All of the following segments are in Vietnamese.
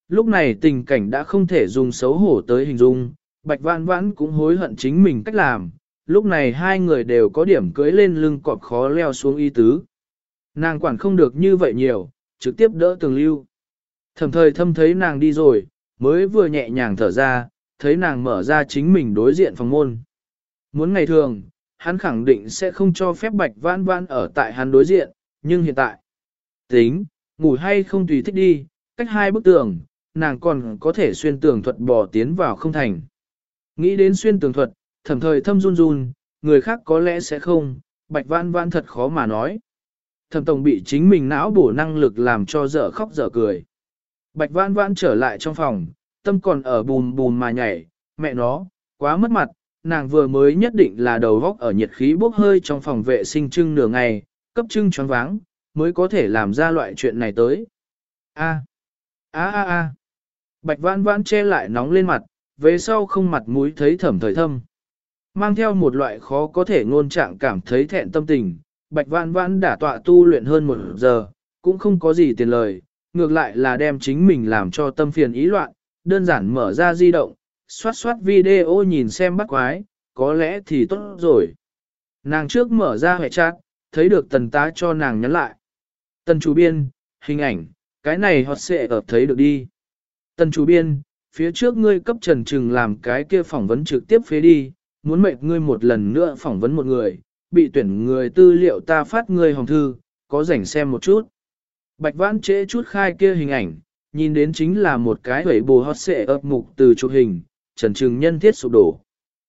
Lúc này tình cảnh đã không thể dùng xấu hổ tới hình dung, Bạch Vãn Vãn cũng hối hận chính mình cách làm, lúc này hai người đều có điểm cưỡi lên lưng cọp khó leo xuống y tứ. Nàng quản không được như vậy nhiều, trực tiếp đỡ Tường Lưu. Thẩm Thời Thâm thấy nàng đi rồi, mới vừa nhẹ nhàng thở ra, thấy nàng mở ra chính mình đối diện phòng môn. Muốn ngày thường, hắn khẳng định sẽ không cho phép Bạch Vãn Vãn ở tại hắn đối diện, nhưng hiện tại, tính, ngủ hay không tùy thích đi, cách hai bức tường, nàng còn có thể xuyên tường thuật bò tiến vào không thành. Nghĩ đến xuyên tường thuật, Thẩm Thời Thâm run run, người khác có lẽ sẽ không, Bạch Vãn Vãn thật khó mà nói. Thẩm Tổng bị chính mình não bổ năng lực làm cho dở khóc dở cười. Bạch Vãn Vãn trở lại trong phòng, tâm còn ở bùm bùm mà nhảy, mẹ nó, quá mất mặt, nàng vừa mới nhất định là đầu góc ở nhiệt khí bốc hơi trong phòng vệ sinh trưng nửa ngày, cấp trưng choáng váng, mới có thể làm ra loại chuyện này tới. A. Bạch Vãn Vãn che lại nóng lên mặt, về sau không mặt mũi thấy Thẩm Thời Thâm. Mang theo một loại khó có thể ngôn trạng cảm thấy thẹn tâm tình, Bạch Vãn Vãn đã tọa tu luyện hơn 1 giờ, cũng không có gì tiền lời, ngược lại là đem chính mình làm cho tâm phiền ý loạn, đơn giản mở ra di động, xoát video nhìn xem bắt quái, có lẽ thì tốt rồi. Nàng trước mở ra hệ chat, thấy được Tần tá cho nàng nhắn lại. Tần chủ biên, hình ảnh, cái này hot sẽ ở thấy được đi. Tần chủ biên, phía trước ngươi cấp Trần Trừng làm cái kia phỏng vấn trực tiếp phế đi, muốn mệt ngươi một lần nữa phỏng vấn một người, bị tuyển người tư liệu ta phát ngươi hồng thư, có rảnh xem một chút. Bạch Vãn trễ chút khai kia hình ảnh, nhìn đến chính là một cái hủy bồ hot sẽ ập mục từ chụp hình, Trần Trừng nhân thiết sụp đổ.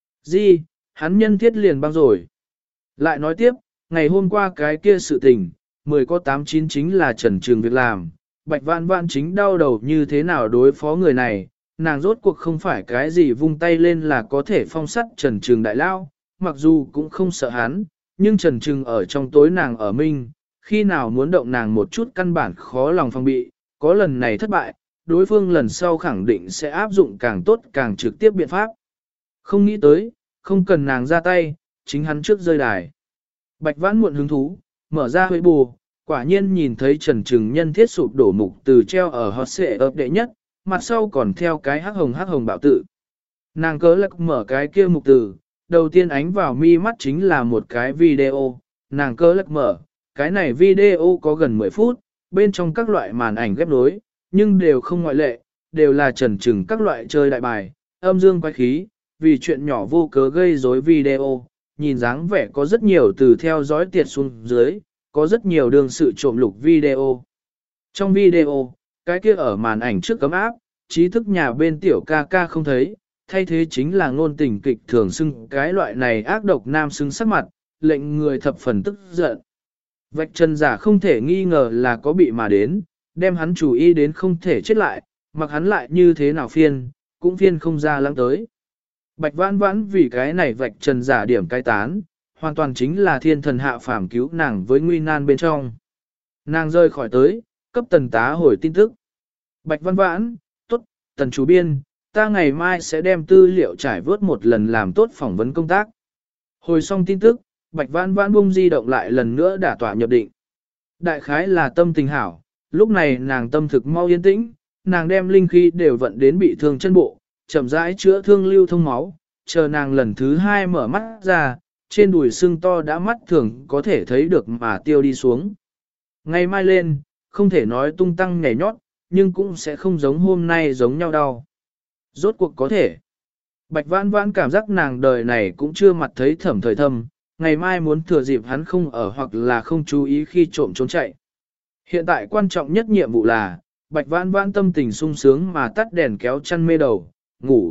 Gì, hắn nhân thiết liền băng rồi. Lại nói tiếp, ngày hôm qua cái kia sự tình, 10 có 8-9 chính là Trần Trừng việc làm, Bạch Vãn Vãn chính đau đầu như thế nào đối phó người này, nàng rốt cuộc không phải cái gì vung tay lên là có thể phong sắt Trần Trừng đại lao, mặc dù cũng không sợ hắn, nhưng Trần Trừng ở trong tối nàng ở minh, khi nào muốn động nàng một chút căn bản khó lòng phòng bị, có lần này thất bại, đối phương lần sau khẳng định sẽ áp dụng càng tốt càng trực tiếp biện pháp. Không nghĩ tới, không cần nàng ra tay, chính hắn trước rơi đài. Bạch Vãn muộn hứng thú, mở ra huệ bù, quả nhiên nhìn thấy Trần Trừng nhân thiết sụp đổ mục từ treo ở hot xệ ập đệ nhất, mặt sau còn theo cái hắc hồng bạo tự. Nàng cớ lạc mở cái kia mục từ, đầu tiên ánh vào mi mắt chính là một cái video, nàng cớ lạc mở, cái này video có gần 10 phút, bên trong các loại màn ảnh ghép nối, nhưng đều không ngoại lệ, đều là Trần Trừng các loại chơi đại bài, âm dương quái khí, vì chuyện nhỏ vô cớ gây rối video, nhìn dáng vẻ có rất nhiều từ theo dõi tiệt xuống dưới, có rất nhiều đường sự trộm lục video. Trong video, cái kia ở màn ảnh trước cấm áp, trí thức nhà bên tiểu ca ca không thấy, thay thế chính là ngôn tình kịch thường xưng cái loại này ác độc nam xưng sắc mặt, lệnh người thập phần tức giận. Vạch trần giả không thể nghi ngờ là có bị mà đến, đem hắn chủ ý đến không thể chết lại, mặc hắn lại như thế nào phiên, cũng phiên không ra lắng tới. Bạch Vãn Vãn vì cái này vạch trần giả điểm cai tán, hoàn toàn chính là thiên thần hạ phàm cứu nàng với nguy nan bên trong. Nàng rơi khỏi tới, cấp Tần tá hồi tin tức. Bạch Vãn Vãn, tốt, Tần chủ biên, ta ngày mai sẽ đem tư liệu trải vớt một lần làm tốt phỏng vấn công tác. Hồi xong tin tức, Bạch Vãn Vãn buông di động lại lần nữa đả tỏa nhập định. Đại khái là tâm tình hảo, lúc này nàng tâm thực mau yên tĩnh, nàng đem linh khí đều vận đến bị thương chân bộ, chậm rãi chữa thương lưu thông máu, chờ nàng lần thứ 2 mở mắt ra, trên đùi sưng to đã mắt thường có thể thấy được mà tiêu đi xuống. Ngày mai lên, không thể nói tung tăng nhảy nhót, nhưng cũng sẽ không giống hôm nay giống nhau đâu. Rốt cuộc có thể. Bạch Vãn Vãn cảm giác nàng đời này cũng chưa mặt thấy Thẩm Thời Thâm, ngày mai muốn thừa dịp hắn không ở hoặc là không chú ý khi trộm trốn chạy. Hiện tại quan trọng nhất nhiệm vụ là, Bạch Vãn Vãn tâm tình sung sướng mà tắt đèn kéo chăn mê đầu, ngủ.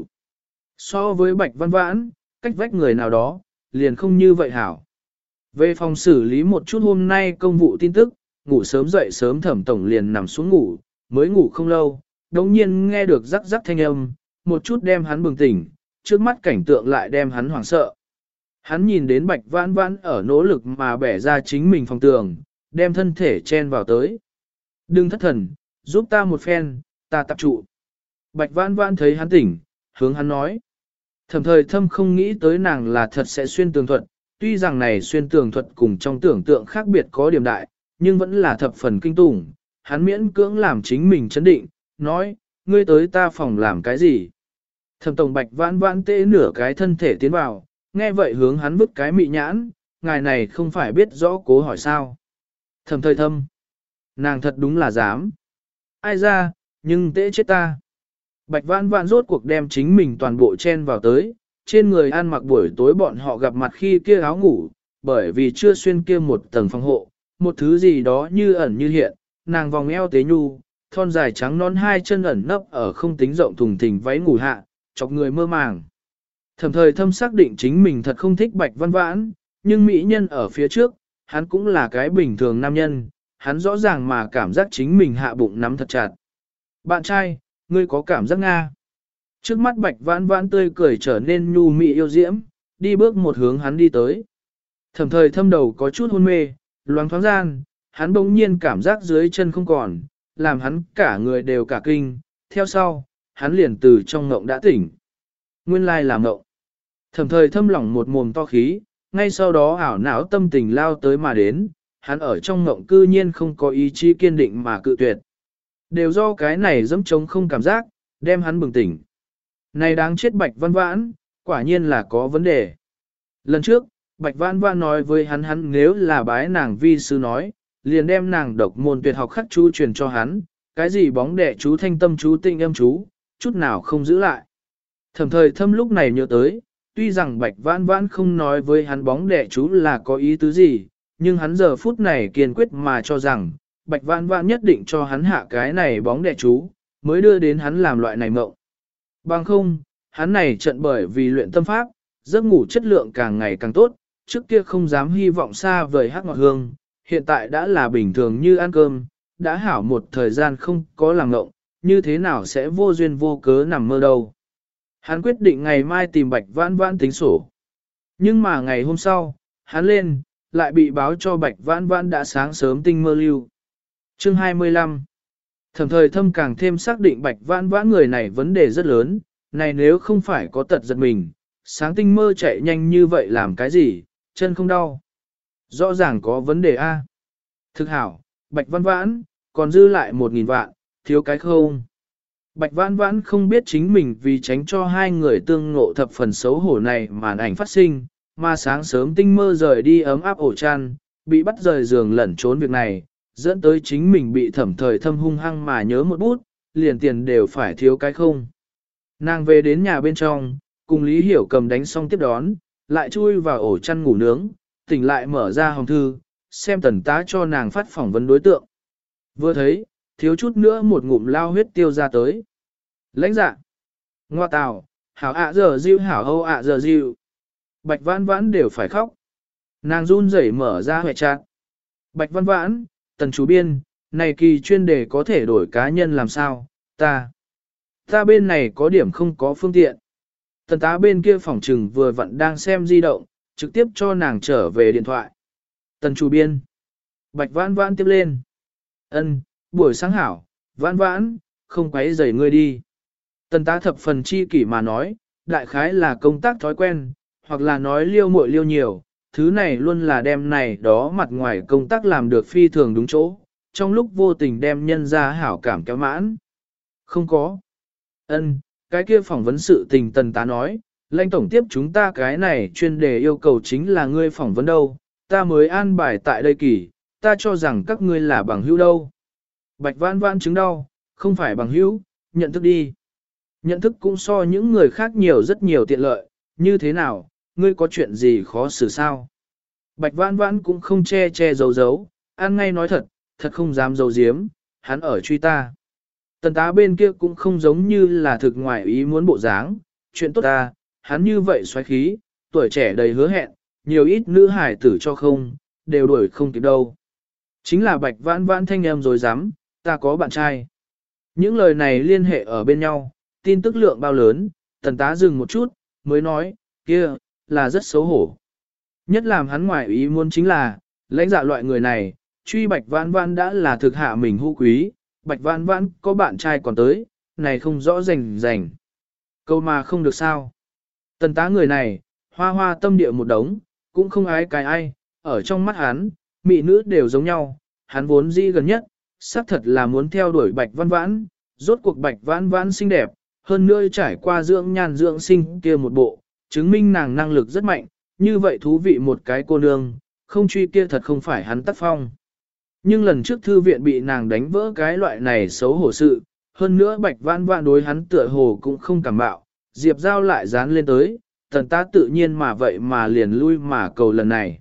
So với Bạch Vãn Vãn, cách vách người nào đó, liền không như vậy hảo. Về phòng xử lý một chút hôm nay công vụ tin tức, ngủ sớm dậy sớm Thẩm Tổng liền nằm xuống ngủ, mới ngủ không lâu, đồng nhiên nghe được rắc rắc thanh âm, một chút đem hắn bừng tỉnh, trước mắt cảnh tượng lại đem hắn hoảng sợ. Hắn nhìn đến Bạch Vãn Vãn ở nỗ lực mà bẻ ra chính mình phòng tường, đem thân thể chen vào tới. Đừng thất thần, giúp ta một phen, ta tập trụ. Bạch Vãn Vãn thấy hắn tỉnh, hướng hắn nói. Thẩm Thời Thâm không nghĩ tới nàng là thật sẽ xuyên tường thuật, tuy rằng này xuyên tường thuật cùng trong tưởng tượng khác biệt có điểm đại, nhưng vẫn là thập phần kinh tủng. Hắn miễn cưỡng làm chính mình chấn định, nói, ngươi tới ta phòng làm cái gì? Thẩm tổng Bạch Vãn Vãn tễ nửa cái thân thể tiến vào, nghe vậy hướng hắn vứt cái mị nhãn, ngài này không phải biết rõ cố hỏi sao. Thẩm thời thâm. Nàng thật đúng là dám. Ai ra, nhưng tễ chết ta. Bạch Vãn Vãn rốt cuộc đem chính mình toàn bộ chen vào tới, trên người ăn mặc buổi tối bọn họ gặp mặt khi kia áo ngủ, bởi vì chưa xuyên kia một tầng phòng hộ, một thứ gì đó như ẩn như hiện, nàng vòng eo tế nhu, thon dài trắng non hai chân ẩn nấp ở không tính rộng thùng thình váy ngủ hạ, chọc người mơ màng. Thẩm thời thâm xác định chính mình thật không thích Bạch Vãn Vãn, nhưng mỹ nhân ở phía trước, hắn cũng là cái bình thường nam nhân, hắn rõ ràng mà cảm giác chính mình hạ bụng nắm thật chặt. Bạn trai, ngươi có cảm giác Nga. Trước mắt Bạch Vãn Vãn tươi cười trở nên nhu mị yêu diễm, đi bước một hướng hắn đi tới. Thẩm thời thâm đầu có chút hôn mê, loáng thoáng gian, hắn bỗng nhiên cảm giác dưới chân không còn, làm hắn cả người đều cả kinh, theo sau, hắn liền từ trong ngộng đã tỉnh. Nguyên lai là ngộng. Thẩm thời thâm lỏng một mồm to khí, ngay sau đó ảo não tâm tình lao tới mà đến, hắn ở trong ngộng cư nhiên không có ý chí kiên định mà cự tuyệt. Đều do cái này dẫm trống không cảm giác, đem hắn bừng tỉnh. Này đáng chết Bạch Vãn Vãn, quả nhiên là có vấn đề. Lần trước, Bạch Vãn Vãn nói với hắn nếu là bái nàng vi sư nói, liền đem nàng độc môn tuyệt học khắc chú truyền cho hắn, cái gì bóng đẻ chú thanh tâm chú tinh âm chú, chút nào không giữ lại. Thẩm thời thâm lúc này nhớ tới, tuy rằng Bạch Vãn Vãn không nói với hắn bóng đẻ chú là có ý tứ gì, nhưng hắn giờ phút này kiên quyết mà cho rằng, Bạch Vãn Vãn nhất định cho hắn hạ cái này bóng đẻ chú, mới đưa đến hắn làm loại này mộng. Bằng không, hắn này trận bởi vì luyện tâm pháp, giấc ngủ chất lượng càng ngày càng tốt, trước kia không dám hy vọng xa vời hắc ngọt hương, hiện tại đã là bình thường như ăn cơm, đã hảo một thời gian không có làm ngộng, như thế nào sẽ vô duyên vô cớ nằm mơ đâu. Hắn quyết định ngày mai tìm Bạch Vãn Vãn tính sổ. Nhưng mà ngày hôm sau, hắn lên, lại bị báo cho Bạch Vãn Vãn đã sáng sớm tinh mơ lưu. Chương 25. Thẩm thời thâm càng thêm xác định Bạch Vãn Vãn người này vấn đề rất lớn, này nếu không phải có tật giật mình, sáng tinh mơ chạy nhanh như vậy làm cái gì, chân không đau. Rõ ràng có vấn đề A. Thực hảo, Bạch Vãn Vãn, còn dư lại 1.000 vạn, thiếu cái không. Bạch Vãn Vãn không biết chính mình vì tránh cho hai người tương ngộ thập phần xấu hổ này màn ảnh phát sinh, mà sáng sớm tinh mơ rời đi ấm áp ổ chăn, bị bắt rời giường lẩn trốn việc này, dẫn tới chính mình bị thẩm thời thâm hung hăng mà nhớ một bút, liền tiền đều phải thiếu cái không. Nàng về đến nhà bên trong, cùng Lý Hiểu Cầm đánh xong tiếp đón, lại chui vào ổ chăn ngủ nướng, tỉnh lại mở ra hòm thư, xem tần tá cho nàng phát phỏng vấn đối tượng. Vừa thấy, thiếu chút nữa một ngụm lao huyết tiêu ra tới. Lãnh dạ, ngoa tào, hảo ạ giờ diêu hảo âu ạ giờ diêu. Bạch Vãn Vãn đều phải khóc. Nàng run rẩy mở ra hệ trạng. Bạch Vãn Vãn, tần chủ biên, này kỳ chuyên đề có thể đổi cá nhân làm sao, ta bên này có điểm không có phương tiện. Tần tá bên kia phòng trừng vừa vặn đang xem di động, trực tiếp cho nàng trở về điện thoại. Tần chủ biên. Bạch Vãn Vãn tiếp lên. Ân, buổi sáng hảo, Vãn Vãn, không quấy rầy ngươi đi. Tần tá thập phần chi kỷ mà nói, đại khái là công tác thói quen, hoặc là nói liêu muội liêu nhiều, thứ này luôn là đem này đó mặt ngoài công tác làm được phi thường đúng chỗ, trong lúc vô tình đem nhân ra hảo cảm kéo mãn. Không có. Ân, cái kia phỏng vấn sự tình tần tá nói, lãnh tổng tiếp chúng ta cái này chuyên đề yêu cầu chính là ngươi phỏng vấn đâu, ta mới an bài tại đây kỳ, ta cho rằng các ngươi là bằng hữu đâu. Bạch Vãn Vãn chứng đau, không phải bằng hữu, nhận thức đi. Nhận thức cũng so những người khác nhiều rất nhiều tiện lợi, như thế nào, ngươi có chuyện gì khó xử sao? Bạch Vãn Vãn cũng không che che giấu giấu, ăn ngay nói thật, thật không dám giấu giếm, hắn ở truy ta. Tần tá bên kia cũng không giống như là thực ngoại ý muốn bộ dáng, chuyện tốt ta, hắn như vậy xoáy khí, tuổi trẻ đầy hứa hẹn, nhiều ít nữ hải tử cho không, đều đuổi không kịp đâu. Chính là Bạch Vãn Vãn thanh em rồi dám, ta có bạn trai. Những lời này liên hệ ở bên nhau, tin tức lượng bao lớn, tần tá dừng một chút, mới nói, kia, là rất xấu hổ. Nhất làm hắn ngoại ý muốn chính là, lãnh dạ loại người này, truy Bạch Vãn Vãn đã là thực hạ mình hữu quý, Bạch Vãn Vãn có bạn trai còn tới, này không rõ rành. Câu mà không được sao. Tần tá người này, hoa hoa tâm địa một đống, cũng không ái cái ai, ở trong mắt hắn, mỹ nữ đều giống nhau, hắn vốn dĩ gần nhất, xác thật là muốn theo đuổi Bạch Vãn Vãn, rốt cuộc Bạch Vãn Vãn xinh đẹp, hơn nữa trải qua dưỡng nhan dưỡng sinh kia một bộ, chứng minh nàng năng lực rất mạnh, như vậy thú vị một cái cô nương, không truy kia thật không phải hắn tác phong. Nhưng lần trước thư viện bị nàng đánh vỡ cái loại này xấu hổ sự, hơn nữa Bạch Vãn Vãn đối hắn tựa hồ cũng không cảm bạo, Diệp Giao lại dán lên tới, Tần Tá tự nhiên mà vậy mà liền lui mà cầu lần này.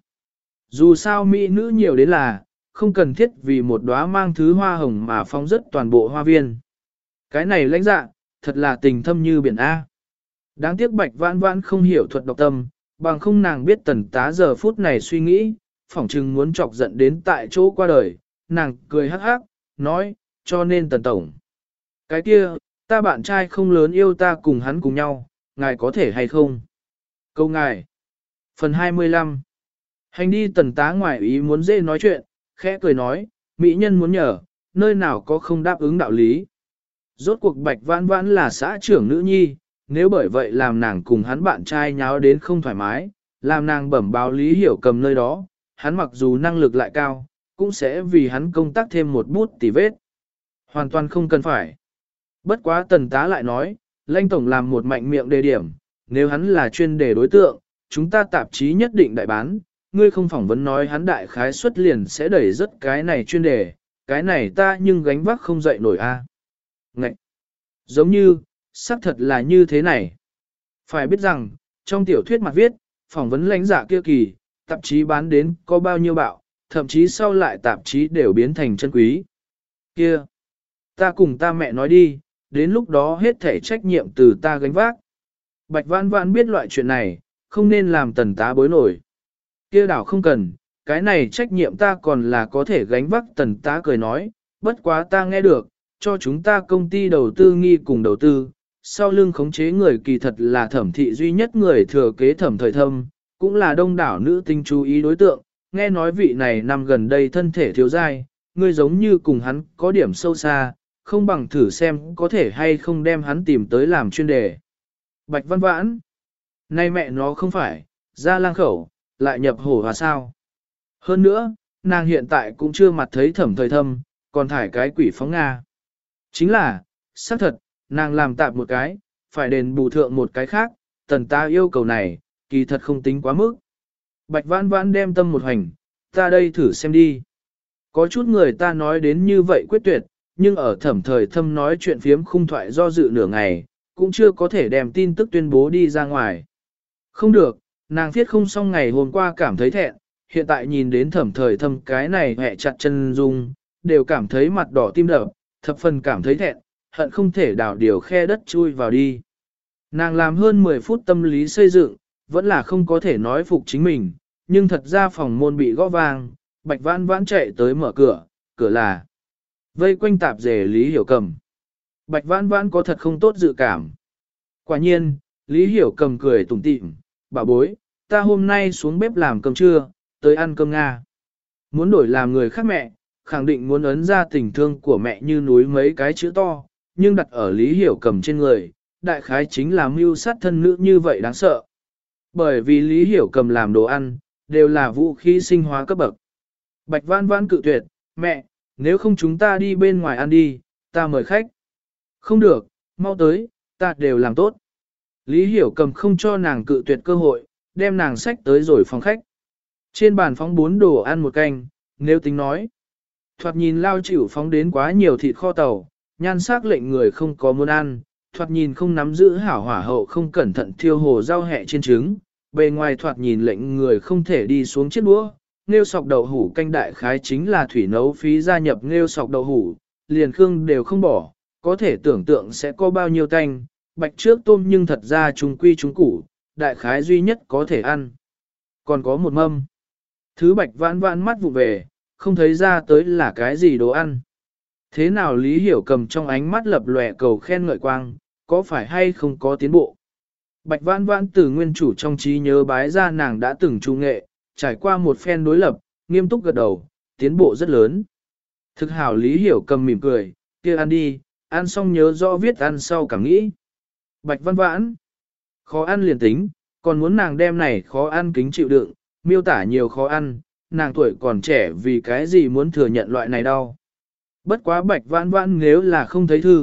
Dù sao mỹ nữ nhiều đến là, không cần thiết vì một đóa mang thứ hoa hồng mà phong rất toàn bộ hoa viên. Cái này lãnh dạ, thật là tình thâm như biển A. Đáng tiếc Bạch Vãn Vãn không hiểu thuật độc tâm, bằng không nàng biết Tần Tá giờ phút này suy nghĩ, phỏng chừng muốn chọc giận đến tại chỗ qua đời, nàng cười hắc hắc, nói, cho nên Tần Tổng. Cái kia, ta bạn trai không lớn yêu ta cùng hắn cùng nhau, ngài có thể hay không? Câu ngài. Phần 25. Hành đi Tần Tá ngoài ý muốn dễ nói chuyện, khẽ cười nói, mỹ nhân muốn nhờ, nơi nào có không đáp ứng đạo lý. Rốt cuộc Bạch Vãn Vãn là xã trưởng nữ nhi, nếu bởi vậy làm nàng cùng hắn bạn trai nháo đến không thoải mái, làm nàng bẩm báo Lý Hiểu Cầm nơi đó, hắn mặc dù năng lực lại cao, cũng sẽ vì hắn công tác thêm một bút tỉ vết. Hoàn toàn không cần phải. Bất quá Tần Tá lại nói, Lãnh Tổng làm một mạnh miệng đề điểm, nếu hắn là chuyên đề đối tượng, chúng ta tạp chí nhất định đại bán, ngươi không phỏng vấn nói hắn đại khái xuất liền sẽ đẩy rất cái này chuyên đề, cái này ta nhưng gánh vác không dậy nổi a. Ngậy! Giống như, xác thật là như thế này. Phải biết rằng, trong tiểu thuyết mặt viết, phỏng vấn lãnh giả kia kỳ, tạp chí bán đến có bao nhiêu bạo, thậm chí sau lại tạp chí đều biến thành chân quý. Kia! Ta cùng ta mẹ nói đi, đến lúc đó hết thể trách nhiệm từ ta gánh vác. Bạch Vãn Vãn biết loại chuyện này, không nên làm Tần Tá bối nổi. Kia đảo không cần, cái này trách nhiệm ta còn là có thể gánh vác. Tần Tá cười nói, bất quá ta nghe được, cho chúng ta công ty đầu tư nghi cùng đầu tư, sau lưng khống chế người kỳ thật là Thẩm thị duy nhất người thừa kế Thẩm Thời Thâm, cũng là đông đảo nữ tinh chú ý đối tượng, nghe nói vị này năm gần đây thân thể thiếu dai, ngươi giống như cùng hắn có điểm sâu xa, không bằng thử xem có thể hay không đem hắn tìm tới làm chuyên đề. Bạch Vãn Vãn, nay mẹ nó không phải, ra lang khẩu, lại nhập hổ hòa sao. Hơn nữa, nàng hiện tại cũng chưa mặt thấy Thẩm Thời Thâm, còn thải cái quỷ phóng Nga. Chính là, xác thật, nàng làm tạm một cái, phải đền bù thượng một cái khác, Tần Tá yêu cầu này, kỳ thật không tính quá mức. Bạch Vãn Vãn đem tâm một hành, ta đây thử xem đi. Có chút người ta nói đến như vậy quyết tuyệt, nhưng ở Thẩm Thời Thâm nói chuyện phiếm khung thoại do dự nửa ngày, cũng chưa có thể đem tin tức tuyên bố đi ra ngoài. Không được, nàng viết không xong ngày hôm qua cảm thấy thẹn, hiện tại nhìn đến Thẩm Thời Thâm cái này hẹ chặt chân dung, đều cảm thấy mặt đỏ tim đập, thập phần cảm thấy thẹn, hận không thể đào điều khe đất chui vào đi. Nàng làm hơn 10 phút tâm lý xây dựng, vẫn là không có thể nói phục chính mình, nhưng thật ra phòng môn bị gõ vang, Bạch Vãn Vãn chạy tới mở cửa, cửa là vây quanh tạp dề Lý Hiểu Cầm. Bạch Vãn Vãn có thật không tốt dự cảm. Quả nhiên, Lý Hiểu Cầm cười tủm tỉm, bảo bối, ta hôm nay xuống bếp làm cơm trưa, tới ăn cơm Nga. Muốn đổi làm người khác mẹ, khẳng định muốn ấn ra tình thương của mẹ như núi mấy cái chữ to, nhưng đặt ở Lý Hiểu Cầm trên người, đại khái chính là mưu sát thân nữ như vậy đáng sợ. Bởi vì Lý Hiểu Cầm làm đồ ăn, đều là vũ khí sinh hóa cấp bậc. Bạch Vãn Vãn cự tuyệt, mẹ, nếu không chúng ta đi bên ngoài ăn đi, ta mời khách. Không được, mau tới, ta đều làm tốt. Lý Hiểu Cầm không cho nàng cự tuyệt cơ hội, đem nàng xách tới rồi phòng khách. Trên bàn phóng 4 đồ ăn một canh, nếu tính nói. Thoạt nhìn lao chịu phóng đến quá nhiều thịt kho tàu, nhan sắc lệnh người không có muốn ăn, thoạt nhìn không nắm giữ hảo hỏa hậu không cẩn thận thiêu hồ rau hẹ trên trứng, bề ngoài thoạt nhìn lệnh người không thể đi xuống chiếc đũa. Nghêu sọc đậu hủ canh đại khái chính là thủy nấu phí gia nhập nghêu sọc đậu hủ, liền khương đều không bỏ, có thể tưởng tượng sẽ có bao nhiêu canh, bạch trước tôm nhưng thật ra chúng quy chúng củ, đại khái duy nhất có thể ăn. Còn có một mâm. Thứ Bạch Vãn Vãn mắt vụ về, không thấy ra tới là cái gì đồ ăn. Thế nào Lý Hiểu Cầm trong ánh mắt lập lòe cầu khen ngợi quang, có phải hay không có tiến bộ. Bạch Vãn Vãn từ nguyên chủ trong trí nhớ bái ra nàng đã từng trung nghệ, trải qua một phen đối lập, nghiêm túc gật đầu, tiến bộ rất lớn. Thực hảo Lý Hiểu Cầm mỉm cười, kia ăn đi, ăn xong nhớ rõ viết ăn sau cảm nghĩ. Bạch Vãn Vãn, khó ăn liền tính, còn muốn nàng đem này khó ăn kính chịu đựng, miêu tả nhiều khó ăn, nàng tuổi còn trẻ vì cái gì muốn thừa nhận loại này đâu. Bất quá Bạch Vãn Vãn nếu là không thấy thư,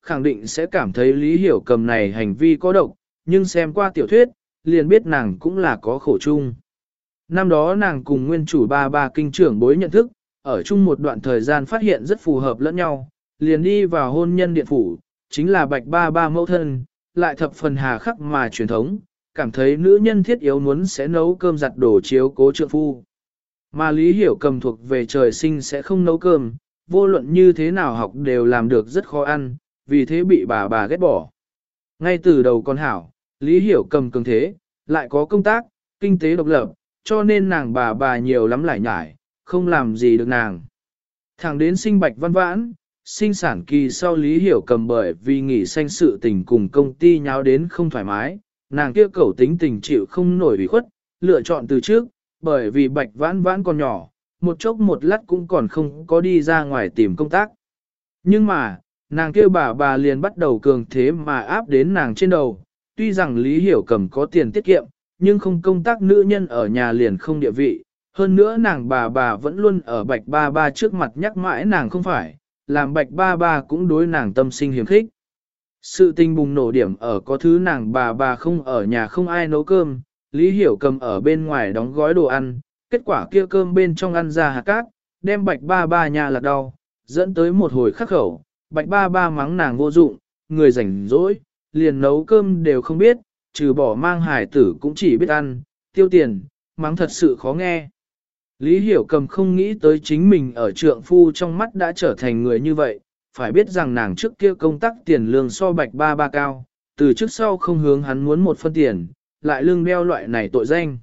khẳng định sẽ cảm thấy Lý Hiểu Cầm này hành vi có độc, nhưng xem qua tiểu thuyết, liền biết nàng cũng là có khổ chung. Năm đó nàng cùng nguyên chủ ba kinh trưởng bối nhận thức, ở chung một đoạn thời gian phát hiện rất phù hợp lẫn nhau, liền đi vào hôn nhân điện phủ, chính là bạch ba mẫu thân, lại thập phần hà khắc mà truyền thống, cảm thấy nữ nhân thiết yếu muốn sẽ nấu cơm giặt đồ chiếu cố trượng phu. Mà Lý Hiểu Cầm thuộc về trời sinh sẽ không nấu cơm, vô luận như thế nào học đều làm được rất khó ăn, vì thế bị bà ghét bỏ. Ngay từ đầu con hảo, Lý Hiểu Cầm cường thế, lại có công tác, kinh tế độc lập, cho nên nàng bà nhiều lắm lải nhải, không làm gì được nàng. Thẳng đến sinh Bạch Văn Vãn, sinh sản kỳ sau Lý Hiểu Cầm bởi vì nghỉ sanh sự tình cùng công ty nháo đến không thoải mái, nàng kia cẩu tính tình chịu không nổi ủy khuất, lựa chọn từ trước, bởi vì Bạch Vãn còn nhỏ, một chốc một lát cũng còn không có đi ra ngoài tìm công tác. Nhưng mà, nàng kia bà liền bắt đầu cường thế mà áp đến nàng trên đầu, tuy rằng Lý Hiểu Cầm có tiền tiết kiệm, nhưng không công tác nữ nhân ở nhà liền không địa vị, hơn nữa nàng bà vẫn luôn ở Bạch ba trước mặt nhắc mãi nàng không phải, làm Bạch ba cũng đối nàng tâm sinh hiểm khích. Sự tình bùng nổ điểm ở có thứ nàng bà không ở nhà không ai nấu cơm, Lý Hiểu Cầm ở bên ngoài đóng gói đồ ăn, kết quả kia cơm bên trong ăn ra hạt cát, đem Bạch ba nhà là đau, dẫn tới một hồi khắc khẩu, Bạch ba mắng nàng vô dụng, người rảnh rỗi, liền nấu cơm đều không biết, trừ bỏ mang hải tử cũng chỉ biết ăn, tiêu tiền, mắng thật sự khó nghe. Lý Hiểu Cầm không nghĩ tới chính mình ở trượng phu trong mắt đã trở thành người như vậy, phải biết rằng nàng trước kia công tác tiền lương so Bạch ba cao, từ trước sau không hướng hắn muốn một phân tiền, lại lương đeo loại này tội danh.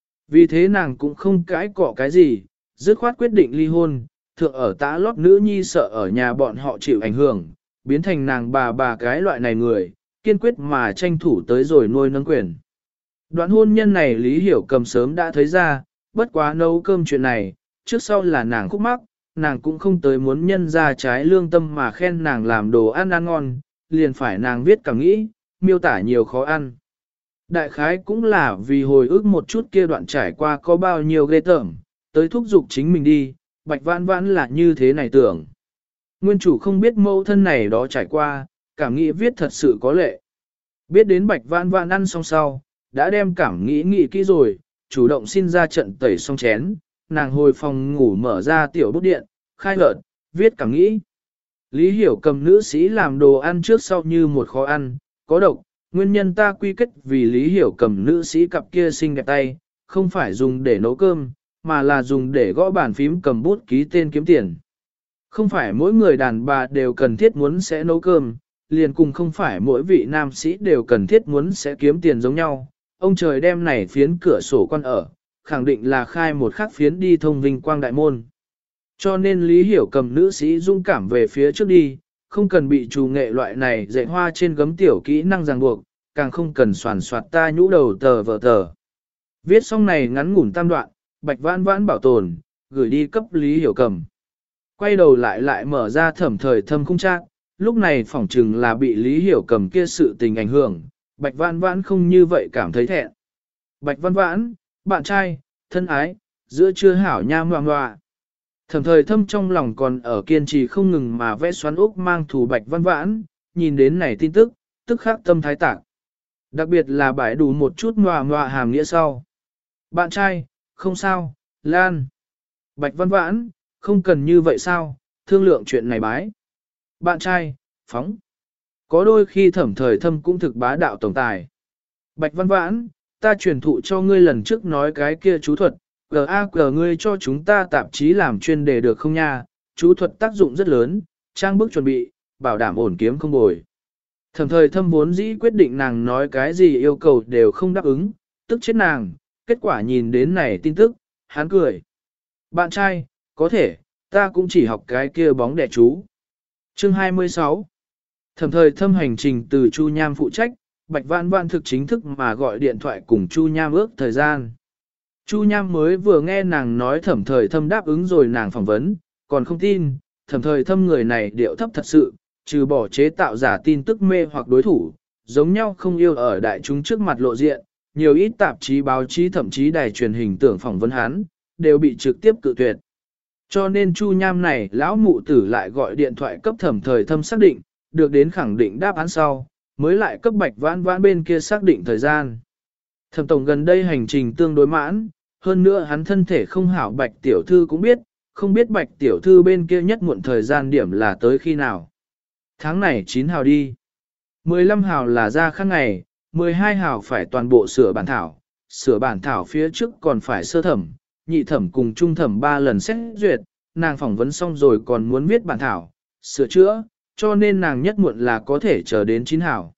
Vì thế nàng cũng không cãi cọ cái gì, dứt khoát quyết định ly hôn, thượng ở tã lót nữ nhi sợ ở nhà bọn họ chịu ảnh hưởng, biến thành nàng bà cái loại này người, kiên quyết mà tranh thủ tới rồi nuôi nâng quyền. Đoạn hôn nhân này Lý Hiểu Cầm sớm đã thấy ra, bất quá nấu cơm chuyện này, trước sau là nàng khúc mắc, nàng cũng không tới muốn nhân ra trái lương tâm mà khen nàng làm đồ ăn ngon, liền phải nàng viết cảm nghĩ, miêu tả nhiều khó ăn. Đại khái cũng là vì hồi ức một chút kia đoạn trải qua có bao nhiêu ghê tởm, tới thúc giục chính mình đi, Bạch Vãn là như thế này tưởng. Nguyên chủ không biết mẫu thân này đó trải qua, cảm nghĩ viết thật sự có lệ. Biết đến Bạch Vãn ăn xong sau, đã đem cảm nghĩ kỹ rồi, chủ động xin ra trận tẩy xong chén, nàng hồi phòng ngủ mở ra tiểu bút điện, khai lợn, viết cảm nghĩ. Lý Hiểu Cầm nữ sĩ làm đồ ăn trước sau như một khó ăn, có độc, nguyên nhân ta quy kết vì Lý Hiểu Cầm nữ sĩ cặp kia xinh đẹp tay, không phải dùng để nấu cơm, mà là dùng để gõ bàn phím cầm bút ký tên kiếm tiền. Không phải mỗi người đàn bà đều cần thiết muốn sẽ nấu cơm, liền cùng không phải mỗi vị nam sĩ đều cần thiết muốn sẽ kiếm tiền giống nhau. Ông trời đem này phiến cửa sổ quan ở, khẳng định là khai một khắc phiến đi thông vinh quang đại môn. Cho nên Lý Hiểu Cầm nữ sĩ dũng cảm về phía trước đi, không cần bị trù nghệ loại này dạy hoa trên gấm tiểu kỹ năng ràng buộc, càng không cần soàn soạt ta nhũ đầu tờ vờ tờ. Viết xong này ngắn ngủn tam đoạn, Bạch Vãn bảo tồn, gửi đi cấp Lý Hiểu Cầm. Quay đầu lại mở ra Thẩm Thời Thâm khung trạng, lúc này phỏng chừng là bị Lý Hiểu Cầm kia sự tình ảnh hưởng, Bạch Vãn không như vậy cảm thấy thẹn. Bạch Vãn, bạn trai, thân ái, giữa trưa hảo nha ngoạ. Thẩm Thời Thâm trong lòng còn ở kiên trì không ngừng mà vẽ xoắn ốc mang thù Bạch Vãn, nhìn đến này tin tức, tức khắc tâm thái tạc. Đặc biệt là bãi đủ một chút ngoạ hàm nghĩa sau. Bạn trai, không sao, Lan. Bạch Vãn, không cần như vậy sao, thương lượng chuyện này bái. Bạn trai, phóng. Có đôi khi Thẩm Thời Thâm cũng thực bá đạo tổng tài. Bạch Vãn, ta truyền thụ cho ngươi lần trước nói cái kia chú thuật, GAG ngươi cho chúng ta tạp chí làm chuyên đề được không nha, chú thuật tác dụng rất lớn, trang bức chuẩn bị, bảo đảm ổn kiếm không bồi. Thẩm Thời Thâm vốn dĩ quyết định nàng nói cái gì yêu cầu đều không đáp ứng, tức chết nàng, kết quả nhìn đến này tin tức, hắn cười. Bạn trai, có thể, ta cũng chỉ học cái kia bóng đẻ chú. Chương 26 Thẩm Thời Thâm hành trình từ Chu Nham phụ trách, Bạch Vãn thực chính thức mà gọi điện thoại cùng Chu Nham ước thời gian. Chu Nham mới vừa nghe nàng nói Thẩm Thời Thâm đáp ứng rồi nàng phỏng vấn, còn không tin, Thẩm Thời Thâm người này điệu thấp thật sự, trừ bỏ chế tạo giả tin tức mê hoặc đối thủ, giống nhau không yêu ở đại chúng trước mặt lộ diện, nhiều ít tạp chí báo chí thậm chí đài truyền hình tưởng phỏng vấn hắn, đều bị trực tiếp cự tuyệt. Cho nên Chu Nham này lão mụ tử lại gọi điện thoại cấp Thẩm Thời Thâm xác định, được đến khẳng định đáp án sau, mới lại cấp Bạch Vãn Vãn bên kia xác định thời gian. Thẩm tổng gần đây hành trình tương đối mãn, hơn nữa hắn thân thể không hảo Bạch tiểu thư cũng biết, không biết Bạch tiểu thư bên kia nhất muộn thời gian điểm là tới khi nào. Tháng này 9 hào đi. 15 hào là ra khăn ngày, 12 hào phải toàn bộ sửa bản thảo phía trước còn phải sơ thẩm, nhị thẩm cùng trung thẩm 3 lần xét duyệt, nàng phỏng vấn xong rồi còn muốn viết bản thảo, sửa chữa, cho nên nàng nhất muộn là có thể chờ đến 9 hào.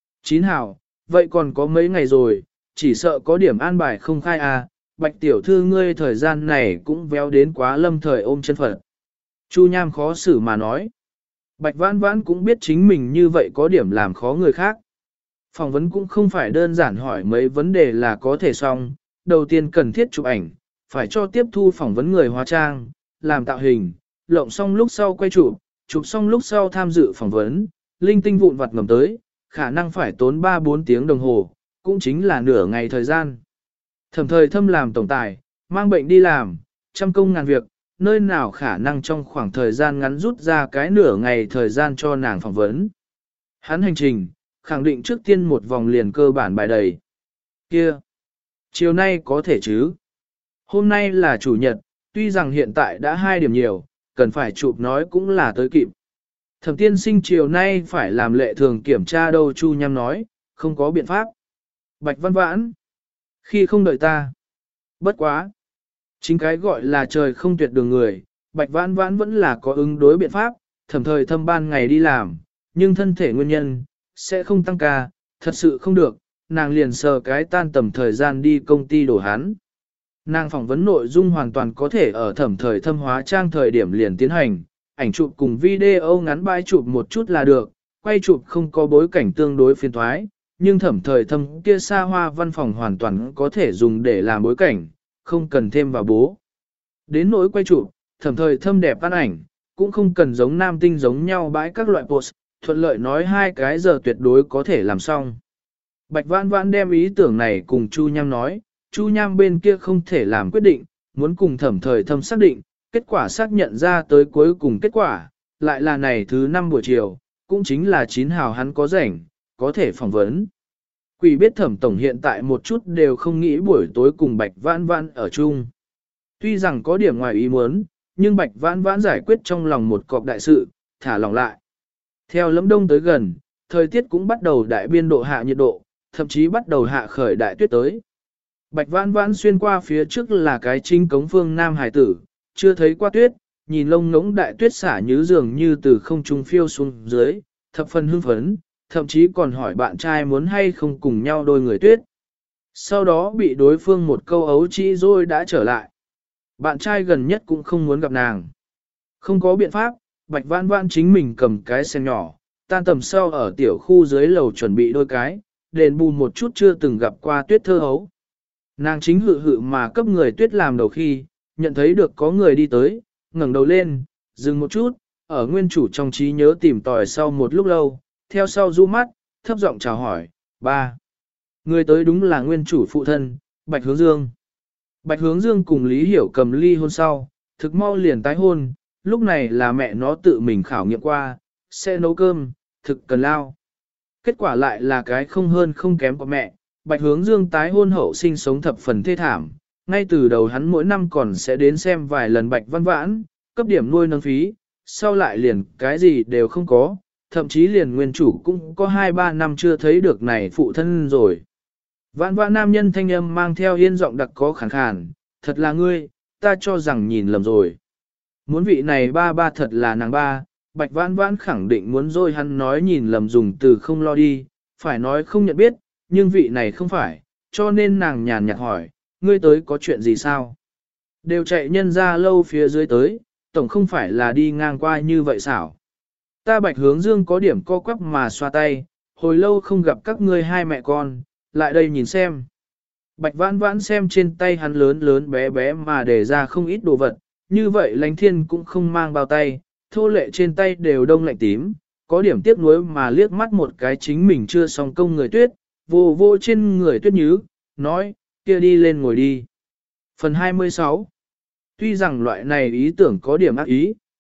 9 hào, vậy còn có mấy ngày rồi, chỉ sợ có điểm an bài không khai à, Bạch tiểu thư ngươi thời gian này cũng véo đến quá lâm thời ôm chân Phật. Chu Nham khó xử mà nói. Bạch Vãn Vãn cũng biết chính mình như vậy có điểm làm khó người khác. Phỏng vấn cũng không phải đơn giản hỏi mấy vấn đề là có thể xong, đầu tiên cần thiết chụp ảnh, phải cho tiếp thu phỏng vấn người hóa trang, làm tạo hình, lộng xong lúc sau quay chụp xong lúc sau tham dự phỏng vấn, linh tinh vụn vặt ngầm tới, khả năng phải tốn 3-4 tiếng đồng hồ, cũng chính là nửa ngày thời gian. Thẩm thời thâm làm tổng tài, mang bệnh đi làm, trăm công ngàn việc, nơi nào khả năng trong khoảng thời gian ngắn rút ra cái nửa ngày thời gian cho nàng phỏng vấn. Hắn hành trình, khẳng định trước tiên một vòng liền cơ bản bài đầy. Kia! Chiều nay có thể chứ? Hôm nay là chủ nhật, tuy rằng hiện tại đã 2 điểm nhiều, cần phải chụp nói cũng là tới kịp. Thẩm tiên sinh chiều nay phải làm lệ thường kiểm tra đâu Chu Nham nói, không có biện pháp. Bạch Văn Vãn! Khi không đợi ta. Bất quá! Chính cái gọi là trời không tuyệt đường người, Bạch Vãn Vãn vẫn là có ứng đối biện pháp, thẩm thời thâm ban ngày đi làm, nhưng thân thể nguyên nhân, sẽ không tăng ca, thật sự không được, nàng liền sờ cái tan tầm thời gian đi công ty đổ hắn. Nàng phỏng vấn nội dung hoàn toàn có thể ở thẩm thời thâm hóa trang thời điểm liền tiến hành, ảnh chụp cùng video ngắn bãi chụp một chút là được, quay chụp không có bối cảnh tương đối phiền thoái, nhưng thẩm thời thâm kia xa hoa văn phòng hoàn toàn có thể dùng để làm bối cảnh, không cần thêm vào bố. Đến nỗi quay chụp, thẩm thời thâm đẹp văn ảnh, cũng không cần giống nam tinh giống nhau bãi các loại post, thuận lợi nói 2 cái giờ tuyệt đối có thể làm xong. Bạch Vãn Vãn đem ý tưởng này cùng Chu Nham nói, Chu Nham bên kia không thể làm quyết định, muốn cùng thẩm thời thâm xác định, kết quả xác nhận ra tới cuối cùng kết quả, lại là này thứ 5 buổi chiều, cũng chính là 9 hào hắn có rảnh, có thể phỏng vấn. Quỷ biết thẩm tổng hiện tại một chút đều không nghĩ buổi tối cùng Bạch Vãn Vãn ở chung. Tuy rằng có điểm ngoài ý muốn, nhưng Bạch Vãn Vãn giải quyết trong lòng một cọc đại sự, thả lòng lại. Theo Lâm Đông tới gần, thời tiết cũng bắt đầu đại biên độ hạ nhiệt độ, thậm chí bắt đầu hạ khởi đại tuyết tới. Bạch Vãn Vãn xuyên qua phía trước là cái chính cống phương Nam Hải tử, chưa thấy qua tuyết, nhìn lông ngỗng đại tuyết xả như dường như từ không trung phiêu xuống dưới, thập phần hưng phấn, thậm chí còn hỏi bạn trai muốn hay không cùng nhau đôi người tuyết. Sau đó bị đối phương một câu ấu trĩ rồi đã trở lại. Bạn trai gần nhất cũng không muốn gặp nàng. Không có biện pháp, Bạch Vãn Vãn chính mình cầm cái sen nhỏ, tan tầm sau ở tiểu khu dưới lầu chuẩn bị đôi cái, đền bù một chút chưa từng gặp qua tuyết thơ hấu. Nàng chính hự hự mà cấp người tuyết làm đầu khi, nhận thấy được có người đi tới, ngẩng đầu lên, dừng một chút, ở nguyên chủ trong trí nhớ tìm tòi sau một lúc lâu, theo sau du mắt, thấp giọng chào hỏi, ba. Người tới đúng là nguyên chủ phụ thân, Bạch Hướng Dương. Bạch Hướng Dương cùng Lý Hiểu Cầm ly hôn sau, thực mau liền tái hôn, lúc này là mẹ nó tự mình khảo nghiệm qua, sẽ nấu cơm, thực cần lao. Kết quả lại là cái không hơn không kém của mẹ, Bạch Hướng Dương tái hôn hậu sinh sống thập phần thê thảm, ngay từ đầu hắn mỗi năm còn sẽ đến xem vài lần Bạch Văn Vãn, cấp điểm nuôi nâng phí, sau lại liền cái gì đều không có, thậm chí liền nguyên chủ cũng có 2-3 năm chưa thấy được này phụ thân rồi. Vãn Vãn nam nhân thanh âm mang theo yên giọng đặc có khàn khàn, thật là ngươi, ta cho rằng nhìn lầm rồi. Muốn vị này ba thật là nàng ba, Bạch Vãn Vãn khẳng định muốn rồi hắn nói nhìn lầm dùng từ không lo đi, phải nói không nhận biết, nhưng vị này không phải, cho nên nàng nhàn nhạt hỏi, ngươi tới có chuyện gì sao? Đều chạy nhân ra lâu phía dưới tới, tổng không phải là đi ngang qua như vậy xảo. Ta Bạch Hướng Dương có điểm co quắp mà xoa tay, hồi lâu không gặp các ngươi hai mẹ con, lại đây nhìn xem. Bạch Vãn Vãn xem trên tay hắn lớn lớn bé bé mà để ra không ít đồ vật, như vậy Lánh Thiên cũng không mang bao tay, thô lệ trên tay đều đông lạnh tím, có điểm tiếc nuối mà liếc mắt một cái chính mình chưa xong công người tuyết, vô vô trên người tuyết nhứ, nói, kia đi lên ngồi đi. Phần 26. Tuy rằng loại này ý tưởng có điểm ác ý,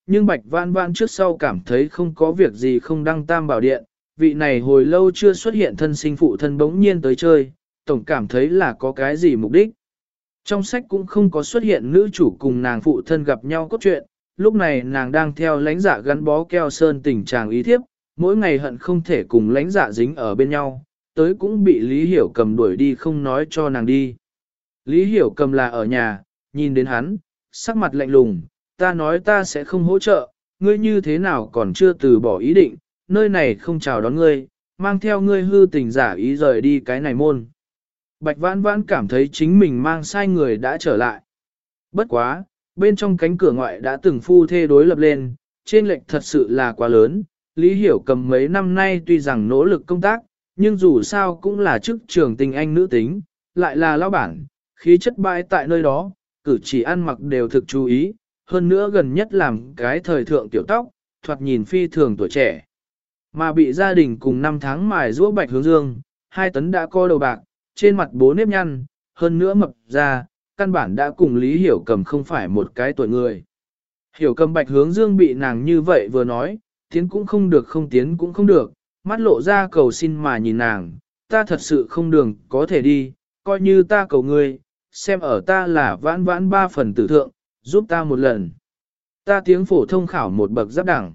nhưng Bạch Vãn Vãn trước sau cảm thấy không có việc gì không đăng tam bảo điện, vị này hồi lâu chưa xuất hiện thân sinh phụ thân bỗng nhiên tới chơi, tổng cảm thấy là có cái gì mục đích. Trong sách cũng không có xuất hiện nữ chủ cùng nàng phụ thân gặp nhau cốt truyện, lúc này nàng đang theo lãnh dạ gắn bó keo sơn tình trạng ý thiếp, mỗi ngày hận không thể cùng lãnh dạ dính ở bên nhau, tới cũng bị Lý Hiểu Cầm đuổi đi không nói cho nàng đi. Lý Hiểu Cầm là ở nhà, nhìn đến hắn, sắc mặt lạnh lùng, ta nói ta sẽ không hỗ trợ, ngươi như thế nào còn chưa từ bỏ ý định, nơi này không chào đón ngươi, mang theo ngươi hư tình giả ý rời đi cái này môn. Bạch Vãn Vãn cảm thấy chính mình mang sai người đã trở lại. Bất quá, bên trong cánh cửa ngoại đã từng phu thê đối lập lên, trên lệch thật sự là quá lớn. Lý Hiểu Cầm mấy năm nay tuy rằng nỗ lực công tác, nhưng dù sao cũng là chức trường tình anh nữ tính, lại là lão bản, khí chất bại tại nơi đó, cử chỉ ăn mặc đều thực chú ý, hơn nữa gần nhất làm cái thời thượng tiểu tóc, thoạt nhìn phi thường tuổi trẻ. Mà bị gia đình cùng 5 tháng mài giũa Bạch Hướng Dương, 2 tấn đã co đầu bạc, trên mặt bố nếp nhăn, hơn nữa mập ra, căn bản đã cùng Lý Hiểu Cầm không phải một cái tuổi người. Hiểu Cầm Bạch Hướng Dương bị nàng như vậy vừa nói, tiến cũng không được không tiến cũng không được, mắt lộ ra cầu xin mà nhìn nàng, ta thật sự không đường có thể đi, coi như ta cầu ngươi, xem ở ta là Vãn Vãn 3 phần tử thượng, giúp ta một lần. Ta tiếng phổ thông khảo một bậc giáp đẳng.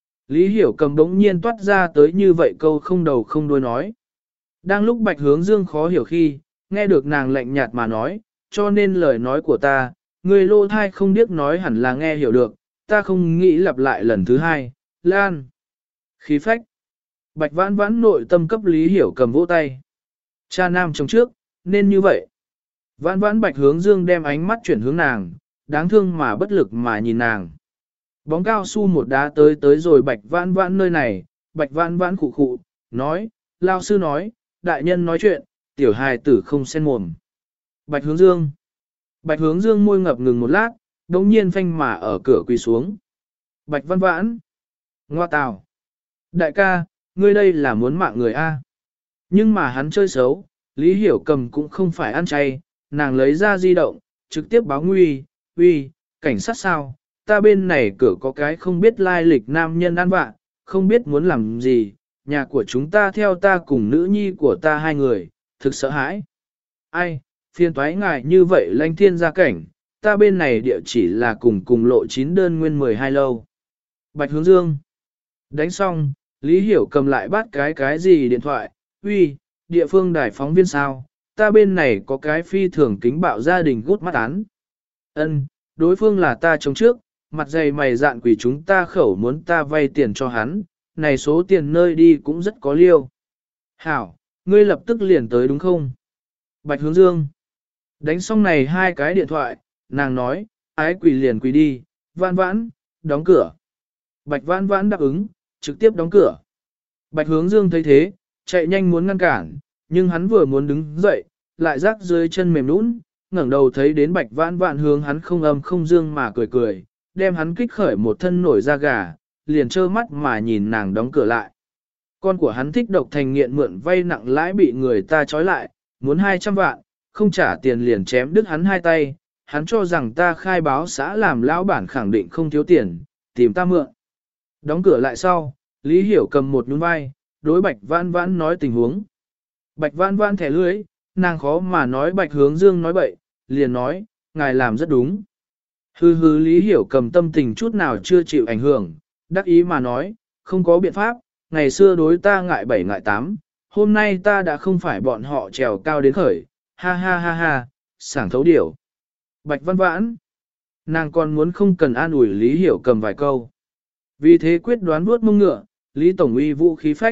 Lý Hiểu Cầm đống nhiên toát ra tới như vậy câu không đầu không đuôi nói. Đang lúc Bạch Hướng Dương khó hiểu khi, nghe được nàng lạnh nhạt mà nói, cho nên lời nói của ta, người lô thai không điếc nói hẳn là nghe hiểu được, ta không nghĩ lặp lại lần thứ hai, Lan. Khí phách. Bạch Vãn Vãn nội tâm cấp Lý Hiểu Cầm vỗ tay. Cha nam trong trước, nên như vậy. Vãn Vãn Bạch Hướng Dương đem ánh mắt chuyển hướng nàng, đáng thương mà bất lực mà nhìn nàng. Bóng cao su một đá tới rồi Bạch Vãn Vãn nơi này, Bạch Vãn Vãn khụ khụ, nói, lao sư nói, đại nhân nói chuyện, tiểu hài tử không xen mồm. Bạch Hướng Dương. Bạch Hướng Dương môi ngập ngừng một lát, đống nhiên phanh mà ở cửa quỳ xuống. Bạch Vãn Vãn. Ngoa tào. Đại ca, ngươi đây là muốn mạng người A. Nhưng mà hắn chơi xấu, Lý Hiểu Cầm cũng không phải ăn chay, nàng lấy ra di động, trực tiếp báo nguy, uy, cảnh sát sao, ta bên này cửa có cái không biết lai lịch nam nhân ăn vạ, không biết muốn làm gì, nhà của chúng ta theo ta cùng nữ nhi của ta 2 người, thực sợ hãi. Ai, phiền toái ngài như vậy lãnh thiên gia cảnh, ta bên này địa chỉ là cùng lộ 9 đơn nguyên 12 lâu. Bạch Hướng Dương. Đánh xong, Lý Hiểu Cầm lại bắt cái gì điện thoại, uy, địa phương đài phóng viên sao, ta bên này có cái phi thường kính bạo gia đình gút mắt án. Ân, đối phương là ta chống trước, mặt dày mày dạn quỷ chúng ta khẩu muốn ta vay tiền cho hắn, này số tiền nơi đi cũng rất có liêu. Hảo, ngươi lập tức liền tới đúng không? Bạch Hướng Dương. Đánh xong này 2 cái điện thoại, nàng nói, ái quỷ liền quỷ đi, Vãn Vãn, đóng cửa. Bạch Vãn Vãn đáp ứng, trực tiếp đóng cửa. Bạch Hướng Dương thấy thế, chạy nhanh muốn ngăn cản, nhưng hắn vừa muốn đứng dậy, lại rắc dưới chân mềm nũng, ngẩng đầu thấy đến Bạch Vãn Vãn hướng hắn không âm không dương mà cười cười, đem hắn kích khởi một thân nổi da gà, liền trơ mắt mà nhìn nàng đóng cửa lại. Con của hắn thích độc thành nghiện mượn vay nặng lãi bị người ta trói lại, muốn 200 vạn, không trả tiền liền chém đứt hắn 2 tay, hắn cho rằng ta khai báo xã làm lão bản khẳng định không thiếu tiền, tìm ta mượn. Đóng cửa lại sau, Lý Hiểu Cầm một nhún vai, đối Bạch Vãn Vãn nói tình huống. Bạch Vãn Vãn thẻ lưỡi, nàng khó mà nói Bạch Hướng Dương nói bậy, liền nói, ngài làm rất đúng. Hừ hừ Lý Hiểu Cầm tâm tình chút nào chưa chịu ảnh hưởng, đắc ý mà nói, không có biện pháp, ngày xưa đối ta ngại 7 ngại 8, hôm nay ta đã không phải bọn họ trèo cao đến khởi, ha ha ha ha, sảng thấu điểu. Bạch Vãn Vãn, nàng còn muốn không cần an ủi Lý Hiểu Cầm vài câu. Vì thế quyết đoán vuốt mông ngựa, Lý Tổng uy vũ khí phách.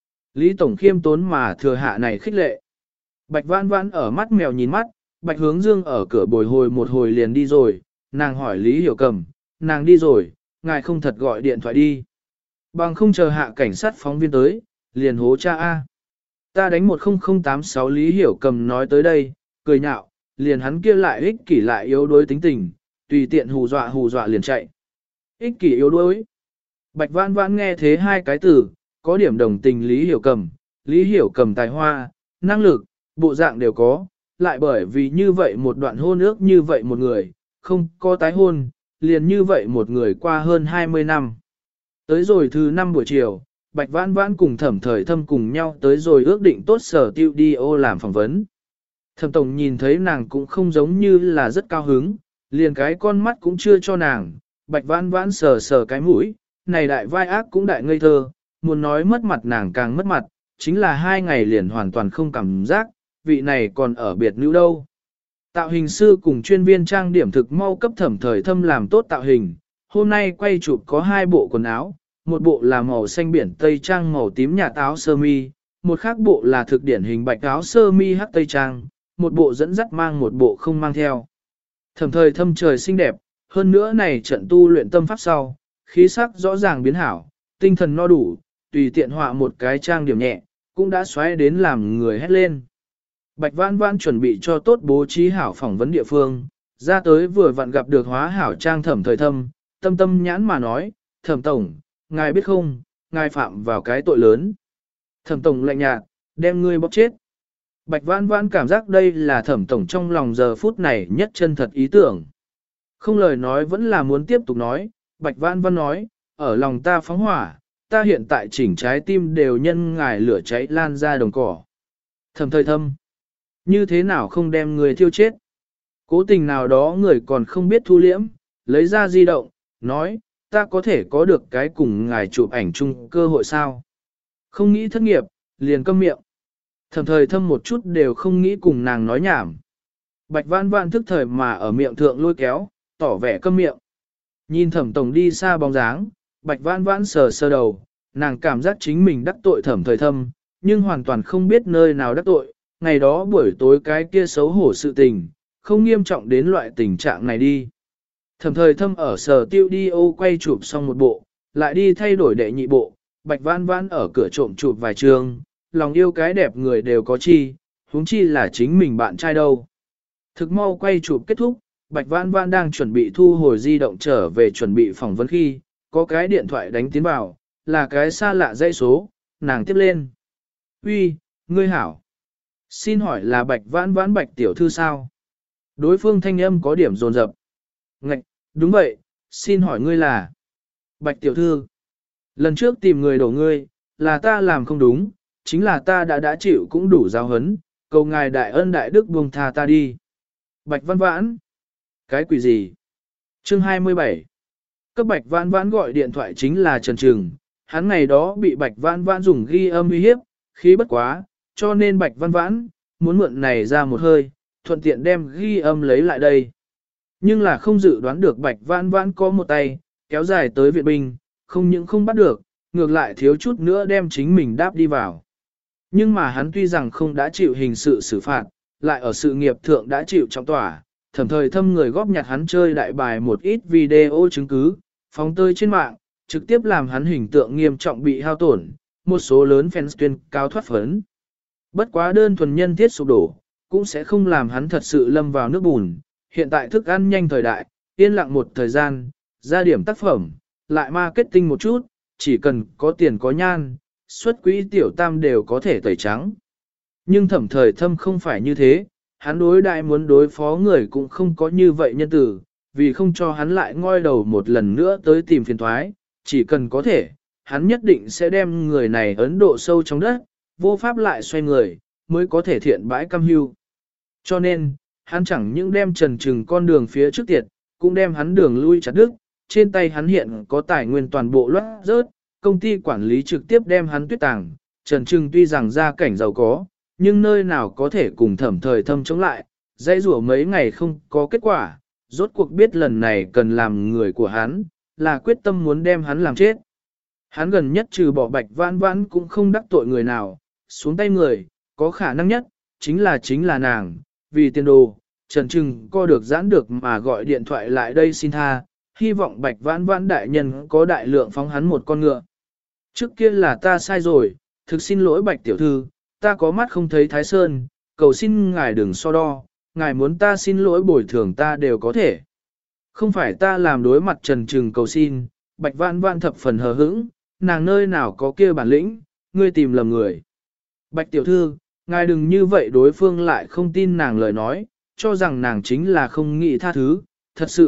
Lý Tổng khiêm tốn mà thừa hạ này khích lệ. Bạch Vãn Vãn ở mắt mèo nhìn mắt, Bạch Hướng Dương ở cửa bồi hồi một hồi liền đi rồi, nàng hỏi Lý Hiểu Cầm, nàng đi rồi, ngài không thật gọi điện thoại đi. Bằng không chờ hạ cảnh sát phóng viên tới, liền hố cha A. Ta đánh 10086 Lý Hiểu Cầm nói tới đây, cười nhạo, liền hắn kia lại ích kỷ lại yếu đuối tính tình, tùy tiện hù dọa liền chạy. Ích kỷ yếu đuối. Bạch Vãn Vãn nghe thế 2 cái từ, có điểm đồng tình Lý Hiểu Cầm tài hoa, năng lực, bộ dạng đều có, lại bởi vì như vậy một đoạn hôn ước như vậy một người, không có tái hôn, liền như vậy một người qua hơn 20 năm. Tới rồi thứ 5 buổi chiều, Bạch Vãn Vãn cùng Thẩm Thời Thâm cùng nhau tới rồi ước định tốt sở tiêu đi ô làm phỏng vấn. Thẩm Tổng nhìn thấy nàng cũng không giống như là rất cao hứng, liền cái con mắt cũng chưa cho nàng, Bạch Vãn Vãn sờ sờ cái mũi, này đại vai ác cũng đại ngây thơ, muốn nói mất mặt nàng càng mất mặt, chính là 2 ngày liền hoàn toàn không cảm giác, vị này còn ở biệt nữ đâu. Tạo hình sư cùng chuyên viên trang điểm thực mau cấp Thẩm Thời Thâm làm tốt tạo hình, hôm nay quay chụp có 2 bộ quần áo, một bộ là màu xanh biển tây trang màu tím nhạt áo sơ mi, một khác bộ là thực điển hình bạch áo sơ mi hắc tây trang, một bộ dẫn dắt mang một bộ không mang theo. Thẩm Thời Thâm trời xinh đẹp, hơn nữa này trận tu luyện tâm pháp sau, khí sắc rõ ràng biến hảo, tinh thần no đủ, tùy tiện họa một cái trang điểm nhẹ, cũng đã xoáy đến làm người hét lên. Bạch Vãn Vãn chuẩn bị cho tốt bố trí hảo phỏng vấn địa phương, ra tới vừa vặn gặp được hóa hảo trang Thẩm Thời Thâm, tâm tâm nhãn mà nói, Thẩm Tổng, ngài biết không, ngài phạm vào cái tội lớn. Thẩm Tổng lạnh nhạt, đem ngươi bóp chết. Bạch Vãn Vãn cảm giác đây là Thẩm Tổng trong lòng giờ phút này nhất chân thật ý tưởng. Không lời nói vẫn là muốn tiếp tục nói, Bạch Vãn Vãn nói, ở lòng ta phóng hỏa, ta hiện tại chỉnh trái tim đều nhân ngài lửa cháy lan ra đồng cỏ. Thẩm Thời Thâm, như thế nào không đem người thiêu chết? Cố tình nào đó người còn không biết thu liễm, lấy ra di động, nói, ta có thể có được cái cùng ngài chụp ảnh chung cơ hội sao? Không nghĩ thất nghiệp, liền câm miệng. Thẩm Thời Thâm một chút đều không nghĩ cùng nàng nói nhảm. Bạch Vãn Vãn thức thời mà ở miệng thượng lôi kéo, tỏ vẻ câm miệng. Nhìn Thẩm Tổng đi xa bóng dáng, Bạch Vãn Vãn sờ sờ đầu, nàng cảm giác chính mình đắc tội Thẩm Thời Thâm, nhưng hoàn toàn không biết nơi nào đắc tội. Ngày đó buổi tối cái kia xấu hổ sự tình, không nghiêm trọng đến loại tình trạng này đi. Thẩm Thời Thâm ở sở tiêu đi ô quay chụp xong một bộ, lại đi thay đổi đệ nhị bộ, Bạch Vãn Vãn ở cửa trộm chụp vài trường, lòng yêu cái đẹp người đều có chi, huống chi là chính mình bạn trai đâu. Thực mau quay chụp kết thúc, Bạch Vãn Vãn đang chuẩn bị thu hồi di động trở về chuẩn bị phỏng vấn khi, có cái điện thoại đánh tiến vào, là cái xa lạ dãy số, nàng tiếp lên. Uy, ngươi hảo. Xin hỏi là Bạch Vãn Vãn Bạch tiểu thư sao? Đối phương thanh âm có điểm dồn dập. Ngạch, đúng vậy, xin hỏi ngươi là Bạch tiểu thư. Lần trước tìm người đổ ngươi, là ta làm không đúng, chính là ta đã chịu cũng đủ giáo hấn, cầu ngài đại ân đại đức buông tha ta đi. Bạch Vãn Vãn. Cái quỷ gì? Chương 27. Cấp Bạch Vãn Vãn gọi điện thoại chính là Trần Trừng, hắn ngày đó bị Bạch Vãn Vãn dùng ghi âm uy hiếp, khí bất quá, cho nên Bạch Vãn Vãn muốn mượn này ra một hơi, thuận tiện đem ghi âm lấy lại đây. Nhưng là không dự đoán được Bạch Vãn Vãn có một tay, kéo dài tới viện binh, không những không bắt được, ngược lại thiếu chút nữa đem chính mình đáp đi vào. Nhưng mà hắn tuy rằng không đã chịu hình sự xử phạt, lại ở sự nghiệp thượng đã chịu trọng tỏa, Thẩm Thời Thâm người góp nhặt hắn chơi đại bài một ít video chứng cứ, phóng tơi trên mạng, trực tiếp làm hắn hình tượng nghiêm trọng bị hao tổn, một số lớn fans tuyên cao thoát phấn. Bất quá đơn thuần nhân thiết sụp đổ, cũng sẽ không làm hắn thật sự lâm vào nước bùn. Hiện tại thức ăn nhanh thời đại, yên lặng một thời gian, ra điểm tác phẩm, lại marketing một chút, chỉ cần có tiền có nhan, xuất quỹ tiểu tam đều có thể tẩy trắng. Nhưng Thẩm Thời Thâm không phải như thế, hắn đối đại muốn đối phó người cũng không có như vậy nhân tử, vì không cho hắn lại ngoi đầu một lần nữa tới tìm phiền thoái, chỉ cần có thể, hắn nhất định sẽ đem người này ấn độ sâu trong đất, vô pháp lại xoay người, mới có thể thiện bãi cam hưu. Cho nên, hắn chẳng những đem Trần Trừng con đường phía trước tiệt, cũng đem hắn đường lui chặt đứt, trên tay hắn hiện có tài nguyên toàn bộ loát rớt, công ty quản lý trực tiếp đem hắn tuyết tàng. Trần Trừng tuy rằng gia cảnh giàu có, nhưng nơi nào có thể cùng Thẩm Thời Thâm chống lại, dãy rủa mấy ngày không có kết quả, rốt cuộc biết lần này cần làm người của hắn, là quyết tâm muốn đem hắn làm chết. Hắn gần nhất trừ bỏ Bạch Vãn Vãn cũng không đắc tội người nào, xuống tay người, có khả năng nhất, chính là nàng, vì tiền đồ, Trần Trừng co được giãn được mà gọi điện thoại lại đây xin tha, hy vọng Bạch Vãn Vãn đại nhân có đại lượng phóng hắn một con ngựa. Trước kia là ta sai rồi, thực xin lỗi Bạch tiểu thư, ta có mắt không thấy Thái Sơn, cầu xin ngài đừng so đo, ngài muốn ta xin lỗi bồi thường ta đều có thể. Không phải ta làm đối mặt Trần Trừng cầu xin, Bạch Vãn Vãn thập phần hờ hững, nàng nơi nào có kia bản lĩnh, ngươi tìm lầm người. Bạch tiểu thư, ngài đừng như vậy, đối phương lại không tin nàng lời nói, cho rằng nàng chính là không nghĩ tha thứ, thật sự,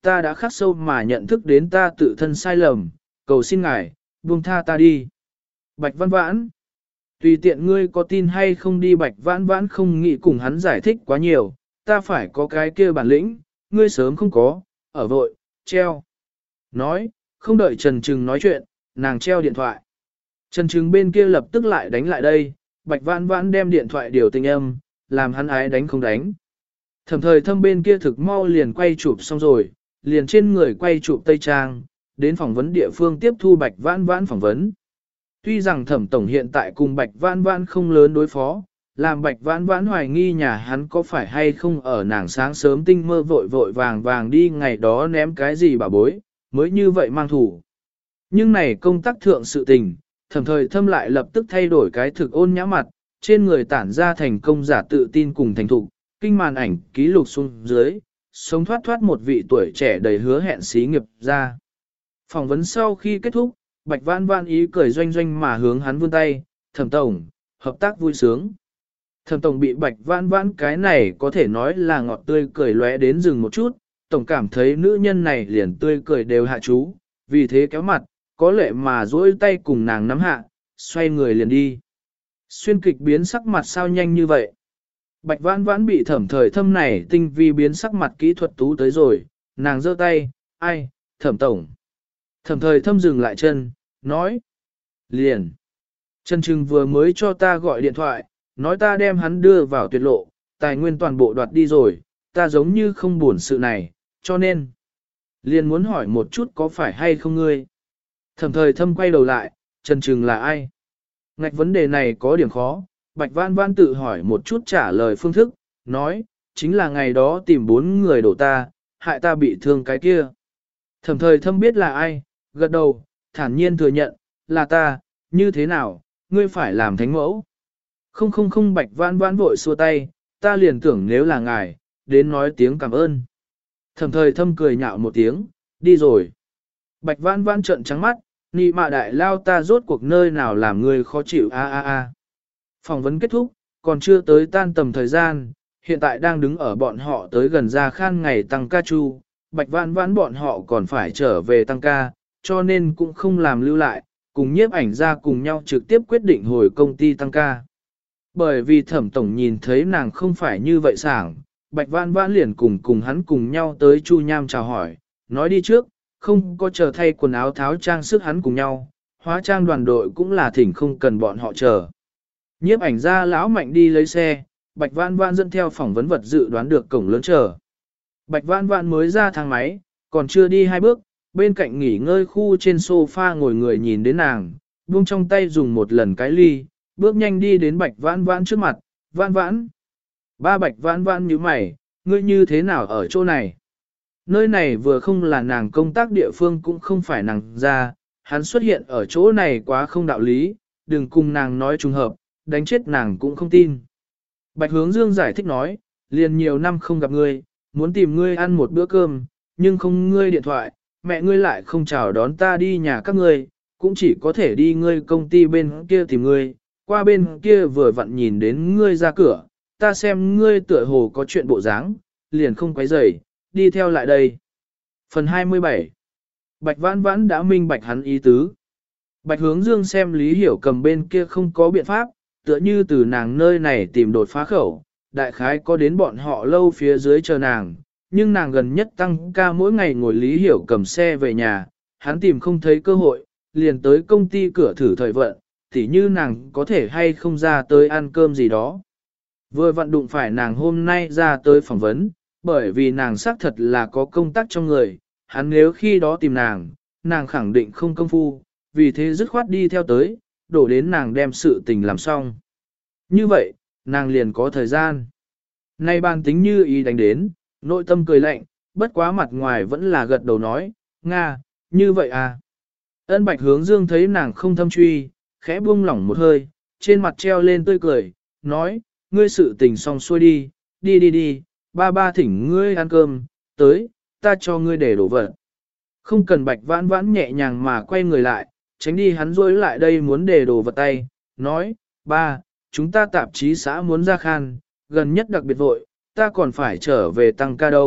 ta đã khắc sâu mà nhận thức đến ta tự thân sai lầm, cầu xin ngài, buông tha ta đi. Bạch Vãn Vãn, tùy tiện ngươi có tin hay không đi. Bạch Vãn Vãn không nghĩ cùng hắn giải thích quá nhiều, ta phải có cái kia bản lĩnh, ngươi sớm không có, ở vội, treo. Nói, không đợi Trần Trừng nói chuyện, nàng treo điện thoại. Trần Trừng bên kia lập tức lại đánh lại đây, Bạch Vãn Vãn đem điện thoại điều tình âm, làm hắn ái đánh không đánh. Thẩm Thời Thâm bên kia thực mau liền quay chụp xong rồi, liền trên người quay chụp tây trang, đến phỏng vấn địa phương tiếp thu Bạch Vãn Vãn phỏng vấn. Tuy rằng Thẩm Tổng hiện tại cùng Bạch Vãn Vãn không lớn đối phó, làm Bạch Vãn Vãn hoài nghi nhà hắn có phải hay không ở nàng sáng sớm tinh mơ vội vội vàng vàng đi ngày đó ném cái gì bà bối, mới như vậy mang thủ. Nhưng này công tác thượng sự tình, Thẩm Thời Thâm lại lập tức thay đổi cái thực ôn nhã mặt, trên người tản ra thành công giả tự tin cùng thành thục, kinh màn ảnh ký lục xuống dưới, sống thoát thoát một vị tuổi trẻ đầy hứa hẹn xí nghiệp ra. Phỏng vấn sau khi kết thúc, Bạch Vãn Vãn ý cười doanh doanh mà hướng hắn vươn tay, Thẩm Tổng, hợp tác vui sướng. Thẩm Tổng bị Bạch Vãn Vãn cái này có thể nói là ngọt tươi cười lóe đến dừng một chút, Tổng cảm thấy nữ nhân này liền tươi cười đều hạ chú, vì thế kéo mặt, có lệ mà duỗi tay cùng nàng nắm hạ, xoay người liền đi. Xuyên kịch biến sắc mặt sao nhanh như vậy. Bạch Vãn Vãn bị Thẩm Thời Thâm này tinh vi biến sắc mặt kỹ thuật tú tới rồi, nàng giơ tay, ai, Thẩm Tổng. Thẩm Thời Thâm dừng lại chân, nói, liền. Trần Trừng vừa mới cho ta gọi điện thoại, nói ta đem hắn đưa vào tuyệt lộ, tài nguyên toàn bộ đoạt đi rồi, ta giống như không buồn sự này, cho nên. Liền muốn hỏi một chút có phải hay không ngươi. Thẩm Thời Thâm quay đầu lại, Trần Trừng là ai? Ngạch vấn đề này có điểm khó, Bạch Vãn Vãn tự hỏi một chút trả lời phương thức, nói, chính là ngày đó tìm 4 người đổ ta, hại ta bị thương cái kia. Thẩm Thời Thâm biết là ai, gật đầu, thản nhiên thừa nhận, là ta, như thế nào, ngươi phải làm thánh mẫu. Không Bạch Vãn Vãn vội xua tay, ta liền tưởng nếu là ngài, đến nói tiếng cảm ơn. Thẩm Thời Thâm cười nhạo một tiếng, đi rồi. Bạch Vãn Vãn trợn trắng mắt, nị mạ đại lao ta rốt cuộc nơi nào làm ngươi khó chịu a. Phỏng vấn kết thúc, còn chưa tới tan tầm thời gian, hiện tại đang đứng ở bọn họ tới gần Gia Khan ngày tăng ca chu, Bạch Vãn Vãn bọn họ còn phải trở về tăng ca, cho nên cũng không làm lưu lại, cùng nhiếp ảnh ra cùng nhau trực tiếp quyết định hồi công ty tăng ca. Bởi vì Thẩm Tổng nhìn thấy nàng không phải như vậy sảng, Bạch Vãn Vãn liền cùng hắn cùng nhau tới Chu Nham chào hỏi, nói đi trước, không có chờ thay quần áo tháo trang sức hắn cùng nhau, hóa trang đoàn đội cũng là thỉnh không cần bọn họ chờ. Nhiếp ảnh ra lão Mạnh đi lấy xe, Bạch Vãn Vãn dẫn theo phỏng vấn vật dự đoán được cổng lớn chờ. Bạch Vãn Vãn mới ra thang máy, còn chưa đi 2 bước, bên cạnh nghỉ ngơi khu trên sofa ngồi người nhìn đến nàng, buông trong tay dùng một lần cái ly, bước nhanh đi đến Bạch Vãn Vãn trước mặt, Vãn Vãn. Ba Bạch Vãn Vãn nhíu mày, ngươi như thế nào ở chỗ này? Nơi này vừa không là nàng công tác địa phương cũng không phải nàng ra, hắn xuất hiện ở chỗ này quá không đạo lý, đừng cùng nàng nói trùng hợp, đánh chết nàng cũng không tin. Bạch Hướng Dương giải thích nói, liền nhiều năm không gặp ngươi, muốn tìm ngươi ăn một bữa cơm, nhưng không ngươi điện thoại, mẹ ngươi lại không chào đón ta đi nhà các ngươi, cũng chỉ có thể đi ngươi công ty bên kia tìm ngươi, qua bên kia vừa vặn nhìn đến ngươi ra cửa, ta xem ngươi tựa hồ có chuyện bộ dáng, liền không quấy rầy, đi theo lại đây. Phần 27 Bạch Vãn Vãn đã minh bạch hắn ý tứ. Bạch Hướng Dương xem Lý Hiểu Cầm bên kia không có biện pháp, tựa như từ nàng nơi này tìm đột phá khẩu, đại khái có đến bọn họ lâu phía dưới chờ nàng, nhưng nàng gần nhất tăng ca mỗi ngày ngồi Lý Hiểu Cầm xe về nhà, hắn tìm không thấy cơ hội, liền tới công ty cửa thử thời vận, tỉ như nàng có thể hay không ra tới ăn cơm gì đó. Vừa vận đụng phải nàng hôm nay ra tới phỏng vấn, bởi vì nàng xác thật là có công tác trong người, hắn nếu khi đó tìm nàng khẳng định không công phu, vì thế dứt khoát đi theo tới, đổ đến nàng đem sự tình làm xong. Như vậy, nàng liền có thời gian. Nay ban tính như ý đánh đến, nội tâm cười lạnh, bất quá mặt ngoài vẫn là gật đầu nói, Nga, như vậy à. Ân Bạch Hướng Dương thấy nàng không thâm truy, khẽ buông lỏng một hơi, trên mặt treo lên tươi cười, nói, ngươi sự tình xong xuôi đi, đi, ba thỉnh ngươi ăn cơm, tới, ta cho ngươi để đổ vật. Không cần Bạch Vãn Vãn nhẹ nhàng mà quay người lại, tránh đi hắn rối lại đây muốn để đồ vật tay, nói, ba, chúng ta tạp chí xã muốn ra khan, gần nhất đặc biệt vội, ta còn phải trở về tăng ca đâu,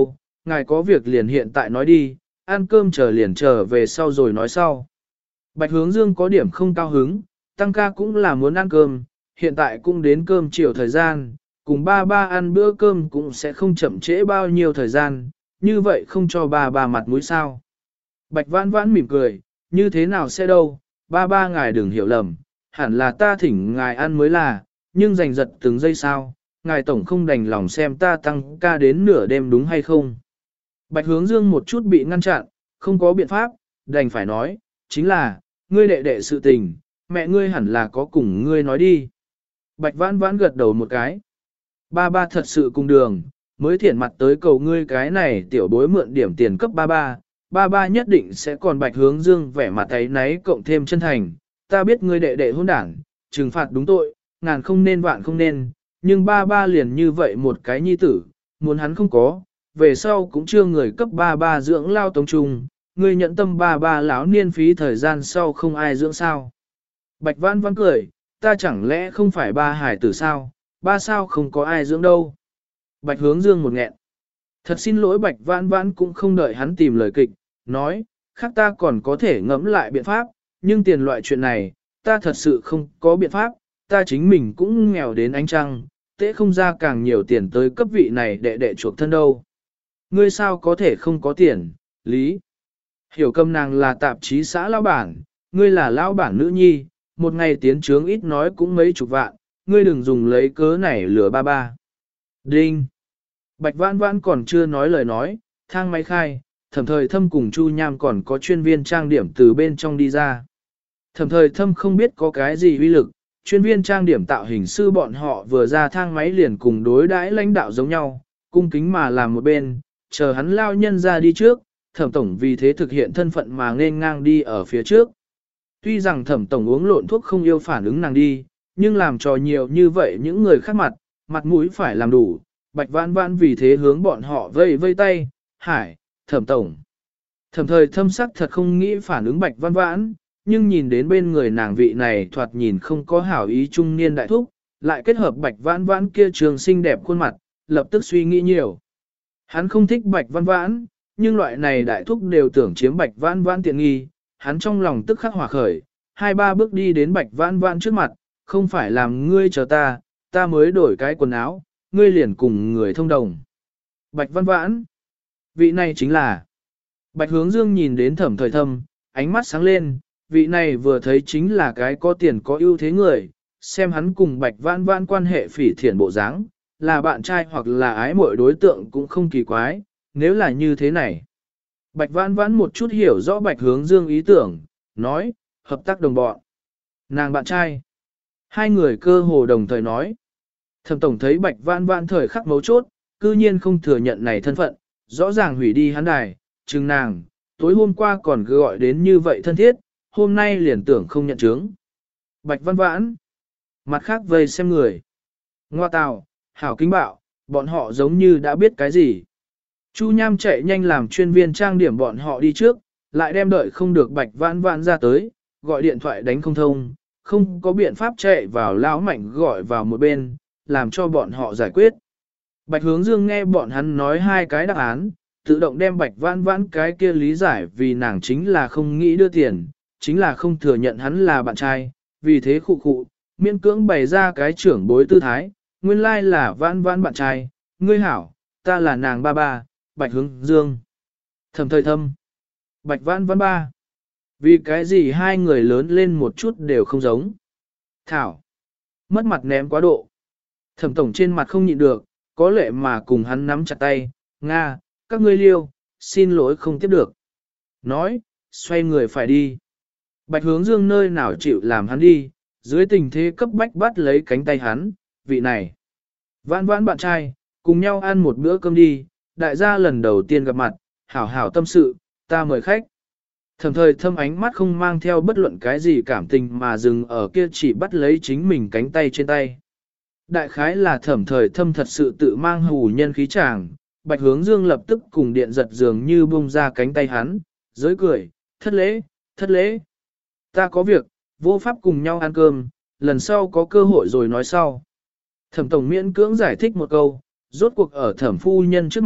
ngài có việc liền hiện tại nói đi, ăn cơm chờ liền trở về sau rồi nói sau. Bạch hướng dương có điểm không cao hứng, tăng ca cũng là muốn ăn cơm, hiện tại cũng đến cơm chiều thời gian, cùng ba ba ăn bữa cơm cũng sẽ không chậm trễ bao nhiêu thời gian, như vậy không cho ba ba mặt mũi sao. Bạch vãn vãn mỉm cười, như thế nào sẽ đâu, ba ba ngài đừng hiểu lầm, hẳn là ta thỉnh ngài ăn mới là, nhưng giành giật từng giây sao, ngài tổng không đành lòng xem ta tăng ca đến nửa đêm đúng hay không. Bạch hướng dương một chút bị ngăn chặn, không có biện pháp, đành phải nói, chính là, ngươi đệ đệ sự tình, mẹ ngươi hẳn là có cùng ngươi nói đi. Bạch vãn vãn gật đầu một cái. Ba ba thật sự cùng đường, mới thiển mặt tới cầu ngươi cái này tiểu bối mượn điểm tiền cấp ba ba. Ba ba nhất định sẽ còn bạch hướng dương vẻ mặt ấy náy cộng thêm chân thành. Ta biết ngươi đệ đệ hôn đảng, trừng phạt đúng tội, ngàn không nên vạn không nên, nhưng ba ba liền như vậy một cái nhi tử, muốn hắn không có, về sau cũng chưa người cấp ba ba dưỡng lao tống trung, ngươi nhận tâm ba ba lão niên phí thời gian sau không ai dưỡng sao. Bạch vãn vãn cười, ta chẳng lẽ không phải ba hải tử sao, ba sao không có ai dưỡng đâu. Bạch hướng dương một nghẹn. Thật xin lỗi bạch vãn vãn cũng không đợi hắn tìm lời kịch, nói, khác ta còn có thể ngẫm lại biện pháp, nhưng tiền loại chuyện này, ta thật sự không có biện pháp, ta chính mình cũng nghèo đến ánh trăng, tễ không ra càng nhiều tiền tới cấp vị này để đệ chuộc thân đâu. Ngươi sao có thể không có tiền, Lý? Hiểu Cầm nàng là tạp chí xã lão bản, ngươi là lão bản nữ nhi, một ngày tiến trướng ít nói cũng mấy chục vạn, ngươi đừng dùng lấy cớ này lừa ba ba. Đinh! Bạch vãn vãn còn chưa nói lời nói, thang máy khai, Thẩm Thời Thâm cùng Chu Nham còn có chuyên viên trang điểm từ bên trong đi ra. Thẩm Thời Thâm không biết có cái gì uy lực, chuyên viên trang điểm tạo hình sư bọn họ vừa ra thang máy liền cùng đối đãi lãnh đạo giống nhau, cung kính mà làm một bên, chờ hắn lao nhân ra đi trước, Thẩm Tổng vì thế thực hiện thân phận mà nên ngang đi ở phía trước. Tuy rằng Thẩm Tổng uống lộn thuốc không yêu phản ứng nàng đi, nhưng làm trò nhiều như vậy những người khác mặt mũi phải làm đủ, Bạch Vãn Vãn vì thế hướng bọn họ vây vây tay, Hải, Thẩm Tổng. Thẩm Thời Thâm sắc thật không nghĩ phản ứng Bạch Vãn Vãn, nhưng nhìn đến bên người nàng vị này thoạt nhìn không có hảo ý trung niên đại thúc, lại kết hợp Bạch Vãn Vãn kia trường xinh đẹp khuôn mặt, lập tức suy nghĩ nhiều. Hắn không thích Bạch Vãn Vãn, nhưng loại này đại thúc đều tưởng chiếm Bạch Vãn Vãn tiện nghi, hắn trong lòng tức khắc hỏa khởi, hai ba bước đi đến Bạch Vãn Vãn trước mặt, không phải làm ngươi chờ ta mới đổi cái quần áo, ngươi liền cùng người thông đồng. Bạch Vãn Vãn, vị này chính là. Bạch Hướng Dương nhìn đến Thẩm Thời Thâm, ánh mắt sáng lên, vị này vừa thấy chính là cái có tiền có ưu thế người, xem hắn cùng Bạch Vãn Vãn quan hệ phỉ thiện bộ dáng, là bạn trai hoặc là ái muội đối tượng cũng không kỳ quái, nếu là như thế này. Bạch Vãn Vãn một chút hiểu rõ Bạch Hướng Dương ý tưởng, nói, hợp tác đồng bọn. Nàng bạn trai. Hai người cơ hồ đồng thời nói. Thẩm Tổng thấy Bạch Vãn Vãn thời khắc mấu chốt, cư nhiên không thừa nhận này thân phận, rõ ràng hủy đi hắn đài, chừng nàng, tối hôm qua còn gọi đến như vậy thân thiết, hôm nay liền tưởng không nhận chứng. Bạch Vãn Vãn. Mặt khác vây xem người. Ngoa tào, hảo kính bạo, bọn họ giống như đã biết cái gì. Chu Nham chạy nhanh làm chuyên viên trang điểm bọn họ đi trước, lại đem đợi không được Bạch Vãn Vãn ra tới, gọi điện thoại đánh không thông, không có biện pháp chạy vào lão mạnh gọi vào một bên, làm cho bọn họ giải quyết. Bạch Hướng Dương nghe bọn hắn nói hai cái đáp án, tự động đem Bạch Vãn Vãn cái kia lý giải vì nàng chính là không nghĩ đưa tiền, chính là không thừa nhận hắn là bạn trai, vì thế khụ khụ, miễn cưỡng bày ra cái trưởng bối tư thái, nguyên lai là Vãn Vãn bạn trai, ngươi hảo, ta là nàng ba ba, Bạch Hướng Dương. Thẩm Thời Thâm. Bạch Vãn Vãn ba. Vì cái gì hai người lớn lên một chút đều không giống. Thảo. Mất mặt ném quá độ. Thẩm Tổng trên mặt không nhịn được, có lệ mà cùng hắn nắm chặt tay, Nga, các ngươi liêu, xin lỗi không tiếp được. Nói, xoay người phải đi. Bạch Hướng Dương nơi nào chịu làm hắn đi, dưới tình thế cấp bách bắt lấy cánh tay hắn, vị này. Vãn Vãn bạn trai, cùng nhau ăn một bữa cơm đi, đại gia lần đầu tiên gặp mặt, hảo hảo tâm sự, ta mời khách. Thẩm Thời Thâm ánh mắt không mang theo bất luận cái gì cảm tình mà dừng ở kia chỉ bắt lấy chính mình cánh tay trên tay. Đại khái là Thẩm Thời Thâm thật sự tự mang hù nhân khí chàng, Bạch Hướng Dương lập tức cùng điện giật dường như bung ra cánh tay hắn, giới cười, thất lễ, thất lễ. Ta có việc, vô pháp cùng nhau ăn cơm, lần sau có cơ hội rồi nói sau. Thẩm Tổng miễn cưỡng giải thích một câu, rốt cuộc ở Thẩm Phu Nhân trước mặt,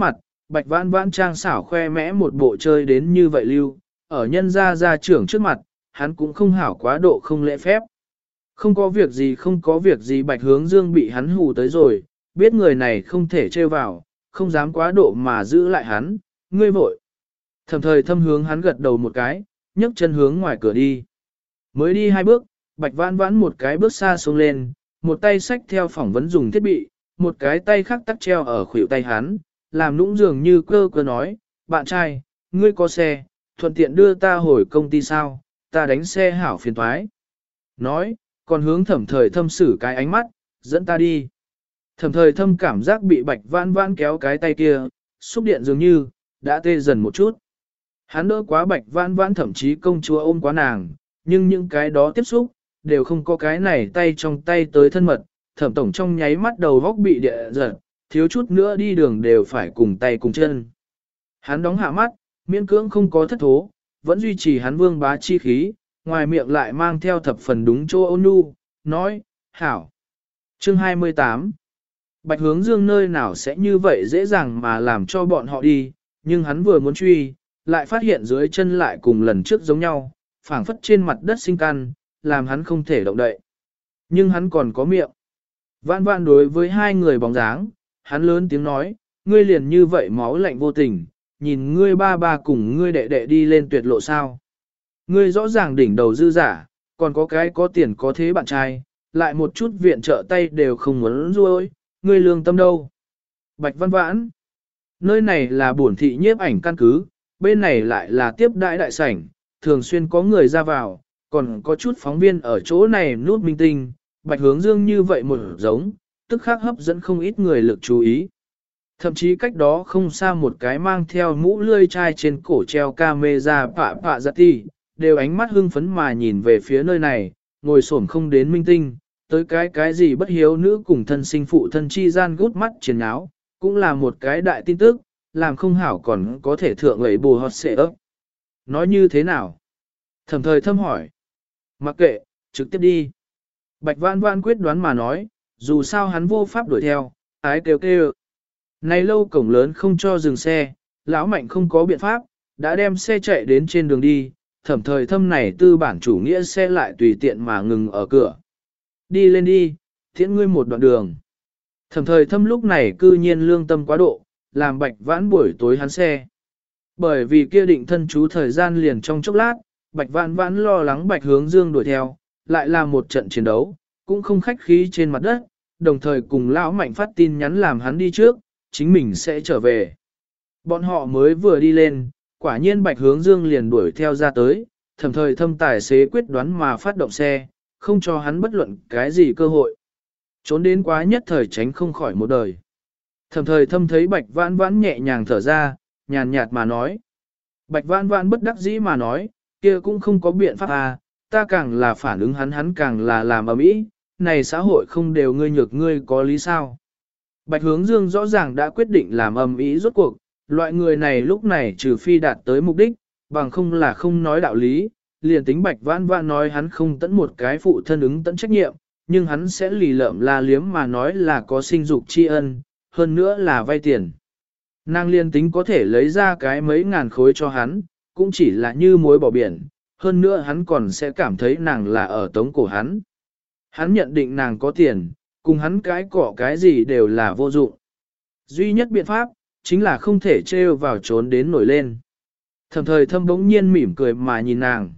Bạch Vãn Vãn trang xảo khoe mẽ một bộ chơi đến như vậy lưu, ở nhân gia trưởng trước mặt, hắn cũng không hảo quá độ không lễ phép. Không có việc gì không có việc gì Bạch Hướng Dương bị hắn hù tới rồi, biết người này không thể trêu vào, không dám quá độ mà giữ lại hắn, ngươi vội. Thẩm thời thâm hướng hắn gật đầu một cái, nhấc chân hướng ngoài cửa đi. Mới đi 2 bước, Bạch Vãn Vãn một cái bước xa xuống lên, một tay xách theo phỏng vấn dùng thiết bị, một cái tay khác tắc treo ở khuỷu tay hắn, làm nũng dường như cơ cơ nói, bạn trai, ngươi có xe, thuận tiện đưa ta hồi công ty sao, ta đánh xe hảo phiền toái. Nói, còn hướng thẩm thời thâm xử cái ánh mắt, dẫn ta đi. Thẩm thời thâm cảm giác bị Bạch Vãn Vãn kéo cái tay kia, xúc điện dường như, đã tê dần một chút. Hắn đỡ quá Bạch Vãn Vãn thậm chí công chúa ôm quá nàng, nhưng những cái đó tiếp xúc, đều không có cái này tay trong tay tới thân mật, thẩm tổng trong nháy mắt đầu góc bị địa giật, thiếu chút nữa đi đường đều phải cùng tay cùng chân. Hắn đóng hạ mắt, miễn cưỡng không có thất thố, vẫn duy trì hắn vương bá chi khí, ngoài miệng lại mang theo thập phần đúng chỗ ôn nhu, nói, hảo. Chương 28 Bạch Hướng Dương nơi nào sẽ như vậy dễ dàng mà làm cho bọn họ đi, nhưng hắn vừa muốn truy, lại phát hiện dưới chân lại cùng lần trước giống nhau, phảng phất trên mặt đất sinh căn, làm hắn không thể động đậy. Nhưng hắn còn có miệng. Vãn Vãn đối với hai người bóng dáng, hắn lớn tiếng nói, ngươi liền như vậy máu lạnh vô tình, nhìn ngươi ba ba cùng ngươi đệ đệ đi lên tuyệt lộ sao. Ngươi rõ ràng đỉnh đầu dư giả, còn có cái có tiền có thế bạn trai, lại một chút viện trợ tay đều không muốn ruôi, ngươi lương tâm đâu. Bạch Vãn Vãn, nơi này là bổn thị nhiếp ảnh căn cứ, bên này lại là tiếp đãi đại sảnh, thường xuyên có người ra vào, còn có chút phóng viên ở chỗ này nút minh tinh, Bạch Hướng Dương như vậy một giống, tức khắc hấp dẫn không ít người lực chú ý. Thậm chí cách đó không xa một cái mang theo mũ lươi chai trên cổ treo camera pạ giật ti, đều ánh mắt hưng phấn mà nhìn về phía nơi này, ngồi xổm không đến minh tinh, tới cái gì bất hiếu nữ cùng thân sinh phụ thân chi gian gút mắt chiến áo, cũng là một cái đại tin tức, làm không hảo còn có thể thượng ấy bù hot xệ ấp. Nói như thế nào? Thẩm thời thâm hỏi. Mặc kệ, trực tiếp đi. Bạch Vãn Vãn quyết đoán mà nói, dù sao hắn vô pháp đuổi theo, ái kêu kêu. Này lâu cổng lớn không cho dừng xe, lão mạnh không có biện pháp, đã đem xe chạy đến trên đường đi, thẩm thời thâm này tư bản chủ nghĩa xe lại tùy tiện mà ngừng ở cửa. Đi lên đi, thiện ngươi một đoạn đường. Thẩm thời thâm lúc này cư nhiên lương tâm quá độ, làm Bạch Vãn buổi tối hắn xe. Bởi vì kia định thân chú thời gian liền trong chốc lát, Bạch Vãn Vãn lo lắng Bạch Hướng Dương đuổi theo, lại là một trận chiến đấu, cũng không khách khí trên mặt đất, đồng thời cùng lão mạnh phát tin nhắn làm hắn đi trước, chính mình sẽ trở về. Bọn họ mới vừa đi lên, quả nhiên Bạch Hướng Dương liền đuổi theo ra tới, thẩm thời thâm tài xế quyết đoán mà phát động xe, không cho hắn bất luận cái gì cơ hội. Trốn đến quá nhất thời tránh không khỏi một đời. Thẩm thời thâm thấy Bạch Vãn Vãn nhẹ nhàng thở ra, nhàn nhạt mà nói. Bạch Vãn Vãn bất đắc dĩ mà nói, kia cũng không có biện pháp à, ta càng là phản ứng hắn càng là làm ầm ĩ, này xã hội không đều ngươi nhược ngươi có lý sao. Bạch Hướng Dương rõ ràng đã quyết định làm ầm ĩ rốt cuộc, loại người này lúc này trừ phi đạt tới mục đích, bằng không là không nói đạo lý, liền tính Bạch Vãn Vãn nói hắn không tẫn một cái phụ thân ứng tẫn trách nhiệm, nhưng hắn sẽ lì lợm la liếm mà nói là có sinh dục tri ân, hơn nữa là vay tiền. Nàng liên tính có thể lấy ra cái mấy ngàn khối cho hắn, cũng chỉ là như muối bỏ biển, hơn nữa hắn còn sẽ cảm thấy nàng là ở tống cổ hắn. Hắn nhận định nàng có tiền, cùng hắn cái cỏ cái gì đều là vô dụng. Duy nhất biện pháp, chính là không thể trêu vào trốn đến nổi lên. Thẩm thời thâm bỗng nhiên mỉm cười mà nhìn nàng.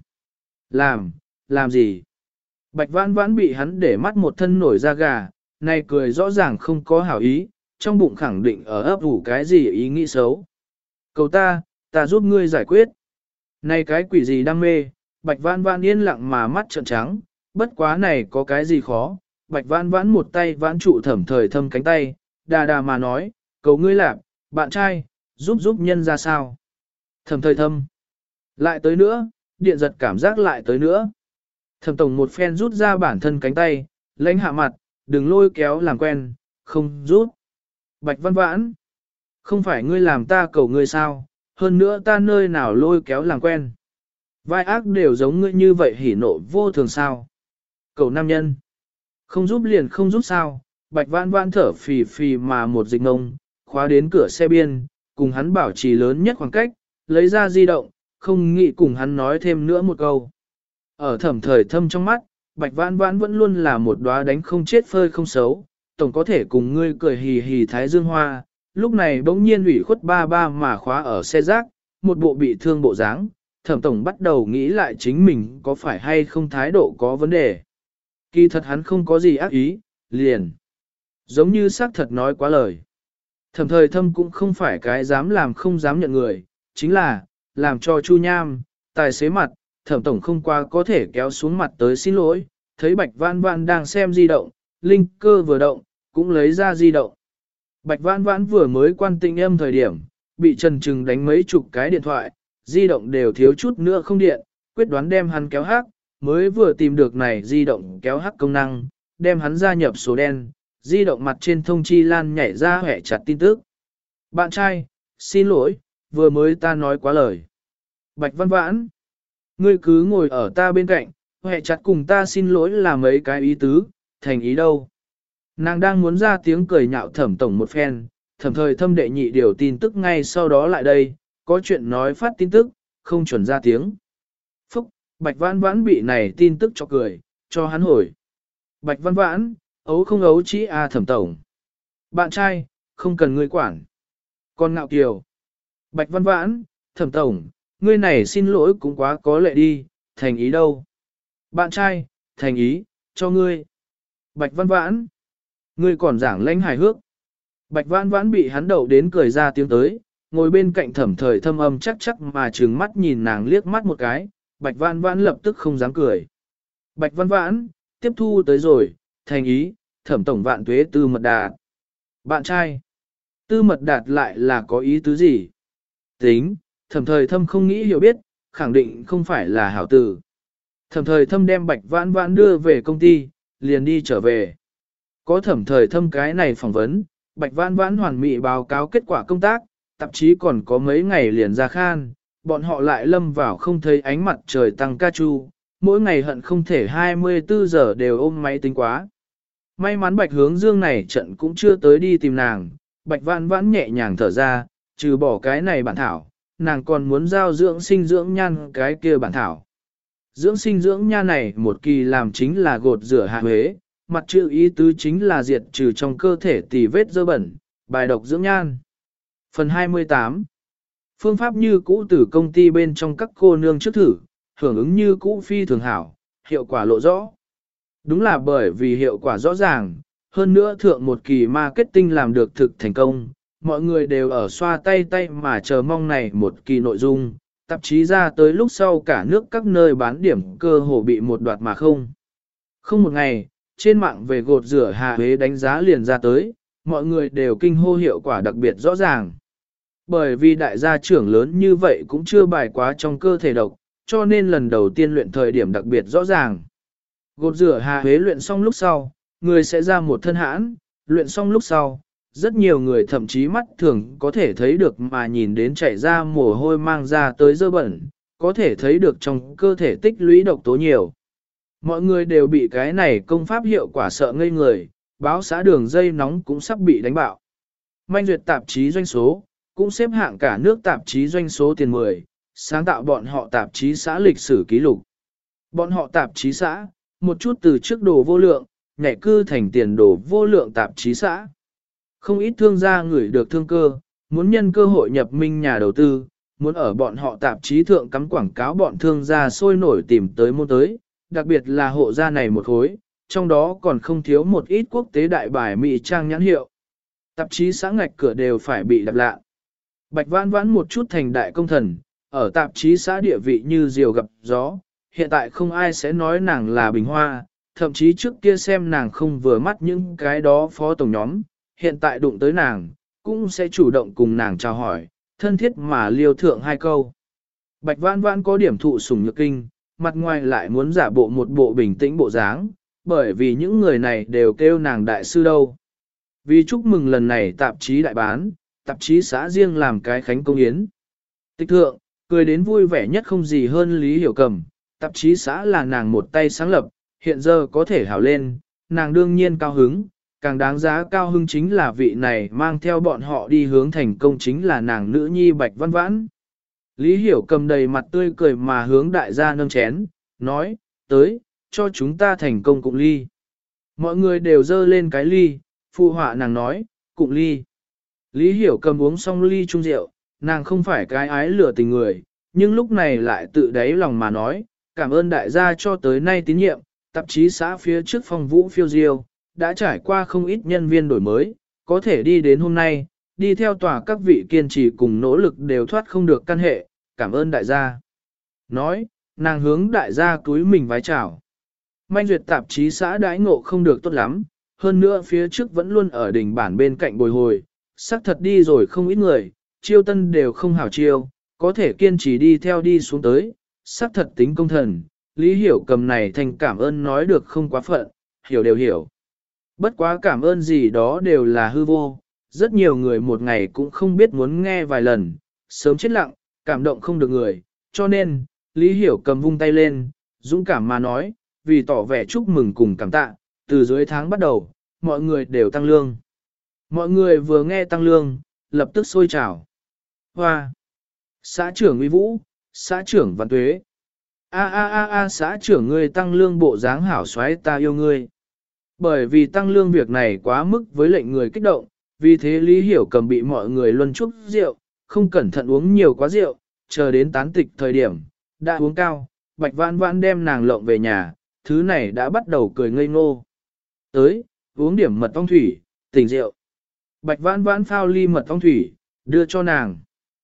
Làm gì? Bạch Vãn Vãn bị hắn để mắt một thân nổi da gà, này cười rõ ràng không có hảo ý, trong bụng khẳng định ở ấp ủ cái gì ý nghĩ xấu. Cầu ta giúp ngươi giải quyết. Này cái quỷ gì đam mê, Bạch Vãn Vãn yên lặng mà mắt trợn trắng, bất quá này có cái gì khó. Bạch Vãn Vãn một tay vãn trụ thẩm thời thâm cánh tay, đà đà mà nói, cầu ngươi làm, bạn trai, giúp nhân ra sao. Thẩm thời thâm. Lại tới nữa, điện giật cảm giác lại tới nữa. Thẩm tổng một phen rút ra bản thân cánh tay, lãnh hạ mặt, đừng lôi kéo làm quen, không rút. Bạch Vãn Vãn. Không phải ngươi làm ta cầu ngươi sao, hơn nữa ta nơi nào lôi kéo làm quen. Vai ác đều giống ngươi như vậy hỉ nộ vô thường sao. Cầu nam nhân. Không giúp liền không giúp sao, Bạch Vãn Vãn thở phì phì mà một dịch ngông, khóa đến cửa xe biên, cùng hắn bảo trì lớn nhất khoảng cách, lấy ra di động, không nghĩ cùng hắn nói thêm nữa một câu. Ở Thẩm Thời Thâm trong mắt, Bạch Vãn Vãn vẫn luôn là một đóa đánh không chết phơi không xấu, tổng có thể cùng ngươi cười hì hì thái dương hoa, lúc này bỗng nhiên ủy khuất ba ba mà khóa ở xe rác, một bộ bị thương bộ dáng, Thẩm tổng bắt đầu nghĩ lại chính mình có phải hay không thái độ có vấn đề. Kỳ thật hắn không có gì ác ý, liền. Giống như xác thật nói quá lời. Thẩm Thời Thâm cũng không phải cái dám làm không dám nhận người, chính là, làm cho Chu Nham, tài xế mặt, Thẩm tổng không qua có thể kéo xuống mặt tới xin lỗi, thấy Bạch Vãn Vãn đang xem di động, linh cơ vừa động, cũng lấy ra di động. Bạch Vãn Vãn vừa mới quan tinh âm thời điểm, bị Trần Trừng đánh mấy chục cái điện thoại, di động đều thiếu chút nữa không điện, quyết đoán đem hắn kéo hắc, mới vừa tìm được này di động kéo hắc công năng, đem hắn gia nhập số đen, di động mặt trên thông chi lan nhảy ra hẻ chặt tin tức. Bạn trai, xin lỗi, vừa mới ta nói quá lời. Bạch Vãn Vãn, ngươi cứ ngồi ở ta bên cạnh, hẻ chặt cùng ta xin lỗi là mấy cái ý tứ, thành ý đâu. Nàng đang muốn ra tiếng cười nhạo Thẩm tổng một phen, Thẩm Thời Thâm đệ nhị điều tin tức ngay sau đó lại đây, có chuyện nói phát tin tức, không chuẩn ra tiếng. Phúc, Bạch Vãn Vãn bị này tin tức cho cười, cho hắn hồi. Bạch Vãn Vãn, ấu không ấu chỉ Thẩm tổng. Bạn trai, không cần ngươi quản. Con ngạo kiều. Bạch Vãn Vãn, Thẩm tổng, ngươi này xin lỗi cũng quá có lệ đi, thành ý đâu. Bạn trai, thành ý, cho ngươi. Bạch Vãn Vãn, ngươi còn giảng lãnh hài hước. Bạch Vãn Vãn bị hắn đậu đến cười ra tiếng tới, ngồi bên cạnh Thẩm Thời Thâm âm chắc chắc mà trừng mắt nhìn nàng liếc mắt một cái, Bạch Vãn Vãn lập tức không dám cười. Bạch Vãn Vãn, tiếp thu tới rồi, thành ý, Thẩm tổng vạn tuế Tư Mật Đạt. Bạn trai, Tư Mật Đạt lại là có ý tứ gì? Tính, Thẩm Thời Thâm không nghĩ hiểu biết, khẳng định không phải là hảo tử. Thẩm Thời Thâm đem Bạch Vãn Vãn đưa về công ty, liền đi trở về. Có Thẩm Thời Thâm cái này phỏng vấn, Bạch Vãn Vãn hoàn mỹ báo cáo kết quả công tác, tạp chí còn có mấy ngày liền ra khan, bọn họ lại lâm vào không thấy ánh mặt trời tăng ca chu, mỗi ngày hận không thể 24 giờ đều ôm máy tính quá. May mắn Bạch Hướng Dương này trận cũng chưa tới đi tìm nàng, Bạch Vãn Vãn nhẹ nhàng thở ra, trừ bỏ cái này bản thảo, nàng còn muốn giao dưỡng sinh dưỡng nhan cái kia bản thảo. Dưỡng sinh dưỡng nhan này một kỳ làm chính là gột rửa hạ huế, mặt chữ ý tứ chính là diệt trừ trong cơ thể tỳ vết dơ bẩn, bài độc dưỡng nhan. Phần 28. Phương pháp như cũ từ công ty bên trong các cô nương trước thử, hưởng ứng như cũ phi thường hảo, hiệu quả lộ rõ. Đúng là bởi vì hiệu quả rõ ràng, hơn nữa thượng một kỳ marketing làm được thực thành công, mọi người đều ở xoa tay tay mà chờ mong này một kỳ nội dung, tạp chí ra tới lúc sau cả nước các nơi bán điểm cơ hồ bị một đoạt mà không. Không một ngày, trên mạng về gột rửa Hà Huế đánh giá liền ra tới, mọi người đều kinh hô hiệu quả đặc biệt rõ ràng. Bởi vì đại gia trưởng lớn như vậy cũng chưa bài quá trong cơ thể độc, cho nên lần đầu tiên luyện thời điểm đặc biệt rõ ràng. Gột rửa Hà Huế luyện xong lúc sau, người sẽ ra một thân hãn, luyện xong lúc sau, rất nhiều người thậm chí mắt thường có thể thấy được mà nhìn đến chảy ra mồ hôi mang ra tới dơ bẩn, có thể thấy được trong cơ thể tích lũy độc tố nhiều. Mọi người đều bị cái này công pháp hiệu quả sợ ngây người, báo xã đường dây nóng cũng sắp bị đánh bạo. Manh duyệt tạp chí doanh số, cũng xếp hạng cả nước tạp chí doanh số tiền 10, sáng tạo bọn họ tạp chí xã lịch sử ký lục. Bọn họ tạp chí xã, một chút từ trước đồ vô lượng, nhảy cư thành tiền đồ vô lượng tạp chí xã. Không ít thương gia người được thương cơ, muốn nhân cơ hội nhập minh nhà đầu tư, muốn ở bọn họ tạp chí thượng cắm quảng cáo bọn thương gia sôi nổi tìm tới môn tới, đặc biệt là hộ gia này một khối, trong đó còn không thiếu một ít quốc tế đại bài mỹ trang nhãn hiệu. Tạp chí xã ngạch cửa đều phải bị đập lạ. Bạch Vãn Vãn một chút thành đại công thần, ở tạp chí xã địa vị như diều gặp gió, hiện tại không ai sẽ nói nàng là bình hoa, thậm chí trước kia xem nàng không vừa mắt những cái đó phó tổng nhóm, hiện tại đụng tới nàng, cũng sẽ chủ động cùng nàng chào hỏi, thân thiết mà liêu thượng hai câu. Bạch Vãn Vãn có điểm thụ sủng nhược kinh, mặt ngoài lại muốn giả bộ một bộ bình tĩnh bộ dáng, bởi vì những người này đều kêu nàng đại sư đâu. Vì chúc mừng lần này tạp chí đại bán, tạp chí xã riêng làm cái khánh công yến. Tịch thượng, cười đến vui vẻ nhất không gì hơn Lý Hiểu Cầm, tạp chí xã là nàng một tay sáng lập, hiện giờ có thể hảo lên, nàng đương nhiên cao hứng, Càng đáng giá cao hưng chính là vị này mang theo bọn họ đi hướng thành công chính là nàng nữ nhi Bạch Văn Vãn. Lý Hiểu cầm đầy mặt tươi cười mà hướng đại gia nâng chén, nói, tới, cho chúng ta thành công cụng ly. Mọi người đều dơ lên cái ly, phụ họa nàng nói, cụng ly. Lý Hiểu cầm uống xong ly chung rượu, nàng không phải cái ái lửa tình người, nhưng lúc này lại tự đáy lòng mà nói, cảm ơn đại gia cho tới nay tín nhiệm, tạp chí xã phía trước phong vũ phiêu diêu, đã trải qua không ít nhân viên đổi mới, có thể đi đến hôm nay, đi theo tòa các vị kiên trì cùng nỗ lực đều thoát không được căn hệ, cảm ơn đại gia. Nói, nàng hướng đại gia túi mình vái chào. Manh duyệt tạp chí xã đãi ngộ không được tốt lắm, hơn nữa phía trước vẫn luôn ở đỉnh bản bên cạnh bồi hồi, xác thật đi rồi không ít người, chiêu tân đều không hảo chiêu, có thể kiên trì đi theo đi xuống tới, xác thật tính công thần, Lý Hiểu cầm này thành cảm ơn nói được không quá phận, hiểu đều hiểu. Bất quá cảm ơn gì đó đều là hư vô, rất nhiều người một ngày cũng không biết muốn nghe vài lần, sớm chết lặng, cảm động không được người, cho nên, Lý Hiểu cầm vung tay lên, dũng cảm mà nói, vì tỏ vẻ chúc mừng cùng cảm tạ, từ dưới tháng bắt đầu, mọi người đều tăng lương. Mọi người vừa nghe tăng lương, lập tức sôi trào. Hoa! Xã trưởng uy vũ, xã trưởng văn tuế. Xã trưởng ngươi tăng lương bộ dáng hảo xoáy ta yêu ngươi. Bởi vì tăng lương việc này quá mức với lệnh người kích động, vì thế Lý Hiểu cầm bị mọi người luân chúc rượu, không cẩn thận uống nhiều quá rượu, chờ đến tán tịch thời điểm, đã uống cao, Bạch Vãn Vãn đem nàng lộng về nhà, thứ này đã bắt đầu cười ngây ngô. Tới, uống điểm mật ong thủy, tỉnh rượu. Bạch Vãn Vãn phao ly mật ong thủy, đưa cho nàng.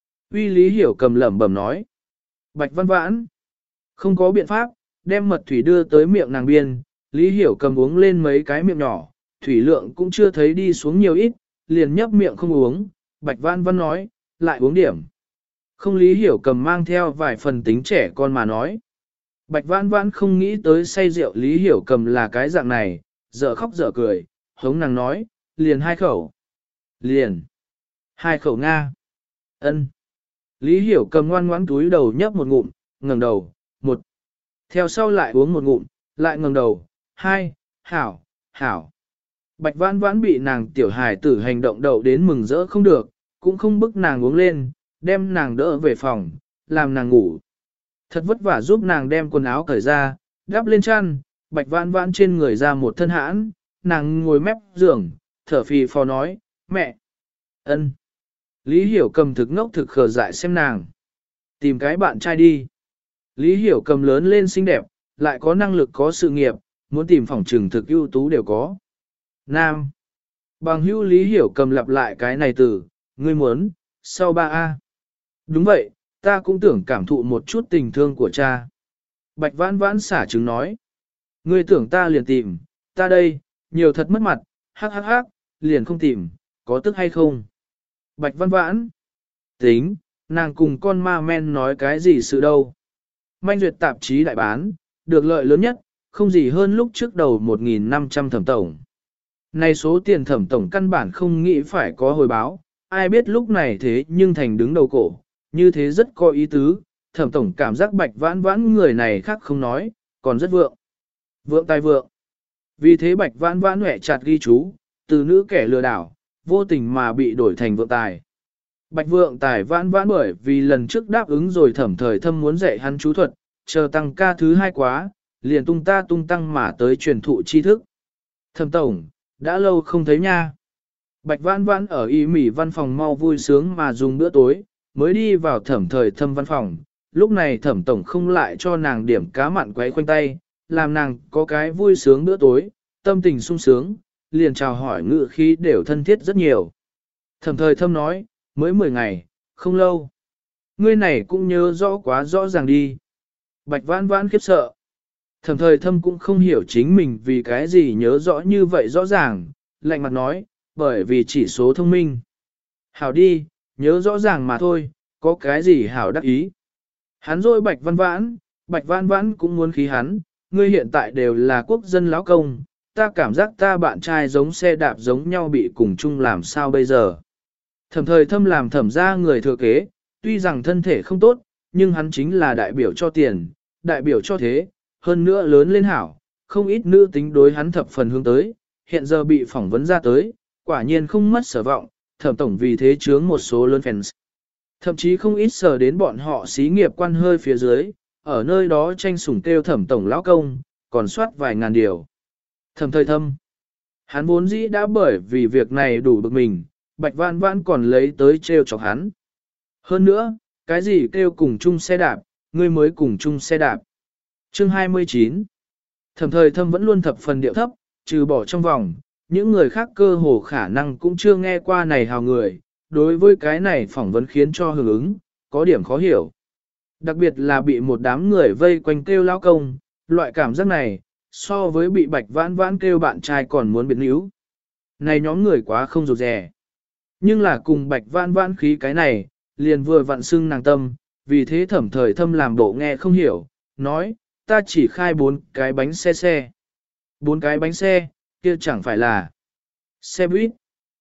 Uy Lý Hiểu cầm lẩm bẩm nói. Bạch Vãn Vãn, không có biện pháp, đem mật thủy đưa tới miệng nàng biên, Lý Hiểu cầm uống lên mấy cái miệng nhỏ, thủy lượng cũng chưa thấy đi xuống nhiều ít, liền nhấp miệng không uống, Bạch Vãn Vãn nói, lại uống điểm. Không Lý Hiểu cầm mang theo vài phần tính trẻ con mà nói. Bạch Vãn Vãn không nghĩ tới say rượu Lý Hiểu cầm là cái dạng này, dở khóc dở cười, hống nàng nói, liền 2 khẩu. Liền. 2 khẩu Nga. Ân. Lý Hiểu cầm ngoan ngoãn túi đầu nhấp một ngụm, ngẩng đầu, 1. Theo sau lại uống một ngụm, lại ngẩng đầu, 2. Hảo, hảo. Bạch Vãn Vãn bị nàng tiểu hài tử hành động đậu đến mừng rỡ không được, cũng không bức nàng uống lên, đem nàng đỡ về phòng, làm nàng ngủ. Thật vất vả giúp nàng đem quần áo cởi ra, đắp lên chăn, Bạch Vãn Vãn trên người ra một thân hãn, nàng ngồi mép giường, thở phì phò nói, mẹ. Ân. Lý Hiểu cầm thực ngốc thực khờ dại xem nàng. Tìm cái bạn trai đi. Lý Hiểu cầm lớn lên xinh đẹp, lại có năng lực có sự nghiệp, muốn tìm phỏng trừng thực ưu tú đều có. Nam. Bằng hữu Lý Hiểu cầm lặp lại cái này từ, ngươi muốn, sau 3A. Đúng vậy, ta cũng tưởng cảm thụ một chút tình thương của cha. Bạch Vãn Vãn xả trứng nói. Ngươi tưởng ta liền tìm, ta đây, nhiều thật mất mặt, hắc, liền không tìm, có tức hay không? Bạch Vãn Vãn. Tính, nàng cùng con ma men nói cái gì sự đâu. Manh duyệt tạp chí đại bán, được lợi lớn nhất, không gì hơn lúc trước đầu 1.500 thẩm tổng. Này số tiền thẩm tổng căn bản không nghĩ phải có hồi báo, ai biết lúc này thế nhưng thành đứng đầu cổ, như thế rất có ý tứ, thẩm tổng cảm giác Bạch Vãn Vãn người này khác không nói, còn rất vượng. Vượng tài vượng. Vì thế Bạch Vãn Vãn hẹ chặt ghi chú, từ nữ kẻ lừa đảo, vô tình mà bị đổi thành vượng tài. Bạch Vượng Tài Vãn Vãn bởi vì lần trước đáp ứng rồi thẩm thời thâm muốn dạy hắn chú thuật, chờ tăng ca thứ 2 quá, liền tung tăng mà tới truyền thụ tri thức. Thẩm tổng, đã lâu không thấy nha. Bạch Vãn Vãn ở y mỉ văn phòng mau vui sướng mà dùng bữa tối, mới đi vào thẩm thời thâm văn phòng. Lúc này thẩm tổng không lại cho nàng điểm cá mặn quấy khoanh tay, làm nàng có cái vui sướng bữa tối, tâm tình sung sướng, liền chào hỏi ngự khí đều thân thiết rất nhiều. Thẩm thời thâm nói, mới 10 ngày, không lâu. Ngươi này cũng nhớ rõ quá rõ ràng đi. Bạch Vãn Vãn khiếp sợ. Thẩm thời thâm cũng không hiểu chính mình vì cái gì nhớ rõ như vậy rõ ràng, lạnh mặt nói, bởi vì chỉ số thông minh. Hảo đi, nhớ rõ ràng mà thôi, có cái gì hảo đắc ý. Hắn rồi Bạch Vãn Vãn cũng muốn khí hắn, ngươi hiện tại đều là quốc dân lão công, ta cảm giác ta bạn trai giống xe đạp giống nhau bị cùng chung làm sao bây giờ. Thẩm thời thâm làm thẩm ra người thừa kế, tuy rằng thân thể không tốt, nhưng hắn chính là đại biểu cho tiền, đại biểu cho thế, hơn nữa lớn lên hảo, không ít nữ tính đối hắn thập phần hướng tới, hiện giờ bị phỏng vấn ra tới, quả nhiên không mất sở vọng, thẩm tổng vì thế chướng một số lớn fans. Thậm chí không ít sở đến bọn họ xí nghiệp quan hơi phía dưới, ở nơi đó tranh sủng kêu thẩm tổng lão công, còn soát vài ngàn điều. Thẩm thời thâm. Hắn vốn dĩ đã bởi vì việc này đủ bực mình, Bạch Vãn Vãn còn lấy tới trêu chọc hắn. Hơn nữa, cái gì kêu cùng chung xe đạp, ngươi mới cùng chung xe đạp. Chương 29. Thẩm thời thâm vẫn luôn thập phần điệu thấp, trừ bỏ trong vòng, những người khác cơ hồ khả năng cũng chưa nghe qua này hào người, đối với cái này phỏng vấn khiến cho hưởng ứng, có điểm khó hiểu. Đặc biệt là bị một đám người vây quanh kêu lao công, loại cảm giác này, so với bị Bạch Vãn Vãn kêu bạn trai còn muốn biến níu. Này nhóm người quá không rụt rè. Nhưng là cùng Bạch Vãn Vãn khí cái này, liền vừa vặn xưng nàng tâm, vì thế thẩm thời thâm làm bộ nghe không hiểu, nói, ta chỉ khai 4 cái bánh xe. 4 cái bánh xe, kia chẳng phải là xe buýt.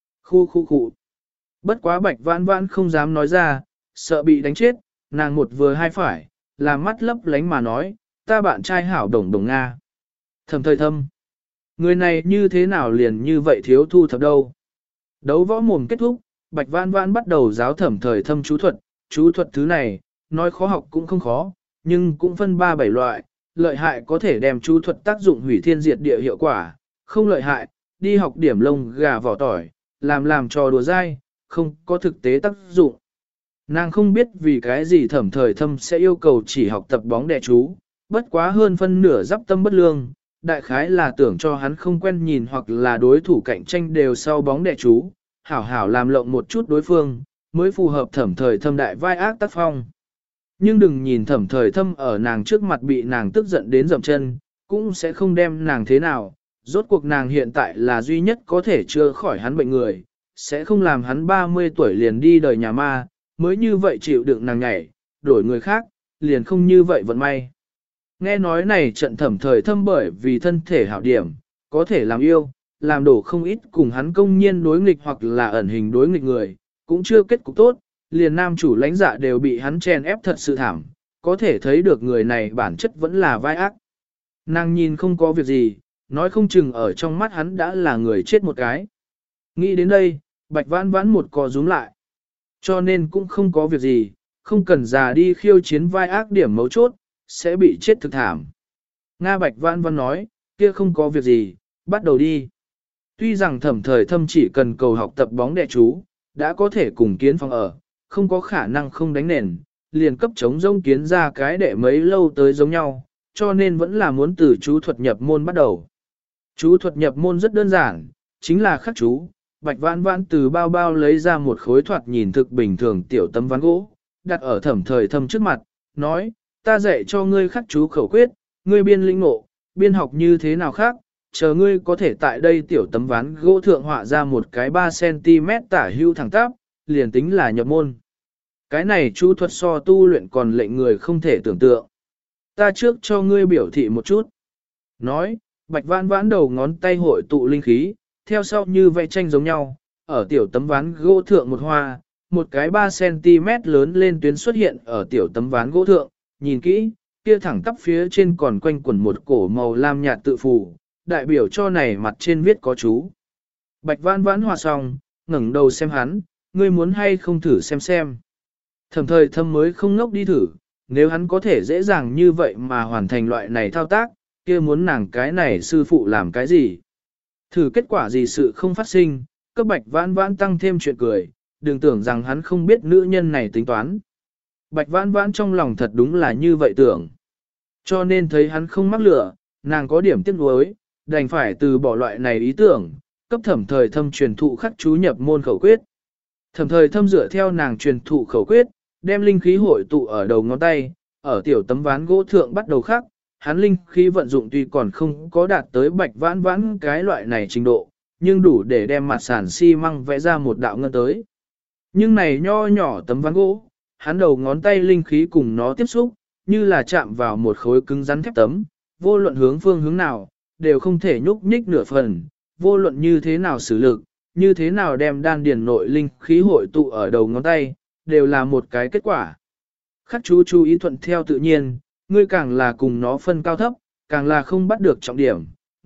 Khu. Bất quá Bạch Vãn Vãn không dám nói ra, sợ bị đánh chết, nàng một vừa hai phải, làm mắt lấp lánh mà nói, ta bạn trai hảo đồng đồng Nga. Thẩm thời thâm. Người này như thế nào liền như vậy thiếu thu thập đâu. Đấu võ mồm kết thúc, Bạch Vãn Vãn bắt đầu giáo thẩm thời thâm chú thuật thứ này, nói khó học cũng không khó, nhưng cũng phân 3-7 loại, lợi hại có thể đem chú thuật tác dụng hủy thiên diệt địa hiệu quả, không lợi hại, đi học điểm lông gà vỏ tỏi, làm trò đùa dai, không có thực tế tác dụng. Nàng không biết vì cái gì thẩm thời thâm sẽ yêu cầu chỉ học tập bóng đè chú, bất quá hơn phân nửa giáp tâm bất lương, đại khái là tưởng cho hắn không quen nhìn hoặc là đối thủ cạnh tranh đều sau bóng đè chú, hảo hảo làm lộng một chút đối phương, mới phù hợp thẩm thời thâm đại vai ác tác phong. Nhưng đừng nhìn thẩm thời thâm ở nàng trước mặt bị nàng tức giận đến dậm chân, cũng sẽ không đem nàng thế nào, rốt cuộc nàng hiện tại là duy nhất có thể chữa khỏi hắn bệnh người, sẽ không làm hắn 30 tuổi liền đi đời nhà ma, mới như vậy chịu đựng nàng nhảy, đổi người khác, liền không như vậy vận may. Nghe nói này trận thẩm thời thâm bởi vì thân thể hảo điểm, có thể làm yêu, làm đổ không ít cùng hắn công nhiên đối nghịch hoặc là ẩn hình đối nghịch người, cũng chưa kết cục tốt, liền nam chủ lãnh dạ đều bị hắn chèn ép thật sự thảm, có thể thấy được người này bản chất vẫn là vai ác. Nàng nhìn không có việc gì, nói không chừng ở trong mắt hắn đã là người chết một cái. Nghĩ đến đây, Bạch Vãn Vãn một cò rúm lại. Cho nên cũng không có việc gì, không cần già đi khiêu chiến vai ác điểm mấu chốt, sẽ bị chết thực thảm. Nga Bạch Vãn Vãn nói, kia không có việc gì, bắt đầu đi. Tuy rằng thẩm thời thâm chỉ cần cầu học tập bóng đè chú, đã có thể cùng kiến phòng ở, không có khả năng không đánh nền, liền cấp chống rông kiến ra cái đệ mấy lâu tới giống nhau, cho nên vẫn là muốn từ chú thuật nhập môn bắt đầu. Chú thuật nhập môn rất đơn giản, chính là khắc chú. Bạch Vãn Vãn từ bao bao lấy ra một khối thoạt nhìn thực bình thường tiểu tấm ván gỗ, đặt ở thẩm thời thâm trước mặt, nói, ta dạy cho ngươi khắc chú khẩu quyết, ngươi biên linh ngộ, biên học như thế nào khác, chờ ngươi có thể tại đây tiểu tấm ván gỗ thượng họa ra một cái 3cm tả hưu thẳng tắp, liền tính là nhập môn. Cái này chú thuật so tu luyện còn lệnh người không thể tưởng tượng. Ta trước cho ngươi biểu thị một chút. Nói, Bạch Vãn Vãn đầu ngón tay hội tụ linh khí, theo sau như vẽ tranh giống nhau, ở tiểu tấm ván gỗ thượng một hoa, một cái 3cm lớn lên tuyến xuất hiện ở tiểu tấm ván gỗ thượng, nhìn kỹ, kia thẳng tắp phía trên còn quanh quẩn một cổ màu lam nhạt tự phù, đại biểu cho này mặt trên viết có chú. Bạch Vãn Vãn hòa xong, ngẩng đầu xem hắn, ngươi muốn hay không thử xem. Thẩm thời thâm mới không ngốc đi thử, nếu hắn có thể dễ dàng như vậy mà hoàn thành loại này thao tác, kia muốn nàng cái này sư phụ làm cái gì? Thử kết quả gì sự không phát sinh, cấp Bạch Vãn Vãn tăng thêm chuyện cười, đừng tưởng rằng hắn không biết nữ nhân này tính toán. Bạch Vãn Vãn trong lòng thật đúng là như vậy tưởng. Cho nên thấy hắn không mắc lửa, nàng có điểm tiếc nuối, đành phải từ bỏ loại này ý tưởng, cấp thẩm thời thâm truyền thụ khắc chú nhập môn khẩu quyết. Thẩm thời thâm dựa theo nàng truyền thụ khẩu quyết, đem linh khí hội tụ ở đầu ngón tay, ở tiểu tấm ván gỗ thượng bắt đầu khắc, hắn linh khí vận dụng tuy còn không có đạt tới Bạch Vãn Vãn cái loại này trình độ, nhưng đủ để đem mặt sàn xi măng vẽ ra một đạo ngân tới. Nhưng này nho nhỏ tấm ván gỗ, hắn đầu ngón tay linh khí cùng nó tiếp xúc, như là chạm vào một khối cứng rắn thép tấm, vô luận hướng phương hướng nào, đều không thể nhúc nhích nửa phần, vô luận như thế nào xử lực, như thế nào đem đan điền nội linh khí hội tụ ở đầu ngón tay, đều là một cái kết quả. Khắc chú ý thuận theo tự nhiên, ngươi càng là cùng nó phân cao thấp, càng là không bắt được trọng điểm,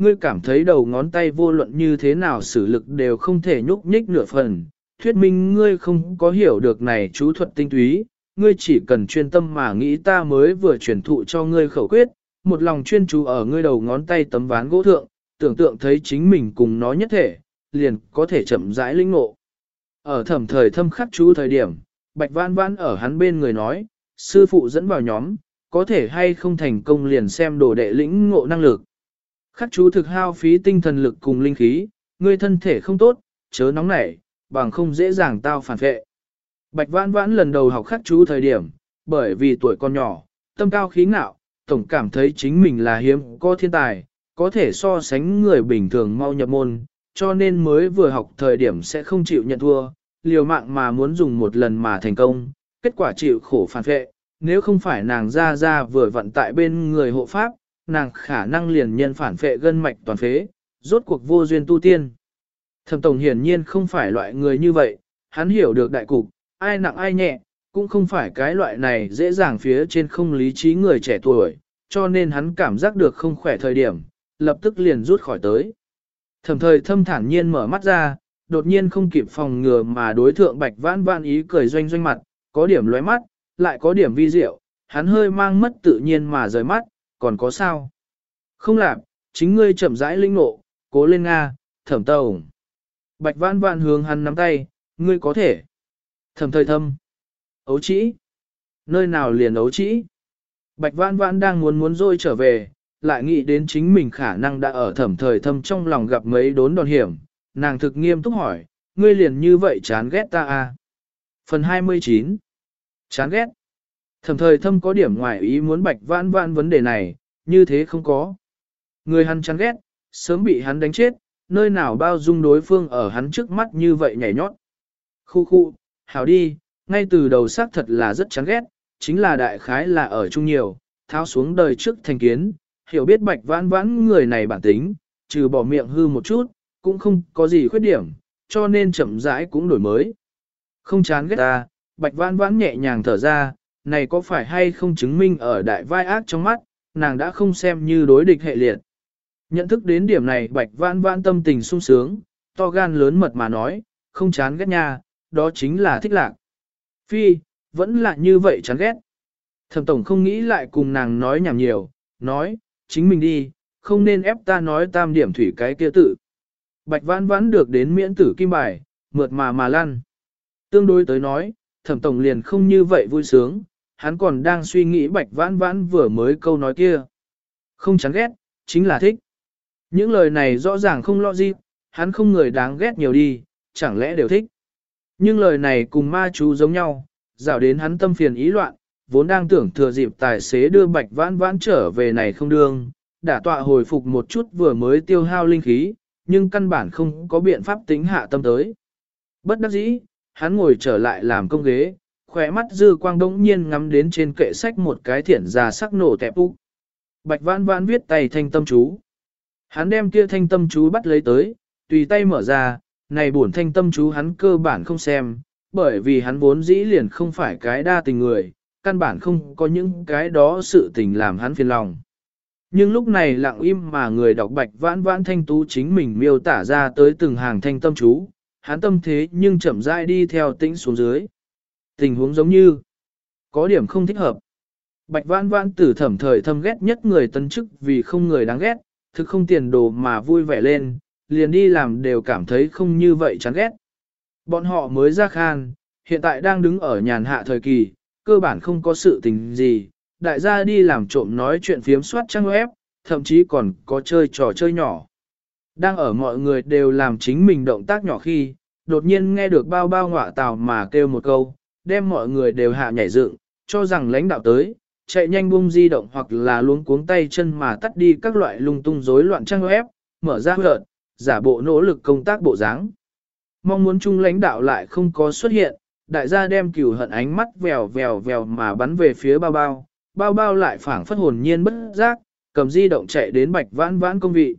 ngươi cảm thấy đầu ngón tay vô luận như thế nào sử lực đều không thể nhúc nhích nửa phần, thuyết minh ngươi không có hiểu được này chú thuật tinh túy, ngươi chỉ cần chuyên tâm mà nghĩ ta mới vừa truyền thụ cho ngươi khẩu quyết, một lòng chuyên chú ở ngươi đầu ngón tay tấm ván gỗ thượng, tưởng tượng thấy chính mình cùng nó nhất thể, liền có thể chậm rãi linh ngộ. Ở thẩm thời thâm khắc chú thời điểm, Bạch Vãn Vãn ở hắn bên người nói, sư phụ dẫn vào nhóm, có thể hay không thành công liền xem đồ đệ lĩnh ngộ năng lực. Khắc chú thực hao phí tinh thần lực cùng linh khí, ngươi thân thể không tốt, chớ nóng nảy, bằng không dễ dàng tao phản vệ. Bạch Vãn Vãn lần đầu học khắc chú thời điểm, bởi vì tuổi còn nhỏ, tâm cao khí ngạo, tổng cảm thấy chính mình là hiếm có thiên tài, có thể so sánh người bình thường mau nhập môn, cho nên mới vừa học thời điểm sẽ không chịu nhận thua, liều mạng mà muốn dùng một lần mà thành công, kết quả chịu khổ phản vệ, nếu không phải nàng ra vừa vận tại bên người hộ pháp, nàng khả năng liền nhân phản vệ gân mạch toàn phế, rốt cuộc vô duyên tu tiên. Thẩm Tổng hiển nhiên không phải loại người như vậy, hắn hiểu được đại cục, ai nặng ai nhẹ, cũng không phải cái loại này dễ dàng phía trên không lý trí người trẻ tuổi, cho nên hắn cảm giác được không khỏe thời điểm, lập tức liền rút khỏi tới. Thẩm thời thâm thản nhiên mở mắt ra, đột nhiên không kịp phòng ngừa mà đối thượng Bạch Vãn Vãn ý cười doanh doanh mặt, có điểm lóe mắt, lại có điểm vi diệu, hắn hơi mang mất tự nhiên mà rời mắt, còn có sao? Không làm, chính ngươi chậm rãi linh nộ, cố lên Nga, Thẩm Tổng. Bạch Vãn Vãn hướng hắn nắm tay, ngươi có thể. Thẩm thời thâm. Ấu trĩ. Nơi nào liền ấu trĩ? Bạch Vãn Vãn đang muốn rồi trở về, lại nghĩ đến chính mình khả năng đã ở Thẩm thời thâm trong lòng gặp mấy đốn đòn hiểm, nàng thực nghiêm túc hỏi, ngươi liền như vậy chán ghét ta à? Phần 29. Chán ghét. Thẩm thời thâm có điểm ngoài ý muốn Bạch Vãn Vãn vấn đề này, như thế không có. Người hắn chán ghét, sớm bị hắn đánh chết, nơi nào bao dung đối phương ở hắn trước mắt như vậy nhảy nhót. Khu, hảo đi, ngay từ đầu xác thật là rất chán ghét, chính là đại khái là ở chung nhiều, tháo xuống đời trước thành kiến, hiểu biết Bạch Vãn Vãn người này bản tính, trừ bỏ miệng hư một chút, cũng không có gì khuyết điểm, cho nên chậm rãi cũng đổi mới. Không chán ghét ta, Bạch Vãn Vãn nhẹ nhàng thở ra, này có phải hay không chứng minh ở đại vai ác trong mắt, nàng đã không xem như đối địch hệ liệt. Nhận thức đến điểm này Bạch Vãn Vãn tâm tình sung sướng, to gan lớn mật mà nói, không chán ghét nha, đó chính là thích lạc. Phi, vẫn là như vậy chán ghét. Thẩm Tổng không nghĩ lại cùng nàng nói nhảm nhiều, nói, chính mình đi, không nên ép ta nói tam điểm thủy cái kia tự. Bạch Vãn Vãn được đến miễn tử kim bài, mượt mà lăn. Tương đối tới nói, Thẩm Tổng liền không như vậy vui sướng, hắn còn đang suy nghĩ Bạch Vãn Vãn vừa mới câu nói kia. Không chán ghét, chính là thích. Những lời này rõ ràng không lo gì, hắn không người đáng ghét nhiều đi, chẳng lẽ đều thích. Nhưng lời này cùng ma chú giống nhau, dạo đến hắn tâm phiền ý loạn, vốn đang tưởng thừa dịp tài xế đưa Bạch Vãn Vãn trở về này không đương, đã tọa hồi phục một chút vừa mới tiêu hao linh khí, nhưng căn bản không có biện pháp tính hạ tâm tới. Bất đắc dĩ, hắn ngồi trở lại làm công ghế, khỏe mắt dư quang đống nhiên ngắm đến trên kệ sách một cái thiển già sắc nổ tẹp úc. Bạch Vãn Vãn viết tay thanh tâm chú. Hắn đem kia thanh tâm chú bắt lấy tới, tùy tay mở ra, này bổn thanh tâm chú hắn cơ bản không xem, bởi vì hắn vốn dĩ liền không phải cái đa tình người, căn bản không có những cái đó sự tình làm hắn phiền lòng. Nhưng lúc này lặng im mà người đọc Bạch Vãn Vãn thanh tú chính mình miêu tả ra tới từng hàng thanh tâm chú, hắn tâm thế nhưng chậm rãi đi theo tĩnh xuống dưới. Tình huống giống như có điểm không thích hợp. Bạch Vãn Vãn từ thẩm thời thâm ghét nhất người tân chức vì không người đáng ghét, thực không tiền đồ mà vui vẻ lên, liền đi làm đều cảm thấy không như vậy chán ghét. Bọn họ mới ra khan, hiện tại đang đứng ở nhàn hạ thời kỳ, cơ bản không có sự tình gì, đại gia đi làm trộm nói chuyện phiếm soát trang web, thậm chí còn có chơi trò chơi nhỏ. Đang ở mọi người đều làm chính mình động tác nhỏ khi, đột nhiên nghe được bao bao ngọa tào mà kêu một câu, đem mọi người đều hạ nhảy dựng, cho rằng lãnh đạo tới, chạy nhanh buông di động hoặc là luống cuống tay chân mà tắt đi các loại lung tung rối loạn trang web, mở ra hợt, giả bộ nỗ lực công tác bộ dáng. Mong muốn chung lãnh đạo lại không có xuất hiện, đại gia đem cửu hận ánh mắt vèo mà bắn về phía bao bao lại phảng phất hồn nhiên bất giác, cầm di động chạy đến Bạch Vãn Vãn công vị.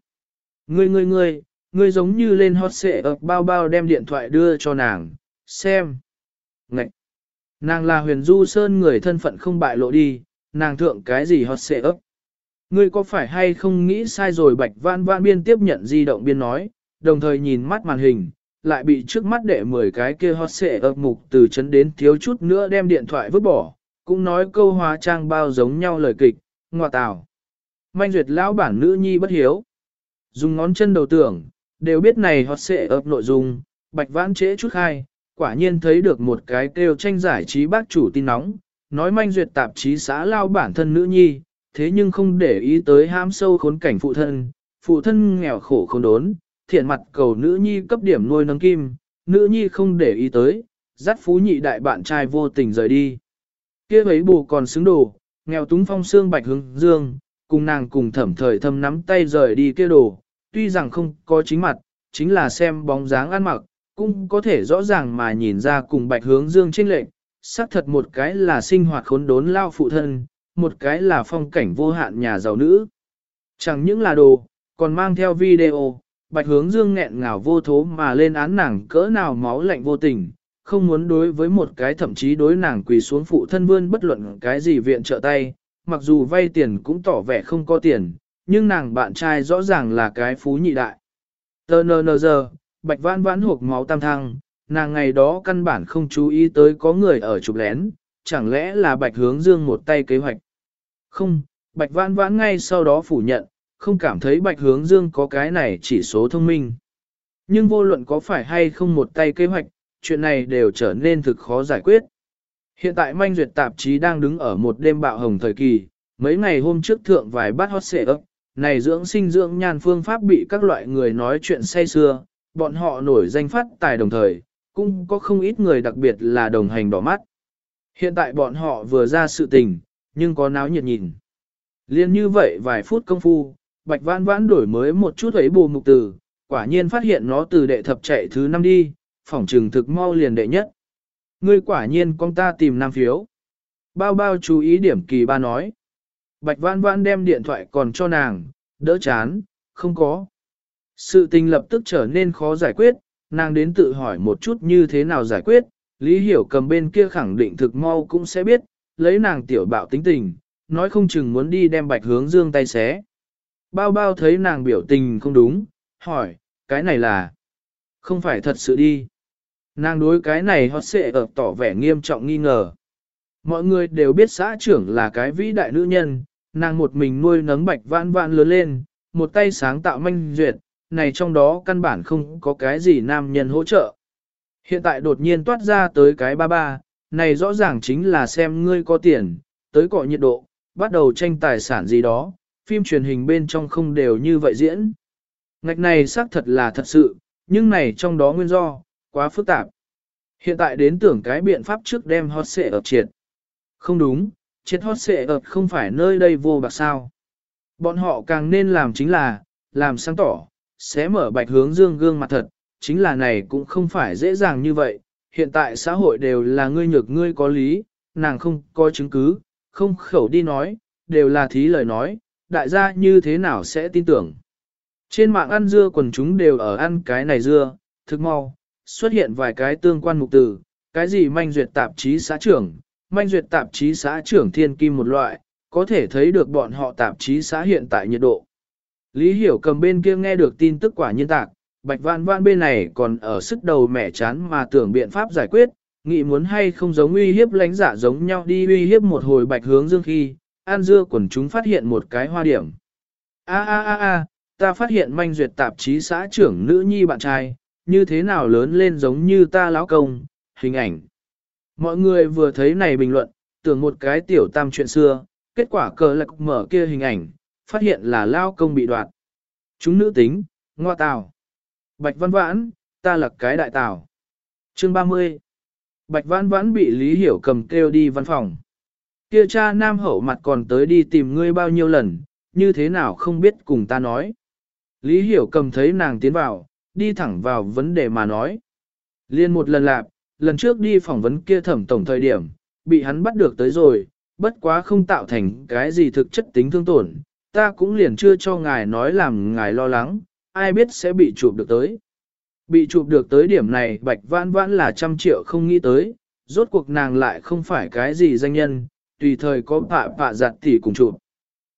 Ngươi giống như lên hot xệ ập bao đem điện thoại đưa cho nàng, xem. Ngậy! Nàng là Huyền Du Sơn người thân phận không bại lộ đi, nàng thượng cái gì hot xệ ấp. Ngươi có phải hay không nghĩ sai rồi? Bạch Vãn Vãn biên tiếp nhận di động biên nói, đồng thời nhìn mắt màn hình, lại bị trước mắt đệ 10 cái kia hot xệ ập mục từ chấn đến thiếu chút nữa đem điện thoại vứt bỏ, cũng nói câu hóa trang bao giống nhau lời kịch, ngoa tào. Manh duyệt lão bản nữ nhi bất hiếu. Dùng ngón chân đầu tưởng, đều biết này hot xệ ập nội dung, Bạch Vãn trễ chút khai, quả nhiên thấy được một cái kêu tranh giải trí bác chủ tin nóng, nói manh duyệt tạp chí xã lao bản thân nữ nhi, thế nhưng không để ý tới hãm sâu khốn cảnh phụ thân nghèo khổ không đốn, thiện mặt cầu nữ nhi cấp điểm nuôi nấng kim, nữ nhi không để ý tới, dắt phú nhị đại bạn trai vô tình rời đi. Kia ấy bù còn xứng đồ, nghèo túng phong xương Bạch Hướng Dương, cùng nàng cùng Thẩm Thời Thâm nắm tay rời đi kia đồ, tuy rằng không có chính mặt, chính là xem bóng dáng ăn mặc, cũng có thể rõ ràng mà nhìn ra cùng Bạch Hướng Dương chênh lệch, xác thật một cái là sinh hoạt khốn đốn lao phụ thân, một cái là phong cảnh vô hạn nhà giàu nữ. Chẳng những là đồ, còn mang theo video, Bạch Hướng Dương nghẹn ngào vô thố mà lên án nàng cỡ nào máu lạnh vô tình, không muốn đối với một cái thậm chí đối nàng quỳ xuống phụ thân vươn bất luận cái gì viện trợ tay, mặc dù vay tiền cũng tỏ vẻ không có tiền, nhưng nàng bạn trai rõ ràng là cái phú nhị đại. Giờ, Bạch Vãn Vãn hộp máu tam thăng, nàng ngày đó căn bản không chú ý tới có người ở chụp lén, chẳng lẽ là Bạch Hướng Dương một tay kế hoạch. Không, Bạch Vãn Vãn ngay sau đó phủ nhận, không cảm thấy Bạch Hướng Dương có cái này chỉ số thông minh. Nhưng vô luận có phải hay không một tay kế hoạch, chuyện này đều trở nên thực khó giải quyết. Hiện tại manh duyệt tạp chí đang đứng ở một đêm bạo hồng thời kỳ, mấy ngày hôm trước thượng vài bát hot xệ ấp, này dưỡng sinh dưỡng nhan phương pháp bị các loại người nói chuyện say xưa, bọn họ nổi danh phát tài đồng thời, cũng có không ít người đặc biệt là đồng hành đỏ mắt. Hiện tại bọn họ vừa ra sự tình, nhưng có náo nhiệt nhìn. Liên như vậy vài phút công phu, Bạch Vãn Vãn đổi mới một chút ấy bù mục từ, quả nhiên phát hiện nó từ đệ thập chạy thứ 5 đi, phỏng trừng thực mau liền đệ nhất. Ngươi quả nhiên con ta tìm nam phiếu. Bao bao chú ý điểm kỳ ba nói. Bạch Vãn Vãn đem điện thoại còn cho nàng, đỡ chán, không có. Sự tình lập tức trở nên khó giải quyết, nàng đến tự hỏi một chút như thế nào giải quyết, Lý Hiểu Cầm bên kia khẳng định thực mau cũng sẽ biết, lấy nàng tiểu bạo tính tình, nói không chừng muốn đi đem Bạch Hướng Dương tay xé. Bao bao thấy nàng biểu tình không đúng, hỏi, cái này là không phải thật sự đi. Nàng đối cái này hot xệ ập tỏ vẻ nghiêm trọng nghi ngờ. Mọi người đều biết xã trưởng là cái vĩ đại nữ nhân, nàng một mình nuôi nấng Bạch Vãn Vãn lớn lên, một tay sáng tạo manh duyệt, này trong đó căn bản không có cái gì nam nhân hỗ trợ. Hiện tại đột nhiên toát ra tới cái ba ba, này rõ ràng chính là xem ngươi có tiền, tới cọ nhiệt độ, bắt đầu tranh tài sản gì đó, phim truyền hình bên trong không đều như vậy diễn. Ngạch này xác thật là thật sự, nhưng này trong đó nguyên do, quá phức tạp. Hiện tại đến tưởng cái biện pháp trước đem hot xệ ập triệt. Không đúng, triệt hot xệ ập không phải nơi đây vô bạc sao. Bọn họ càng nên làm chính là, làm sáng tỏ, sẽ mở Bạch Hướng Dương gương mặt thật, chính là này cũng không phải dễ dàng như vậy. Hiện tại xã hội đều là ngươi nhược ngươi có lý, nàng không có chứng cứ, không khẩu đi nói, đều là thí lời nói, đại gia như thế nào sẽ tin tưởng. Trên mạng ăn dưa quần chúng đều ở ăn cái này dưa, thực mau, xuất hiện vài cái tương quan mục từ, cái gì manh duyệt tạp chí xã trưởng, manh duyệt tạp chí xã trưởng thiên kim một loại, có thể thấy được bọn họ tạp chí xã hiện tại nhiệt độ. Lý Hiểu Cầm bên kia nghe được tin tức quả nhiên tạc, Bạch Vãn Vãn bên này còn ở sức đầu mẻ chán mà tưởng biện pháp giải quyết, nghĩ muốn hay không giống uy hiếp lãnh giả giống nhau đi uy hiếp một hồi Bạch Hướng Dương khi, an dưa quần chúng phát hiện một cái hoa điểm. Ta phát hiện manh duyệt tạp chí xã trưởng nữ nhi bạn trai, như thế nào lớn lên giống như ta lão công, hình ảnh. Mọi người vừa thấy này bình luận, tưởng một cái tiểu tam chuyện xưa, kết quả cờ lạc mở kia hình ảnh, phát hiện là lao công bị đoạt. Chúng nữ tính, ngoa tào. Bạch Vãn Vãn, ta là cái đại tào. Chương 30. Bạch Vãn Vãn bị Lý Hiểu Cầm kêu đi văn phòng. Kia cha nam hậu mặt còn tới đi tìm ngươi bao nhiêu lần, như thế nào không biết cùng ta nói. Lý Hiểu Cầm thấy nàng tiến vào, đi thẳng vào vấn đề mà nói. Liên một lần lạp, lần trước đi phỏng vấn kia Thẩm tổng thời điểm, bị hắn bắt được tới rồi, bất quá không tạo thành cái gì thực chất tính thương tổn, ta cũng liền chưa cho ngài nói làm ngài lo lắng, ai biết sẽ bị chụp được tới. Bị chụp được tới điểm này Bạch Vãn Vãn là 100 triệu không nghĩ tới, rốt cuộc nàng lại không phải cái gì danh nhân, tùy thời có pạ giặt thì cùng chụp.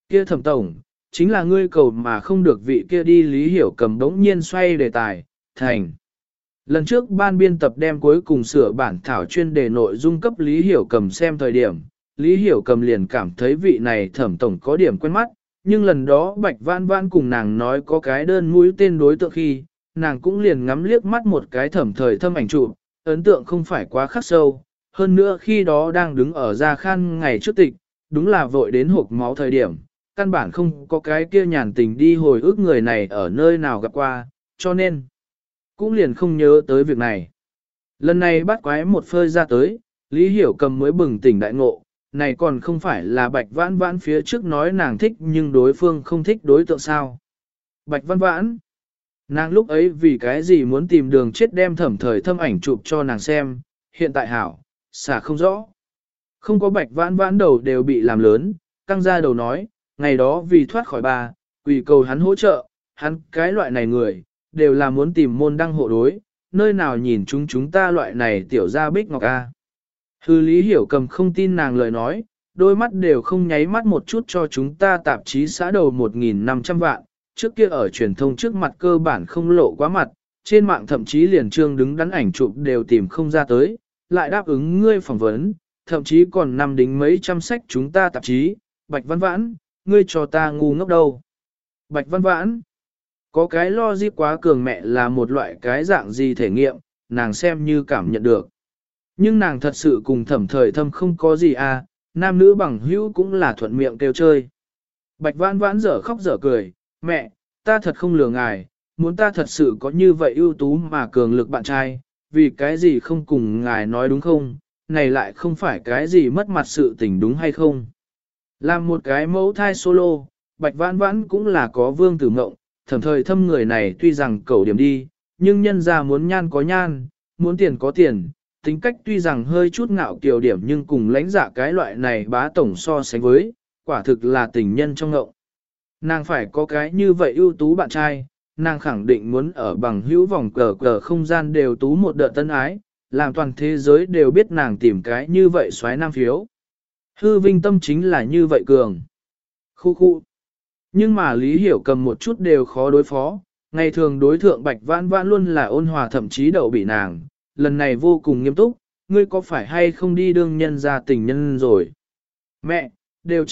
Kia Thẩm tổng, chính là ngươi cầu mà không được vị kia đi Lý Hiểu Cầm đống nhiên xoay đề tài, thành. Lần trước ban biên tập đem cuối cùng sửa bản thảo chuyên đề nội dung cấp Lý Hiểu Cầm xem thời điểm, Lý Hiểu Cầm liền cảm thấy vị này Thẩm tổng có điểm quen mắt, nhưng lần đó Bạch Vãn Vãn cùng nàng nói có cái đơn mũi tên đối tượng khi, nàng cũng liền ngắm liếc mắt một cái Thẩm Thời Thâm ảnh chụp, ấn tượng không phải quá khắc sâu, hơn nữa khi đó đang đứng ở Gia Khan ngày trước tịch, đúng là vội đến hộp máu thời điểm, căn bản không có cái kia nhàn tình đi hồi ức người này ở nơi nào gặp qua, cho nên cũng liền không nhớ tới việc này. Lần này bắt quái một phơi ra tới, Lý Hiểu Cầm mới bừng tỉnh đại ngộ, này còn không phải là Bạch Vãn Vãn phía trước nói nàng thích nhưng đối phương không thích đối tượng sao. Bạch Vãn Vãn, nàng lúc ấy vì cái gì muốn tìm đường chết đem Thẩm Thời Thâm ảnh chụp cho nàng xem, hiện tại hảo, xả không rõ. Không có Bạch Vãn Vãn đầu đều bị làm lớn, căng ra đầu nói, ngày đó vì thoát khỏi bà, quỳ cầu hắn hỗ trợ, hắn cái loại này người, đều là muốn tìm môn đăng hộ đối, nơi nào nhìn chúng ta loại này tiểu ra bích ngọc a. Hư Lý Hiểu Cầm không tin nàng lời nói, đôi mắt đều không nháy mắt một chút cho chúng ta tạp chí xã đầu 1.500 vạn, trước kia ở truyền thông trước mặt cơ bản không lộ quá mặt, trên mạng thậm chí liền trương đứng đắn ảnh chụp đều tìm không ra tới, lại đáp ứng ngươi phỏng vấn, thậm chí còn nằm đính mấy trăm sách chúng ta tạp chí, Bạch Văn Vãn, ngươi cho ta ngu ngốc đâu. Bạch Văn Vãn, có cái logic quá cường mẹ là một loại cái dạng gì thể nghiệm, nàng xem như cảm nhận được. Nhưng nàng thật sự cùng Thẩm Thời Thâm không có gì à, nam nữ bằng hữu cũng là thuận miệng kêu chơi. Bạch Vãn Vãn dở khóc dở cười, mẹ, ta thật không lừa ngài, muốn ta thật sự có như vậy ưu tú mà cường lực bạn trai, vì cái gì không cùng ngài nói đúng không, này lại không phải cái gì mất mặt sự tình đúng hay không. Làm một cái mẫu thai solo, Bạch Vãn Vãn cũng là có vương tử mộng, Thẩm Thời Thâm người này tuy rằng cầu điểm đi, nhưng nhân ra muốn nhan có nhan, muốn tiền có tiền, tính cách tuy rằng hơi chút ngạo kiều điểm nhưng cùng lãnh dạ cái loại này bá tổng so sánh với, quả thực là tình nhân trong ngộng. Nàng phải có cái như vậy ưu tú bạn trai, nàng khẳng định muốn ở bằng hữu vòng cờ không gian đều tú một đợt tân ái, làm toàn thế giới đều biết nàng tìm cái như vậy xoáy nam phiếu. Hư vinh tâm chính là như vậy cường. Khu khu. Nhưng mà Lý Hiểu Cầm một chút đều khó đối phó, ngày thường đối thượng Bạch Vãn Vãn luôn là ôn hòa thậm chí đậu bị nàng, lần này vô cùng nghiêm túc, ngươi có phải hay không đi đương nhân ra tình nhân rồi? Mẹ, đều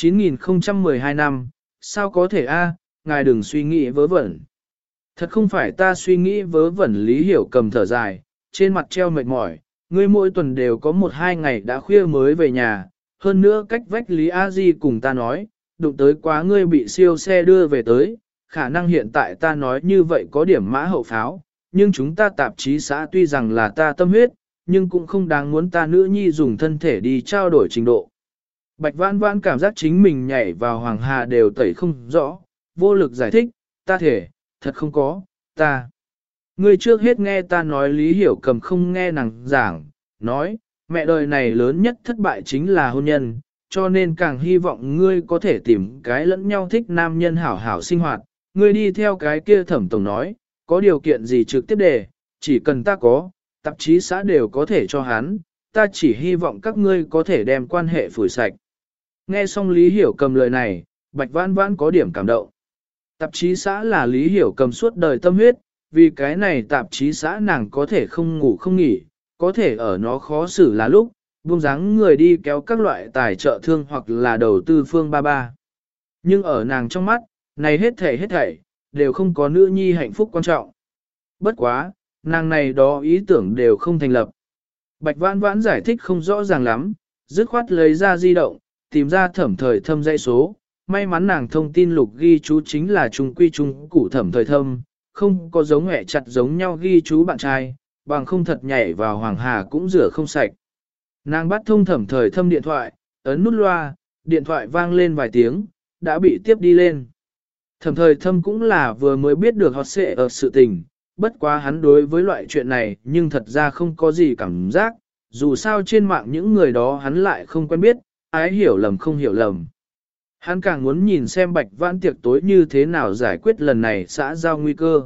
9012 năm, sao có thể a? Ngài đừng suy nghĩ vớ vẩn. Thật không phải ta suy nghĩ vớ vẩn. Lý Hiểu Cầm thở dài, trên mặt treo mệt mỏi, ngươi mỗi tuần đều có 1-2 ngày đã khuya mới về nhà, hơn nữa cách vách Lý A Di cùng ta nói, đụng tới quá ngươi bị siêu xe đưa về tới, khả năng hiện tại ta nói như vậy có điểm mã hậu pháo, nhưng chúng ta tạp chí xã tuy rằng là ta tâm huyết, nhưng cũng không đáng muốn ta nữ nhi dùng thân thể đi trao đổi trình độ. Bạch Vãn Vãn cảm giác chính mình nhảy vào hoàng hà đều tẩy không rõ, vô lực giải thích, ta thể, thật không có, ta. Ngươi trước hết nghe ta nói. Lý Hiểu Cầm không nghe nàng giảng, nói, mẹ đời này lớn nhất thất bại chính là hôn nhân, cho nên càng hy vọng ngươi có thể tìm cái lẫn nhau thích nam nhân hảo hảo sinh hoạt, ngươi đi theo cái kia Thẩm tổng nói, có điều kiện gì trực tiếp đề, chỉ cần ta có, tạp chí xã đều có thể cho hắn, ta chỉ hy vọng các ngươi có thể đem quan hệ phủi sạch. Nghe xong Lý Hiểu Cầm lời này, Bạch Vãn Vãn có điểm cảm động. Tạp chí xã là Lý Hiểu Cầm suốt đời tâm huyết, vì cái này tạp chí xã nàng có thể không ngủ không nghỉ, có thể ở nó khó xử là lúc, buông dáng người đi kéo các loại tài trợ thương hoặc là đầu tư phương ba ba. Nhưng ở nàng trong mắt, này hết thảy, đều không có nữ nhi hạnh phúc quan trọng. Bất quá, nàng này đó ý tưởng đều không thành lập. Bạch Vãn Vãn giải thích không rõ ràng lắm, dứt khoát lấy ra di động, tìm ra Thẩm Thời Thâm dãy số. May mắn nàng thông tin lục ghi chú chính là trung quy trung củ Thẩm Thời Thâm, không có giống hẹ chặt giống nhau ghi chú bạn trai, bằng không thật nhảy vào hoàng hà cũng rửa không sạch. Nàng bắt thông Thẩm Thời Thâm điện thoại, ấn nút loa, điện thoại vang lên vài tiếng, đã bị tiếp đi lên. Thẩm Thời Thâm cũng là vừa mới biết được hot xệ ở sự tình, bất quá hắn đối với loại chuyện này nhưng thật ra không có gì cảm giác, dù sao trên mạng những người đó hắn lại không quen biết, ái hiểu lầm không hiểu lầm. Hắn càng muốn nhìn xem Bạch Vãn tiệc tối như thế nào giải quyết lần này xã giao nguy cơ.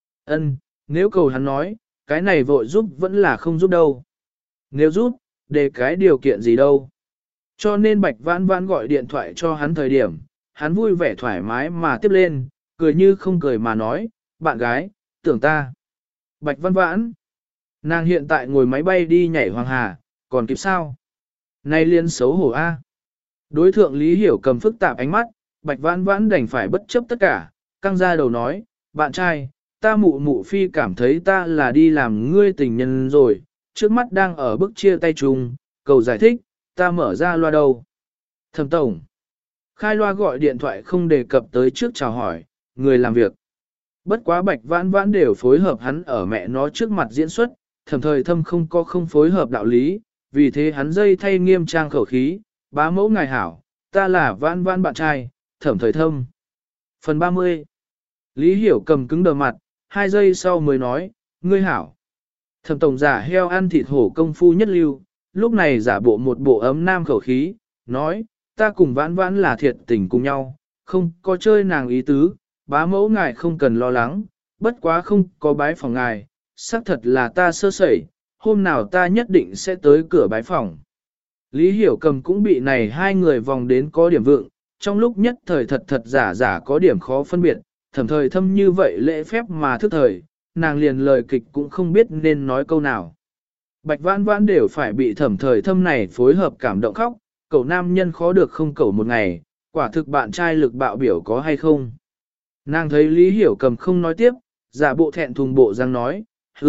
Nếu cầu hắn nói, cái này vội giúp vẫn là không giúp đâu. Nếu giúp, để cái điều kiện gì đâu. Cho nên Bạch Vãn Vãn gọi điện thoại cho hắn thời điểm, hắn vui vẻ thoải mái mà tiếp lên, cười như không cười mà nói, bạn gái, tưởng ta. Bạch Văn Vãn, nàng hiện tại ngồi máy bay đi nhảy Hoàng Hà, còn kịp sao? Nay liên xấu hổ A. Đối thượng Lý Hiểu Cầm phức tạp ánh mắt, Bạch Vãn Vãn đành phải bất chấp tất cả, căng ra đầu nói, bạn trai, ta mụ mụ phi cảm thấy ta là đi làm ngươi tình nhân rồi, trước mắt đang ở bức chia tay chung, cầu giải thích, ta mở ra loa đầu. Thẩm tổng, khai loa gọi điện thoại không đề cập tới trước chào hỏi, người làm việc. Bất quá Bạch Vãn Vãn đều phối hợp hắn ở mẹ nó trước mặt diễn xuất, Thẩm Thời Thâm không có không phối hợp đạo lý, vì thế hắn dây thay nghiêm trang khẩu khí, bá mẫu ngài hảo, ta là Vãn Vãn bạn trai, Thẩm Thời Thâm. Phần 30. Lý Hiểu Cầm cứng đờ mặt, 2 giây sau mới nói, ngươi hảo. Thẩm tổng giả heo ăn thịt hổ công phu nhất lưu, lúc này giả bộ một bộ ấm nam khẩu khí, nói, ta cùng Vãn Vãn là thiệt tình cùng nhau, không có chơi nàng ý tứ, bá mẫu ngài không cần lo lắng, bất quá không có bái phòng ngài, xác thật là ta sơ sẩy, hôm nào ta nhất định sẽ tới cửa bái phòng. Lý Hiểu Cầm cũng bị này hai người vòng đến có điểm vượng, trong lúc nhất thời thật thật giả giả có điểm khó phân biệt, Thẩm Thời Thâm như vậy lễ phép mà thức thời, nàng liền lời kịch cũng không biết nên nói câu nào. Bạch Vãn Vãn đều phải bị Thẩm Thời Thâm này phối hợp cảm động khóc, cậu nam nhân khó được không cậu một ngày, quả thực bạn trai lực bạo biểu có hay không. Nàng thấy Lý Hiểu Cầm không nói tiếp, giả bộ thẹn thùng bộ răng nói,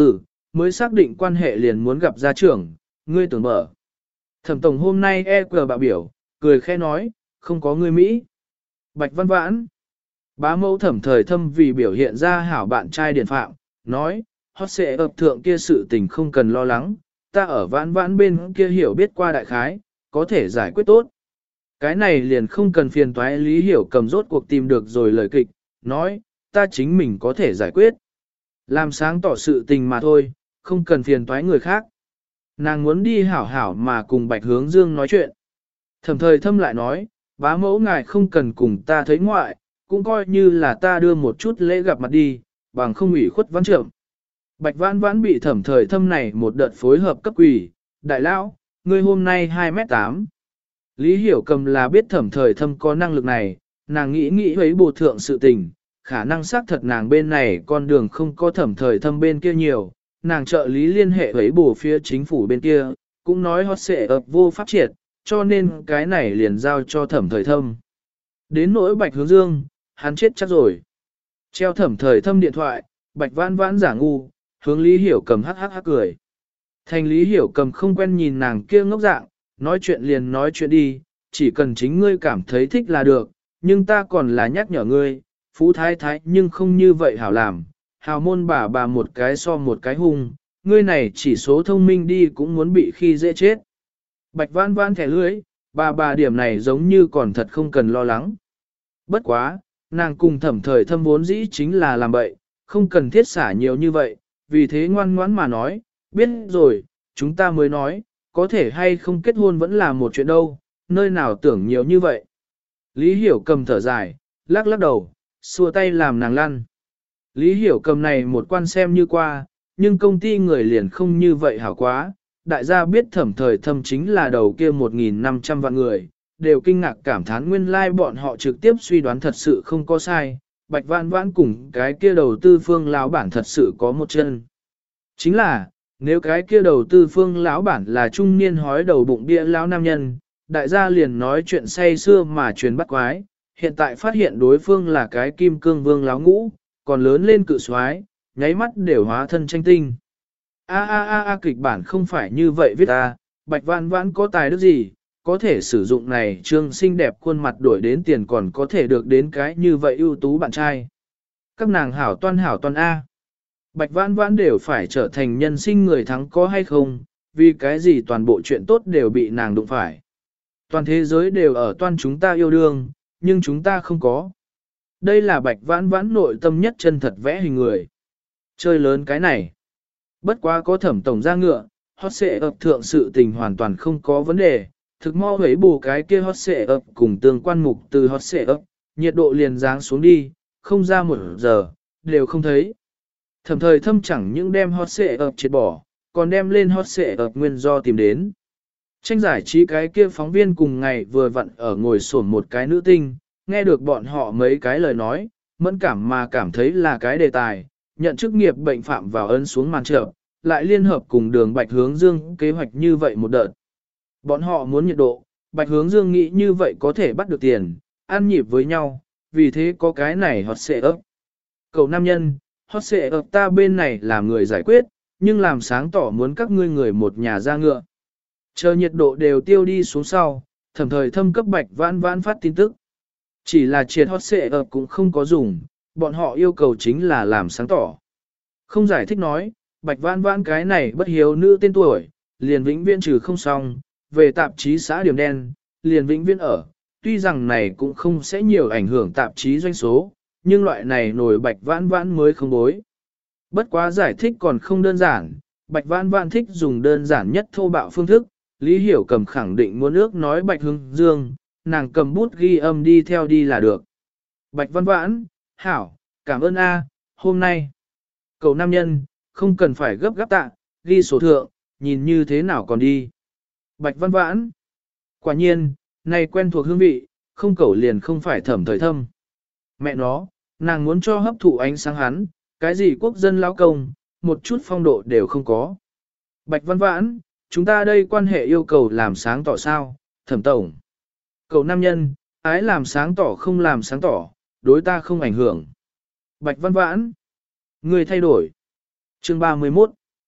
mới xác định quan hệ liền muốn gặp gia trưởng, ngươi tưởng mở. Thẩm tổng hôm nay EQ bạo biểu, cười khẽ nói, không có ngươi Mỹ. Bạch Văn Vãn, bá mẫu Thẩm Thời Thâm vì biểu hiện ra hảo bạn trai điển phạm, nói, hot sẽ ập thượng kia sự tình không cần lo lắng, ta ở Vãn Vãn bên kia hiểu biết qua đại khái, có thể giải quyết tốt. Cái này liền không cần phiền toái Lý Hiểu Cầm rốt cuộc tìm được rồi lời kịch, nói, ta chính mình có thể giải quyết. Làm sáng tỏ sự tình mà thôi, không cần phiền toái người khác. Nàng muốn đi hảo hảo mà cùng Bạch Hướng Dương nói chuyện. Thẩm Thời Thâm lại nói, bá mẫu ngài không cần cùng ta thấy ngoại, cũng coi như là ta đưa một chút lễ gặp mặt đi, bằng không ủy khuất văn trưởng. Bạch Vãn Vãn bị Thẩm Thời Thâm này một đợt phối hợp cấp quỷ, đại lão, ngươi hôm nay 2m8. Lý Hiểu Cầm là biết Thẩm Thời Thâm có năng lực này, nàng nghĩ ấy bổ thượng sự tình, khả năng xác thật nàng bên này con đường không có Thẩm Thời Thâm bên kia nhiều, nàng trợ lý liên hệ với bổ phía chính phủ bên kia, cũng nói hot sẽ ập vô pháp triệt, cho nên cái này liền giao cho Thẩm Thời Thâm. Đến nỗi Bạch Hướng Dương, hắn chết chắc rồi. Treo Thẩm Thời Thâm điện thoại, Bạch Vãn Vãn giả ngu, hướng Lý Hiểu Cầm hắc cười. Thành Lý Hiểu Cầm không quen nhìn nàng kia ngốc dạng, nói chuyện liền nói chuyện đi, chỉ cần chính ngươi cảm thấy thích là được, nhưng ta còn là nhắc nhở ngươi, phú thái thái nhưng không như vậy hảo làm, hào môn bà một cái so một cái hung, ngươi này chỉ số thông minh đi cũng muốn bị khi dễ chết. Bạch Vãn Vãn thẻ lưới, bà điểm này giống như còn thật không cần lo lắng. Bất quá, nàng cùng Thẩm Thời Thâm vốn dĩ chính là làm bậy, không cần thiết xả nhiều như vậy, vì thế ngoan ngoãn mà nói, biết rồi, chúng ta mới nói, có thể hay không kết hôn vẫn là một chuyện đâu, nơi nào tưởng nhiều như vậy. Lý Hiểu Cầm thở dài, lắc lắc đầu, xua tay làm nàng lăn. Lý Hiểu Cầm này một quan xem như qua, nhưng công ty người liền không như vậy hảo quá. Đại gia biết Thẩm Thời Thâm chính là đầu kia 1.500 vạn người, đều kinh ngạc cảm thán nguyên lai like bọn họ trực tiếp suy đoán thật sự không có sai. Bạch Vãn Vãn cùng cái kia đầu tư phương lão bản thật sự có một chân. Chính là, nếu cái kia đầu tư phương lão bản là trung niên hói đầu bụng bia lão nam nhân, đại gia liền nói chuyện say xưa mà truyền bắt quái, hiện tại phát hiện đối phương là cái kim cương vương lão ngũ, còn lớn lên cự soái, nháy mắt đều hóa thân tranh tinh. Kịch bản không phải như vậy viết ta, Bạch Vãn Vãn có tài đức gì, có thể sử dụng này trương xinh đẹp khuôn mặt đổi đến tiền còn có thể được đến cái như vậy ưu tú bạn trai. Các nàng hảo toan A. Bạch Vãn Vãn đều phải trở thành nhân sinh người thắng có hay không, vì cái gì toàn bộ chuyện tốt đều bị nàng đụng phải. Toàn thế giới đều ở toan chúng ta yêu đương, nhưng chúng ta không có. Đây là Bạch Vãn Vãn nội tâm nhất chân thật vẽ hình người. Chơi lớn cái này. Bất quá có Thẩm tổng ra ngựa, hot sẽ ập thượng sự tình hoàn toàn không có vấn đề. Thực mo hấy bù cái kia hot sẽ ập cùng tương quan mục từ hot sẽ ập, nhiệt độ liền giáng xuống đi, không ra 1 giờ, đều không thấy. Thẩm Thời Thâm chẳng những đem hot sẽ ập triệt bỏ, còn đem lên hot sẽ ập nguyên do tìm đến. Tranh giải trí cái kia phóng viên cùng ngày vừa vặn ở ngồi sổn một cái nữ tinh, nghe được bọn họ mấy cái lời nói, mẫn cảm mà cảm thấy là cái đề tài, nhận chức nghiệp bệnh phạm vào ấn xuống màn trợ, lại liên hợp cùng đường Bạch Hướng Dương kế hoạch như vậy một đợt. Bọn họ muốn nhiệt độ, Bạch Hướng Dương nghĩ như vậy có thể bắt được tiền, ăn nhịp với nhau, vì thế có cái này hot xệ ấp. Cậu nam nhân, hot xệ ấp ta bên này làm người giải quyết, nhưng làm sáng tỏ muốn các ngươi người một nhà ra ngựa. Chờ nhiệt độ đều tiêu đi xuống sau, thẩm thời thâm cấp Bạch Vãn Vãn phát tin tức. Chỉ là triệt hot xệ ấp cũng không có dùng, bọn họ yêu cầu chính là làm sáng tỏ. Không giải thích nói, Bạch Vãn Vãn cái này bất hiếu nữ tên tuổi, liền vĩnh viễn trừ không xong, về tạp chí xã điểm đen, liền vĩnh viễn ở, tuy rằng này cũng không sẽ nhiều ảnh hưởng tạp chí doanh số, nhưng loại này nổi Bạch Vãn Vãn mới không bối. Bất quá giải thích còn không đơn giản, Bạch Vãn Vãn thích dùng đơn giản nhất thô bạo phương thức, Lý Hiểu Cầm khẳng định muốn ước nói Bạch Hướng Dương, nàng cầm bút ghi âm đi theo đi là được. Bạch Vãn Vãn, hảo, cảm ơn A, hôm nay. Cậu nam nhân, không cần phải gấp gáp tạ, ghi số thượng, nhìn như thế nào còn đi. Bạch Vãn Vãn. Quả nhiên, này quen thuộc hương vị, không cẩu liền không phải thẩm thời thâm. Mẹ nó, nàng muốn cho hấp thụ ánh sáng hắn, cái gì quốc dân lao công, một chút phong độ đều không có. Bạch Vãn Vãn, chúng ta đây quan hệ yêu cầu làm sáng tỏ sao, thẩm tổng. Cậu nam nhân, ái làm sáng tỏ không làm sáng tỏ, đối ta không ảnh hưởng. Bạch Vãn Vãn. Người thay đổi. Chương 31.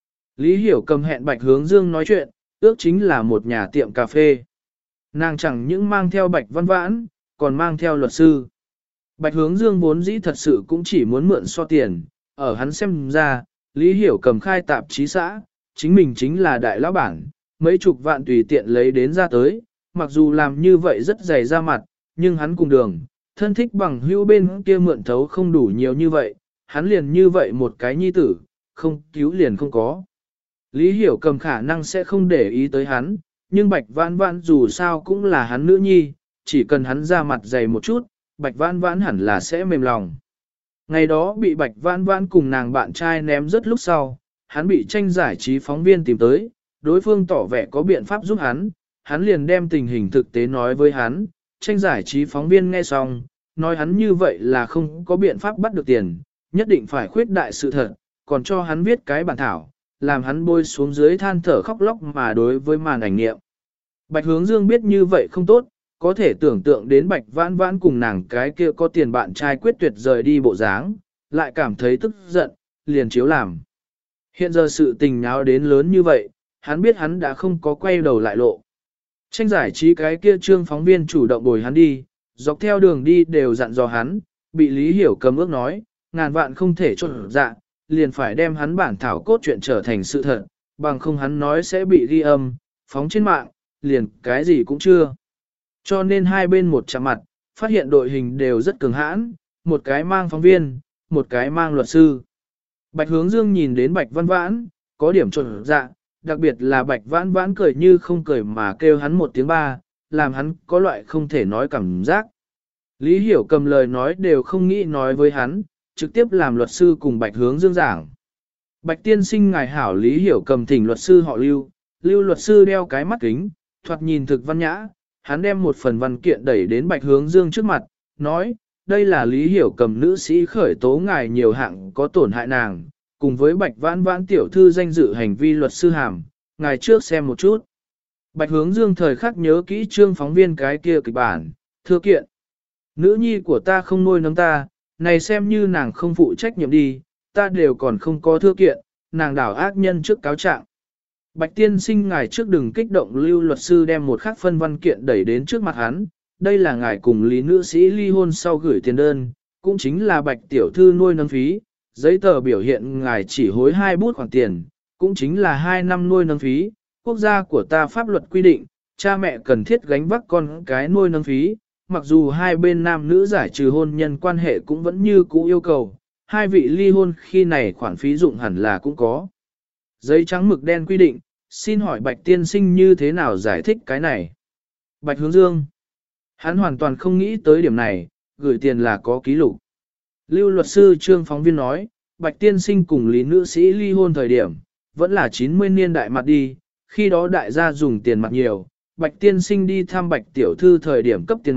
Lý Hiểu Cầm hẹn Bạch Hướng Dương nói chuyện, ước chính là một nhà tiệm cà phê. Nàng chẳng những mang theo Bạch Vãn Vãn, còn mang theo luật sư. Bạch Hướng Dương vốn dĩ thật sự cũng chỉ muốn mượn so tiền, ở hắn xem ra, Lý Hiểu Cầm khai tạp chí xã, chính mình chính là đại lão bản, mấy chục vạn tùy tiện lấy đến ra tới, mặc dù làm như vậy rất dày ra mặt, nhưng hắn cùng đường, thân thích bằng hữu bên kia mượn thấu không đủ nhiều như vậy, hắn liền như vậy một cái nhi tử, không cứu liền không có. Lý Hiểu Cầm khả năng sẽ không để ý tới hắn, nhưng Bạch Vãn Vãn dù sao cũng là hắn nữ nhi, chỉ cần hắn ra mặt dày một chút, Bạch Vãn Vãn hẳn là sẽ mềm lòng. Ngày đó bị Bạch Vãn Vãn cùng nàng bạn trai ném rất lúc sau, hắn bị tranh giải trí phóng viên tìm tới, đối phương tỏ vẻ có biện pháp giúp hắn liền đem tình hình thực tế nói với hắn, tranh giải trí phóng viên nghe xong, nói hắn như vậy là không có biện pháp bắt được tiền, nhất định phải khuyết đại sự thật, còn cho hắn viết cái bản thảo, làm hắn bôi xuống dưới than thở khóc lóc mà đối với màn ảnh nghiệm. Bạch Hướng Dương biết như vậy không tốt, có thể tưởng tượng đến Bạch Vãn Vãn cùng nàng cái kia có tiền bạn trai quyết tuyệt rời đi bộ dáng, lại cảm thấy tức giận, liền chiếu làm. Hiện giờ sự tình nháo đến lớn như vậy, hắn biết hắn đã không có quay đầu lại lộ. Tranh giải trí cái kia trương phóng viên chủ động bồi hắn đi, dọc theo đường đi đều dặn dò hắn, bị Lý Hiểu Cầm ước nói, ngàn vạn không thể trộn dạ, liền phải đem hắn bản thảo cốt truyện trở thành sự thật, bằng không hắn nói sẽ bị ghi âm, phóng trên mạng, liền cái gì cũng chưa. Cho nên hai bên một chạm mặt, phát hiện đội hình đều rất cường hãn, một cái mang phóng viên, một cái mang luật sư. Bạch Hướng Dương nhìn đến Bạch Vãn Vãn, có điểm trộn dạ, đặc biệt là Bạch Vãn Vãn cười như không cười mà kêu hắn một tiếng ba, làm hắn có loại không thể nói cảm giác. Lý Hiểu Cầm lời nói đều không nghĩ nói với hắn, trực tiếp làm luật sư cùng Bạch Hướng Dương giảng. Bạch tiên sinh ngài hảo. Lý Hiểu Cầm thỉnh luật sư họ Lưu, Lưu luật sư đeo cái mắt kính, thoạt nhìn thực văn nhã, hắn đem một phần văn kiện đẩy đến Bạch Hướng Dương trước mặt, nói, đây là Lý Hiểu Cầm nữ sĩ khởi tố ngài nhiều hạng có tổn hại nàng, cùng với Bạch Vãn Vãn tiểu thư danh dự hành vi luật sư hàm, ngài trước xem một chút. Bạch Hướng Dương thời khắc nhớ kỹ trương phóng viên cái kia kịch bản, thưa kiện. Nữ nhi của ta không nuôi nấng ta, này xem như nàng không phụ trách nhiệm đi, ta đều còn không có thưa kiện, nàng đảo ác nhân trước cáo trạng. Bạch tiên sinh ngài trước đừng kích động. Lưu luật sư đem một khắc phân văn kiện đẩy đến trước mặt hắn, đây là ngài cùng Lý nữ sĩ ly hôn sau gửi tiền đơn, cũng chính là Bạch tiểu thư nuôi nấng phí, giấy tờ biểu hiện ngài chỉ hối 2 bút khoản tiền, cũng chính là 2 năm nuôi nấng phí, quốc gia của ta pháp luật quy định, cha mẹ cần thiết gánh vác con cái nuôi nấng phí, mặc dù hai bên nam nữ giải trừ hôn nhân quan hệ cũng vẫn như cũ yêu cầu, hai vị ly hôn khi này khoản phí dụng hẳn là cũng có. Giấy trắng mực đen quy định, xin hỏi Bạch tiên sinh như thế nào giải thích cái này? Bạch Hướng Dương, hắn hoàn toàn không nghĩ tới điểm này, gửi tiền là có ký lục. Lưu luật sư trương phóng viên nói, Bạch tiên sinh cùng Lý nữ sĩ ly hôn thời điểm, vẫn là 90 niên đại mặt đi, khi đó đại gia dùng tiền mặt nhiều, Bạch tiên sinh đi thăm Bạch tiểu thư thời điểm cấp tiền mặt,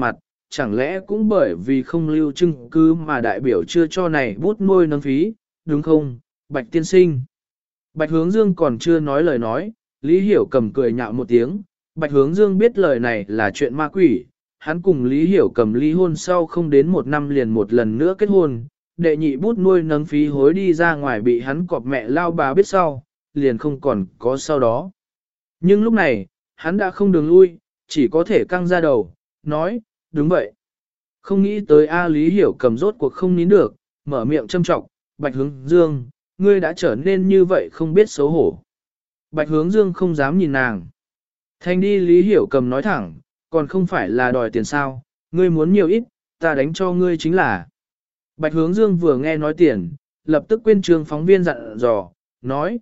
chẳng lẽ cũng bởi vì không lưu chứng cứ mà đại biểu chưa cho này bút nuôi nâng phí, đúng không, Bạch tiên sinh? Bạch Hướng Dương còn chưa nói lời nói, Lý Hiểu Cầm cười nhạo một tiếng, Bạch Hướng Dương biết lời này là chuyện ma quỷ, hắn cùng Lý Hiểu Cầm ly hôn sau không đến một năm liền một lần nữa kết hôn, đệ nhị bút nuôi nâng phí hối đi ra ngoài bị hắn cọp mẹ lao bà biết sau, liền không còn có sau đó. Nhưng lúc này, hắn đã không đường lui, chỉ có thể căng ra đầu, nói, đúng vậy. Không nghĩ tới A Lý Hiểu Cầm rốt cuộc không nín được, mở miệng châm trọng, Bạch Hướng Dương, ngươi đã trở nên như vậy không biết xấu hổ. Bạch Hướng Dương không dám nhìn nàng. Thành đi Lý Hiểu Cầm nói thẳng, còn không phải là đòi tiền sao, ngươi muốn nhiều ít, ta đánh cho ngươi chính là. Bạch Hướng Dương vừa nghe nói tiền, lập tức quên trương phóng viên dặn dò, nói,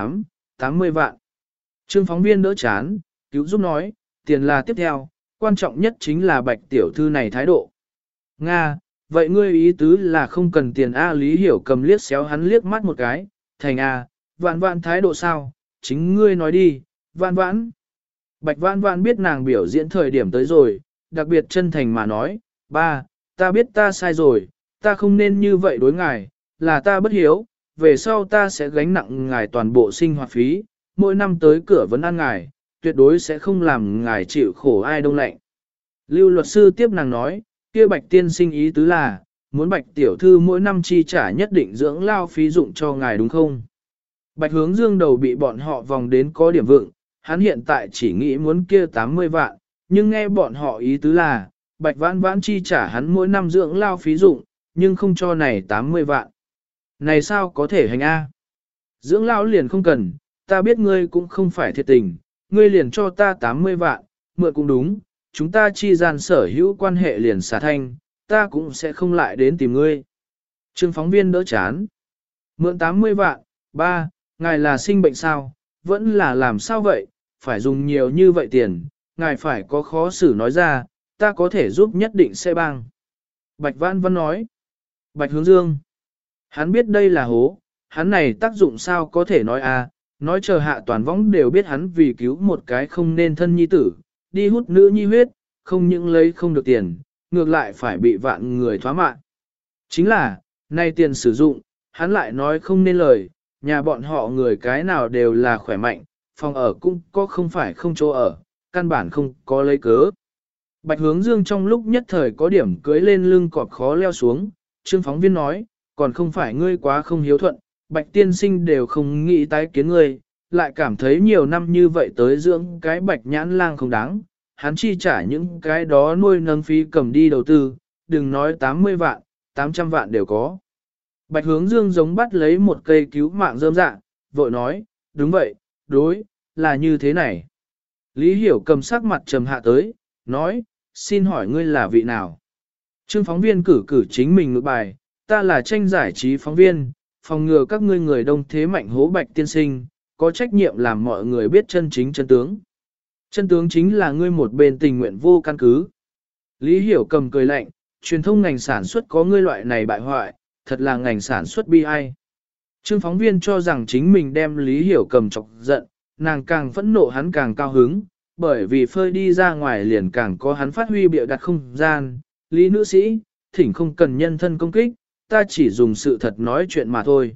80 vạn. Trương phóng viên đỡ chán, cứu giúp nói, tiền là tiếp theo, quan trọng nhất chính là Bạch tiểu thư này thái độ. Nga, vậy ngươi ý tứ là không cần tiền A Lý Hiểu Cầm liếc xéo hắn liếc mắt một cái, thành A, vạn vạn thái độ sao, chính ngươi nói đi, vạn vạn. Bạch vạn vạn biết nàng biểu diễn thời điểm tới rồi, đặc biệt chân thành mà nói, ba, ta biết ta sai rồi, ta không nên như vậy đối ngài, là ta bất hiếu, về sau ta sẽ gánh nặng ngài toàn bộ sinh hoạt phí, mỗi năm tới cửa vẫn ăn ngài, tuyệt đối sẽ không làm ngài chịu khổ ai đông lạnh. Lưu luật sư tiếp nàng nói, kia Bạch tiên sinh ý tứ là, muốn Bạch tiểu thư mỗi năm chi trả nhất định dưỡng lao phí dụng cho ngài đúng không? Bạch Hướng Dương đầu bị bọn họ vòng đến có điểm vựng, hắn hiện tại chỉ nghĩ muốn kia 80 vạn, nhưng nghe bọn họ ý tứ là, Bạch Vãn Vãn chi trả hắn mỗi năm dưỡng lao phí dụng, nhưng không cho này 80 vạn. Này sao có thể hành A? Dưỡng lao liền không cần, ta biết ngươi cũng không phải thiệt tình, ngươi liền cho ta 80 vạn, mượn cũng đúng, chúng ta chi gian sở hữu quan hệ liền xả thanh, ta cũng sẽ không lại đến tìm ngươi. Trương phóng viên đỡ chán. Mượn 80 vạn, ba, ngài là sinh bệnh sao, vẫn là làm sao vậy, phải dùng nhiều như vậy tiền, ngài phải có khó xử nói ra, ta có thể giúp nhất định sẽ bang. Bạch Vãn Vãn nói. Bạch Hướng Dương. Hắn biết đây là hố, hắn này tác dụng sao có thể nói à, nói chờ hạ toàn võng đều biết hắn vì cứu một cái không nên thân nhi tử, đi hút nữ nhi huyết, không những lấy không được tiền, ngược lại phải bị vạn người thoá mạng. Chính là, nay tiền sử dụng, hắn lại nói không nên lời, nhà bọn họ người cái nào đều là khỏe mạnh, phòng ở cũng có không phải không chỗ ở, căn bản không có lấy cớ. Bạch Hướng Dương trong lúc nhất thời có điểm cưới lên lưng cọp khó leo xuống, Trương phóng viên nói, còn không phải ngươi quá không hiếu thuận, Bạch tiên sinh đều không nghĩ tái kiến ngươi, lại cảm thấy nhiều năm như vậy tới dưỡng cái Bạch nhãn lang không đáng, hắn chi trả những cái đó nuôi nâng phí cầm đi đầu tư, đừng nói 80 vạn, 800 vạn đều có. Bạch Hướng Dương giống bắt lấy một cây cứu mạng rơm dạ, vội nói, đúng vậy, đối, là như thế này. Lý Hiểu Cầm sắc mặt trầm hạ tới, nói, xin hỏi ngươi là vị nào? Trương phóng viên cử chính mình ngược bài, ta là tranh giải trí phóng viên, phòng ngừa các ngươi người đông thế mạnh hố Bạch tiên sinh, có trách nhiệm làm mọi người biết chân chính chân tướng. Chân tướng chính là ngươi một bên tình nguyện vô căn cứ. Lý Hiểu Cầm cười lạnh, truyền thông ngành sản xuất có ngươi loại này bại hoại, thật là ngành sản xuất bi ai. Trương phóng viên cho rằng chính mình đem Lý Hiểu Cầm chọc giận, nàng càng phẫn nộ hắn càng cao hứng, bởi vì phơi đi ra ngoài liền càng có hắn phát huy bịa đặt không gian. Lý nữ sĩ, thỉnh không cần nhân thân công kích, ta chỉ dùng sự thật nói chuyện mà thôi.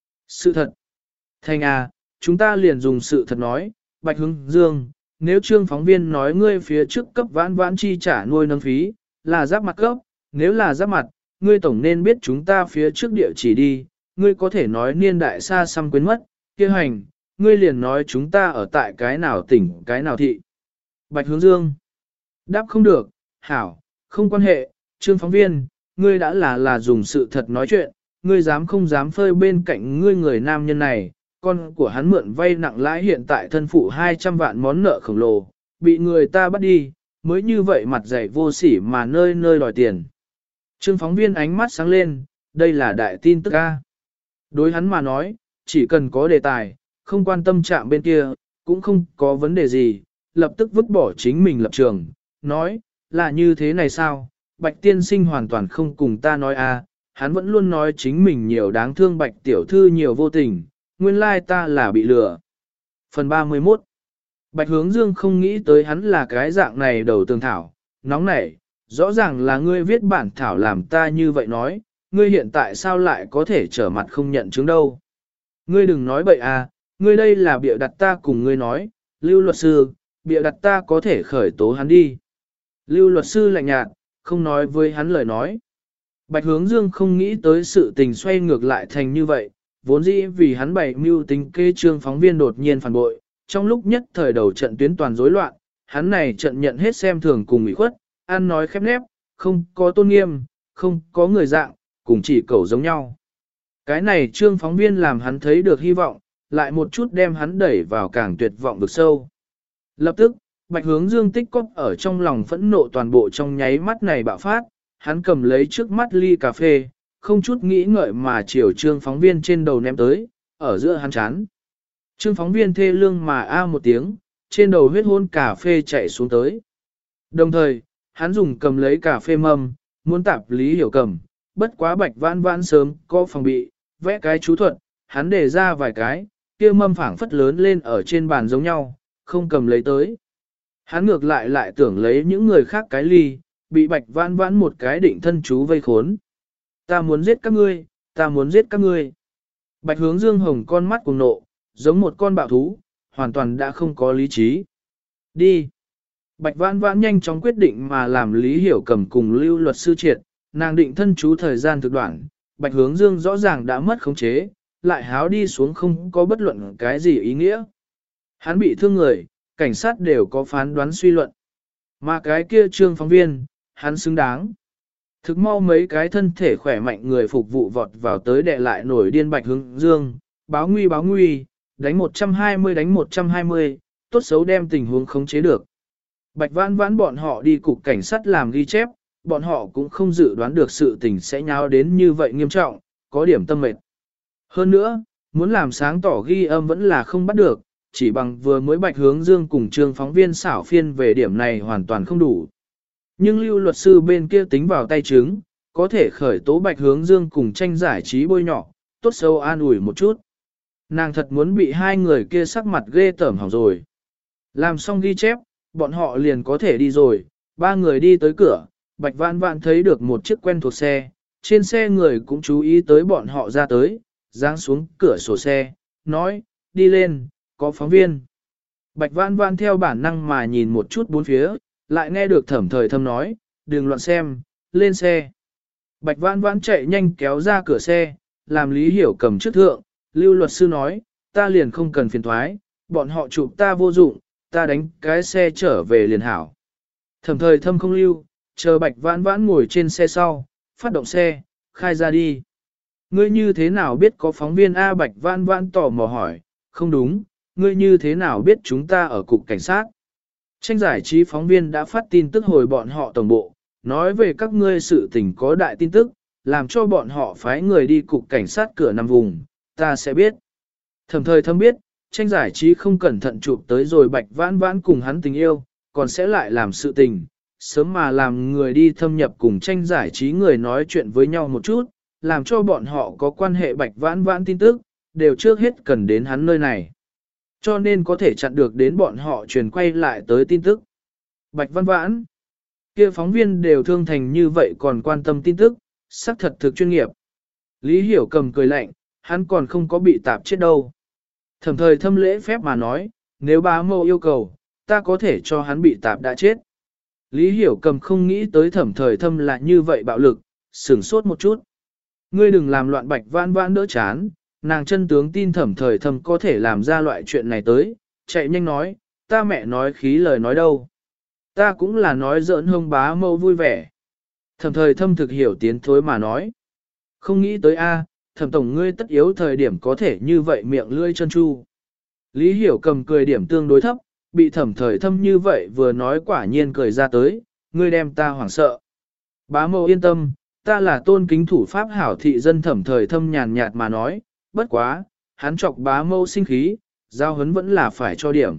Sự thật. Thành à, chúng ta liền dùng sự thật nói, Bạch Hướng Dương, nếu Trương phóng viên nói ngươi phía trước cấp Vãn Vãn chi trả nuôi nâng phí, là giáp mặt cấp, nếu là giáp mặt, ngươi tổng nên biết chúng ta phía trước địa chỉ đi, ngươi có thể nói niên đại xa xăm quên mất, kia hành, ngươi liền nói chúng ta ở tại cái nào tỉnh, cái nào thị. Bạch Hướng Dương. Đáp không được, hảo, không quan hệ, Trương phóng viên, ngươi đã là dùng sự thật nói chuyện, ngươi dám không dám phơi bên cạnh ngươi người nam nhân này, con của hắn mượn vay nặng lãi hiện tại thân phụ 200 vạn món nợ khổng lồ, bị người ta bắt đi, mới như vậy mặt dày vô sỉ mà nơi nơi đòi tiền. Trương phóng viên ánh mắt sáng lên, đây là đại tin tức a. Đối hắn mà nói, chỉ cần có đề tài, không quan tâm chạm bên kia, cũng không có vấn đề gì, lập tức vứt bỏ chính mình lập trường, nói, là như thế này sao, Bạch tiên sinh hoàn toàn không cùng ta nói a, hắn vẫn luôn nói chính mình nhiều đáng thương Bạch tiểu thư nhiều vô tình, nguyên lai ta là bị lừa. Phần 31. Bạch Hướng Dương không nghĩ tới hắn là cái dạng này đầu tường thảo, nóng nảy, rõ ràng là ngươi viết bản thảo làm ta như vậy nói, ngươi hiện tại sao lại có thể trở mặt không nhận chứng đâu. Ngươi đừng nói bậy à, ngươi đây là bịa đặt ta cùng ngươi nói, Lưu luật sư, bịa đặt ta có thể khởi tố hắn đi. Lưu luật sư lạnh nhạt, không nói với hắn lời nói. Bạch Hướng Dương không nghĩ tới sự tình xoay ngược lại thành như vậy, vốn dĩ vì hắn bày mưu tính kê trương phóng viên đột nhiên phản bội, trong lúc nhất thời đầu trận tuyến toàn rối loạn, hắn này trận nhận hết xem thường cùng ủy khuất, ăn nói khép nép, không có tôn nghiêm, không có người dạng, cùng chỉ cầu giống nhau. Cái này trương phóng viên làm hắn thấy được hy vọng, lại một chút đem hắn đẩy vào càng tuyệt vọng vực sâu. Lập tức, Bạch Hướng Dương tích cóp ở trong lòng phẫn nộ toàn bộ trong nháy mắt này bạo phát, hắn cầm lấy trước mắt ly cà phê, không chút nghĩ ngợi mà chiều trương phóng viên trên đầu ném tới, ở giữa hắn chán. Trương phóng viên thê lương mà a một tiếng, trên đầu huyết hôn cà phê chạy xuống tới. Đồng thời, hắn dùng cầm lấy cà phê mâm, muốn tạp Lý Hiểu Cầm, bất quá Bạch Vãn Vãn sớm có phòng bị, vẽ cái chú thuật, hắn để ra vài cái, kia mâm phảng phất lớn lên ở trên bàn giống nhau, không cầm lấy tới. Hắn ngược lại tưởng lấy những người khác cái ly, bị Bạch Vãn Vãn một cái định thân chú vây khốn. Ta muốn giết các ngươi, ta muốn giết các ngươi. Bạch Hướng Dương hồng con mắt cùng nộ, giống một con bạo thú, hoàn toàn đã không có lý trí. Đi. Bạch Vãn Vãn nhanh chóng quyết định mà làm Lý Hiểu Cầm cùng Lưu luật sư triệt, nàng định thân chú thời gian thực đoạn, Bạch Hướng Dương rõ ràng đã mất khống chế, lại háo đi xuống không có bất luận cái gì ý nghĩa. Hắn bị thương người, cảnh sát đều có phán đoán suy luận. Mà cái kia trương phóng viên, hắn xứng đáng. Thực mau mấy cái thân thể khỏe mạnh người phục vụ vọt vào tới đè lại nổi điên Bạch Hướng Dương, báo nguy, đánh 120, tốt xấu đem tình huống khống chế được. Bạch Vãn Vãn bọn họ đi cục cảnh sát làm ghi chép, bọn họ cũng không dự đoán được sự tình sẽ nháo đến như vậy nghiêm trọng, có điểm tâm mệt. Hơn nữa, muốn làm sáng tỏ ghi âm vẫn là không bắt được, chỉ bằng vừa mới Bạch Hướng Dương cùng trương phóng viên xảo phiên về điểm này hoàn toàn không đủ. Nhưng Lưu luật sư bên kia tính vào tay chứng, có thể khởi tố Bạch Hướng Dương cùng tranh giải trí bôi nhỏ, tốt xấu an ủi một chút. Nàng thật muốn bị hai người kia sắc mặt ghê tởm hỏng rồi. Làm xong ghi chép, bọn họ liền có thể đi rồi, ba người đi tới cửa, Bạch Vãn Vãn thấy được một chiếc quen thuộc xe, trên xe người cũng chú ý tới bọn họ ra tới, giáng xuống cửa sổ xe, nói, đi lên, có phóng viên. Bạch Vãn Vãn theo bản năng mà nhìn một chút bốn phía, lại nghe được Thẩm Thời Thâm nói, đừng loạn xem, lên xe. Bạch Vãn Vãn chạy nhanh kéo ra cửa xe, làm Lý Hiểu Cầm trước thượng, Lưu luật sư nói, ta liền không cần phiền thoái, bọn họ chụp ta vô dụng, ta đánh cái xe trở về liền hảo. Thẩm Thời Thâm không lưu, chờ Bạch Vãn Vãn ngồi trên xe sau, phát động xe, khai ra đi. Ngươi như thế nào biết có phóng viên A? Bạch Vãn Vãn tò mò hỏi, không đúng, ngươi như thế nào biết chúng ta ở cục cảnh sát? Tranh giải trí phóng viên đã phát tin tức hồi bọn họ tổng bộ, nói về các ngươi sự tình có đại tin tức, làm cho bọn họ phái người đi cục cảnh sát cửa nằm vùng, ta sẽ biết. Thẩm Thời Thâm biết, tranh giải trí không cẩn thận chụp tới rồi Bạch Vãn Vãn cùng hắn tình yêu, còn sẽ lại làm sự tình, sớm mà làm người đi thâm nhập cùng tranh giải trí người nói chuyện với nhau một chút, làm cho bọn họ có quan hệ Bạch Vãn Vãn tin tức, đều trước hết cần đến hắn nơi này. Cho nên có thể chặn được đến bọn họ truyền quay lại tới tin tức. Bạch Vãn Vãn, kia phóng viên đều thương thành như vậy còn quan tâm tin tức, xác thật thực chuyên nghiệp. Lý Hiểu Cầm cười lạnh, hắn còn không có bị tạp chết đâu. Thẩm Thời Thâm lễ phép mà nói, nếu bá mâu yêu cầu, ta có thể cho hắn bị tạp đã chết. Lý Hiểu Cầm không nghĩ tới Thẩm Thời Thâm là như vậy bạo lực, sửng sốt một chút. Ngươi đừng làm loạn. Bạch Vãn Vãn đỡ chán, nàng chân tướng tin Thẩm Thời Thâm có thể làm ra loại chuyện này tới, chạy nhanh nói, ta mẹ nói khí lời nói đâu. Ta cũng là nói giỡn hông bá mâu vui vẻ. Thẩm Thời Thâm thực hiểu tiến thối mà nói. Không nghĩ tới a, Thẩm tổng ngươi tất yếu thời điểm có thể như vậy miệng lưỡi chân chu. Lý Hiểu Cầm cười điểm tương đối thấp, bị Thẩm Thời Thâm như vậy vừa nói quả nhiên cười ra tới, ngươi đem ta hoảng sợ. Bá mâu yên tâm, ta là tôn kính thủ pháp hảo thị dân. Thẩm Thời Thâm nhàn nhạt mà nói, bất quá, hắn chọc bá mâu sinh khí, giao hấn vẫn là phải cho điểm.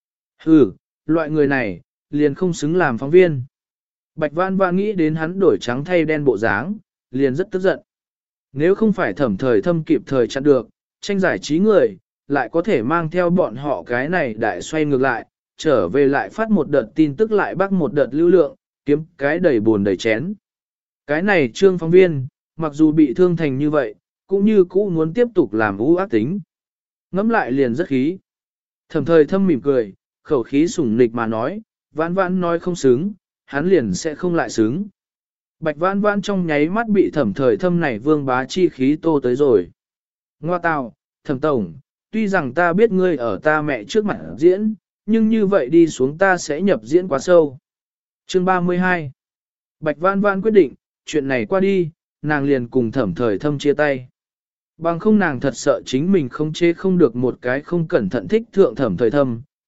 Hừ, loại người này, liền không xứng làm phóng viên. Bạch Vãn Vãn nghĩ đến hắn đổi trắng thay đen bộ dáng, liền rất tức giận. Nếu không phải Thẩm Thời Thâm kịp thời chặn được, tranh giải trí người, lại có thể mang theo bọn họ cái này đại xoay ngược lại, trở về lại phát một đợt tin tức lại bắt một đợt lưu lượng, kiếm cái đầy buồn đầy chén. Cái này trương phóng viên, mặc dù bị thương thành như vậy, cũng như cũ muốn tiếp tục làm ưu ác tính. Ngắm lại liền rất khí. Thẩm thời thâm mỉm cười, khẩu khí sủng nịch mà nói, vãn vãn nói không xứng, hắn liền sẽ không lại xứng. Bạch vãn vãn trong nháy mắt bị thẩm thời thâm này vương bá chi khí tô tới rồi. Ngoa tào, thẩm tổng, tuy rằng ta biết ngươi ở ta mẹ trước mặt diễn, nhưng như vậy đi xuống ta sẽ nhập diễn quá sâu. Chương 32 Bạch vãn vãn quyết định, chuyện này qua đi, nàng liền cùng thẩm thời thâm chia tay. Bằng không nàng thật sợ chính mình không chế không được một cái không cẩn thận thích thượng thẩm thời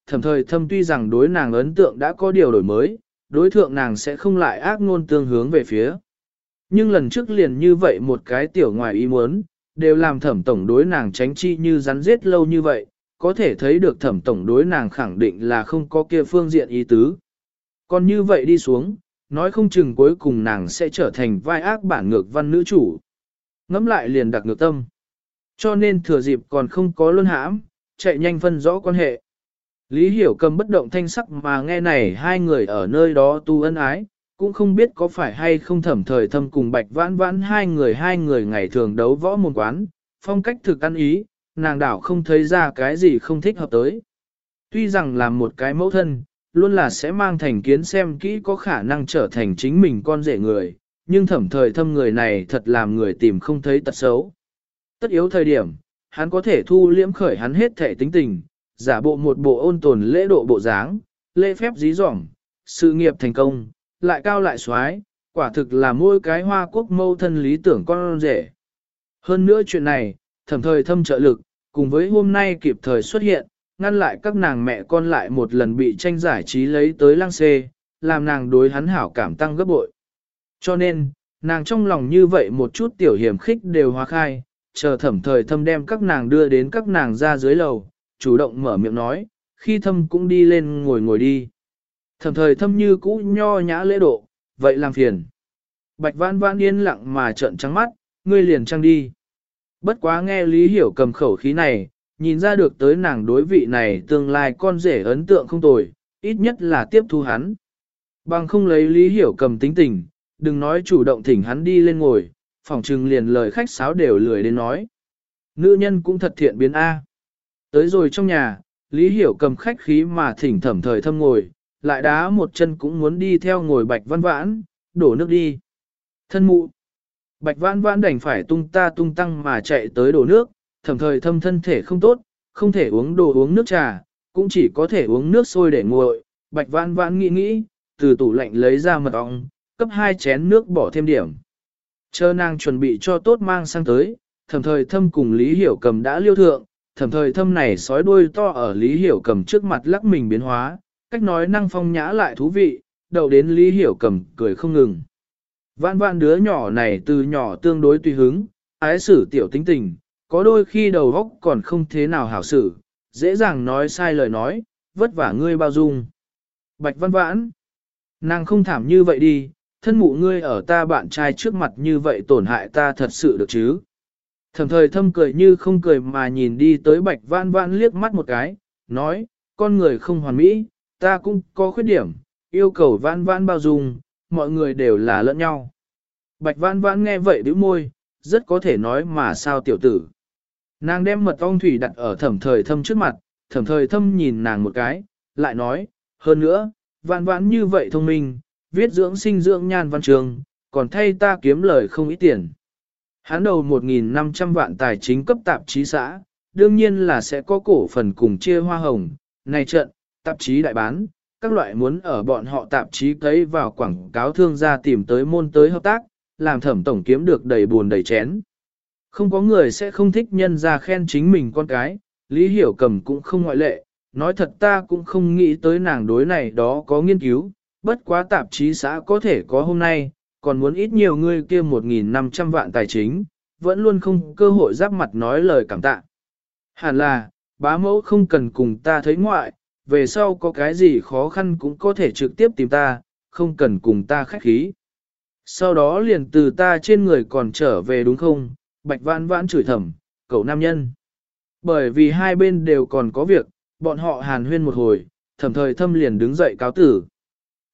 thâm tuy rằng đối nàng ấn tượng đã có điều đổi mới, đối thượng nàng sẽ không lại ác ngôn tương hướng về phía. Nhưng lần trước liền như vậy một cái tiểu ngoài ý muốn, đều làm thẩm tổng đối nàng tránh chi như rắn giết lâu như vậy, có thể thấy được thẩm tổng đối nàng khẳng định là không có kia phương diện ý tứ. Còn như vậy đi xuống, nói không chừng cuối cùng nàng sẽ trở thành vai ác bản ngược văn nữ chủ. Ngắm lại liền đặc ngược tâm. Cho nên thừa dịp còn không có luân hãm, chạy nhanh phân rõ quan hệ. Lý Hiểu Cầm bất động thanh sắc mà nghe này hai người ở nơi đó tu ân ái, cũng không biết có phải hay không thẩm thời thâm cùng Bạch Vãn Vãn hai người ngày thường đấu võ môn quán, phong cách thực ăn ý, nàng đảo không thấy ra cái gì không thích hợp tới. Tuy rằng làm một cái mẫu thân, luôn là sẽ mang thành kiến xem kỹ có khả năng trở thành chính mình con rể người, nhưng thẩm thời thâm người này thật làm người tìm không thấy tật xấu. Tất yếu thời điểm, hắn có thể thu liễm khởi hắn hết thể tính tình, giả bộ một bộ ôn tồn lễ độ bộ dáng, lễ phép dí dỏm, sự nghiệp thành công, lại cao lại xoái, quả thực là mỗi cái hoa quốc mâu thân lý tưởng con rể. Hơn nữa chuyện này, thẩm thời thâm trợ lực, cùng với hôm nay kịp thời xuất hiện, ngăn lại các nàng mẹ con lại một lần bị tranh giải trí lấy tới lăng xê, làm nàng đối hắn hảo cảm tăng gấp bội. Cho nên, nàng trong lòng như vậy một chút tiểu hiểm khích đều hóa khai, chờ thẩm thời thâm đem các nàng đưa đến các nàng ra dưới lầu, chủ động mở miệng nói, khi thâm cũng đi lên ngồi đi. Thẩm thời thâm như cũ nho nhã lễ độ, vậy làm phiền. Bạch Vãn Vãn yên lặng mà trợn trắng mắt, ngươi liền trăng đi. Bất quá nghe Lý Hiểu Cầm khẩu khí này, nhìn ra được tới nàng đối vị này tương lai con rể ấn tượng không tồi, ít nhất là tiếp thu hắn. Bằng không lấy Lý Hiểu Cầm tính tình, đừng nói chủ động thỉnh hắn đi lên ngồi, phỏng trừng liền lời khách sáo đều lười đến nói. Nữ nhân cũng thật thiện biến A. Tới rồi trong nhà, Lý Hiểu Cầm khách khí mà thỉnh thẩm thời thâm ngồi, lại đá một chân cũng muốn đi theo ngồi Bạch Vãn Vãn, đổ nước đi. Thân mụ. Bạch Vãn Vãn đành phải tung ta tung tăng mà chạy tới đổ nước, thẩm thời thâm thân thể không tốt, không thể uống đồ uống nước trà, cũng chỉ có thể uống nước sôi để nguội. Bạch Vãn Vãn nghĩ, từ tủ lạnh lấy ra mật ong, cấp 2 chén nước bỏ thêm điểm. Chờ nàng chuẩn bị cho tốt mang sang tới, thẩm thời thâm cùng Lý Hiểu Cầm đã liêu thượng, thẩm thời thâm này sói đuôi to ở Lý Hiểu Cầm trước mặt lắc mình biến hóa, cách nói năng phong nhã lại thú vị, đầu đến Lý Hiểu Cầm cười không ngừng. Vãn Vãn đứa nhỏ này từ nhỏ tương đối tùy hứng, ái xử tiểu tính tình, có đôi khi đầu óc còn không thế nào hảo xử, dễ dàng nói sai lời nói, vất vả ngươi bao dung. Bạch Vãn Vãn, nàng không thảm như vậy đi, thân mụ ngươi ở ta bạn trai trước mặt như vậy tổn hại ta thật sự được chứ. Thẩm thời thâm cười như không cười mà nhìn đi tới Bạch Vãn Vãn liếc mắt một cái, nói, con người không hoàn mỹ, ta cũng có khuyết điểm, yêu cầu Vãn Vãn bao dung, mọi người đều là lẫn nhau. Bạch Vãn Vãn nghe vậy bĩu môi, rất có thể nói mà sao tiểu tử. Nàng đem mật ong thủy đặt ở thẩm thời thâm trước mặt, thẩm thời thâm nhìn nàng một cái, lại nói, hơn nữa, Vãn Vãn như vậy thông minh, viết dưỡng sinh dưỡng nhan văn trường, còn thay ta kiếm lời không ít tiền. Hắn đầu 1.500 vạn tài chính cấp tạp chí xã, đương nhiên là sẽ có cổ phần cùng chia hoa hồng, này trận, tạp chí đại bán, các loại muốn ở bọn họ tạp chí cấy vào quảng cáo thương gia tìm tới môn tới hợp tác, làm thẩm tổng kiếm được đầy buồn đầy chén. Không có người sẽ không thích nhân ra khen chính mình con cái, Lý Hiểu Cầm cũng không ngoại lệ, nói thật ta cũng không nghĩ tới nàng đối này đó có nghiên cứu, bất quá tạp chí xã có thể có hôm nay, còn muốn ít nhiều người kia 1.500 vạn tài chính, vẫn luôn không cơ hội giáp mặt nói lời cảm tạ. Hẳn là, bá mẫu không cần cùng ta thấy ngoại, về sau có cái gì khó khăn cũng có thể trực tiếp tìm ta, không cần cùng ta khách khí. Sau đó liền từ ta trên người còn trở về đúng không? Bạch Vãn Vãn chửi thầm, cậu nam nhân. Bởi vì hai bên đều còn có việc, bọn họ hàn huyên một hồi, thẩm thời thâm liền đứng dậy cáo tử.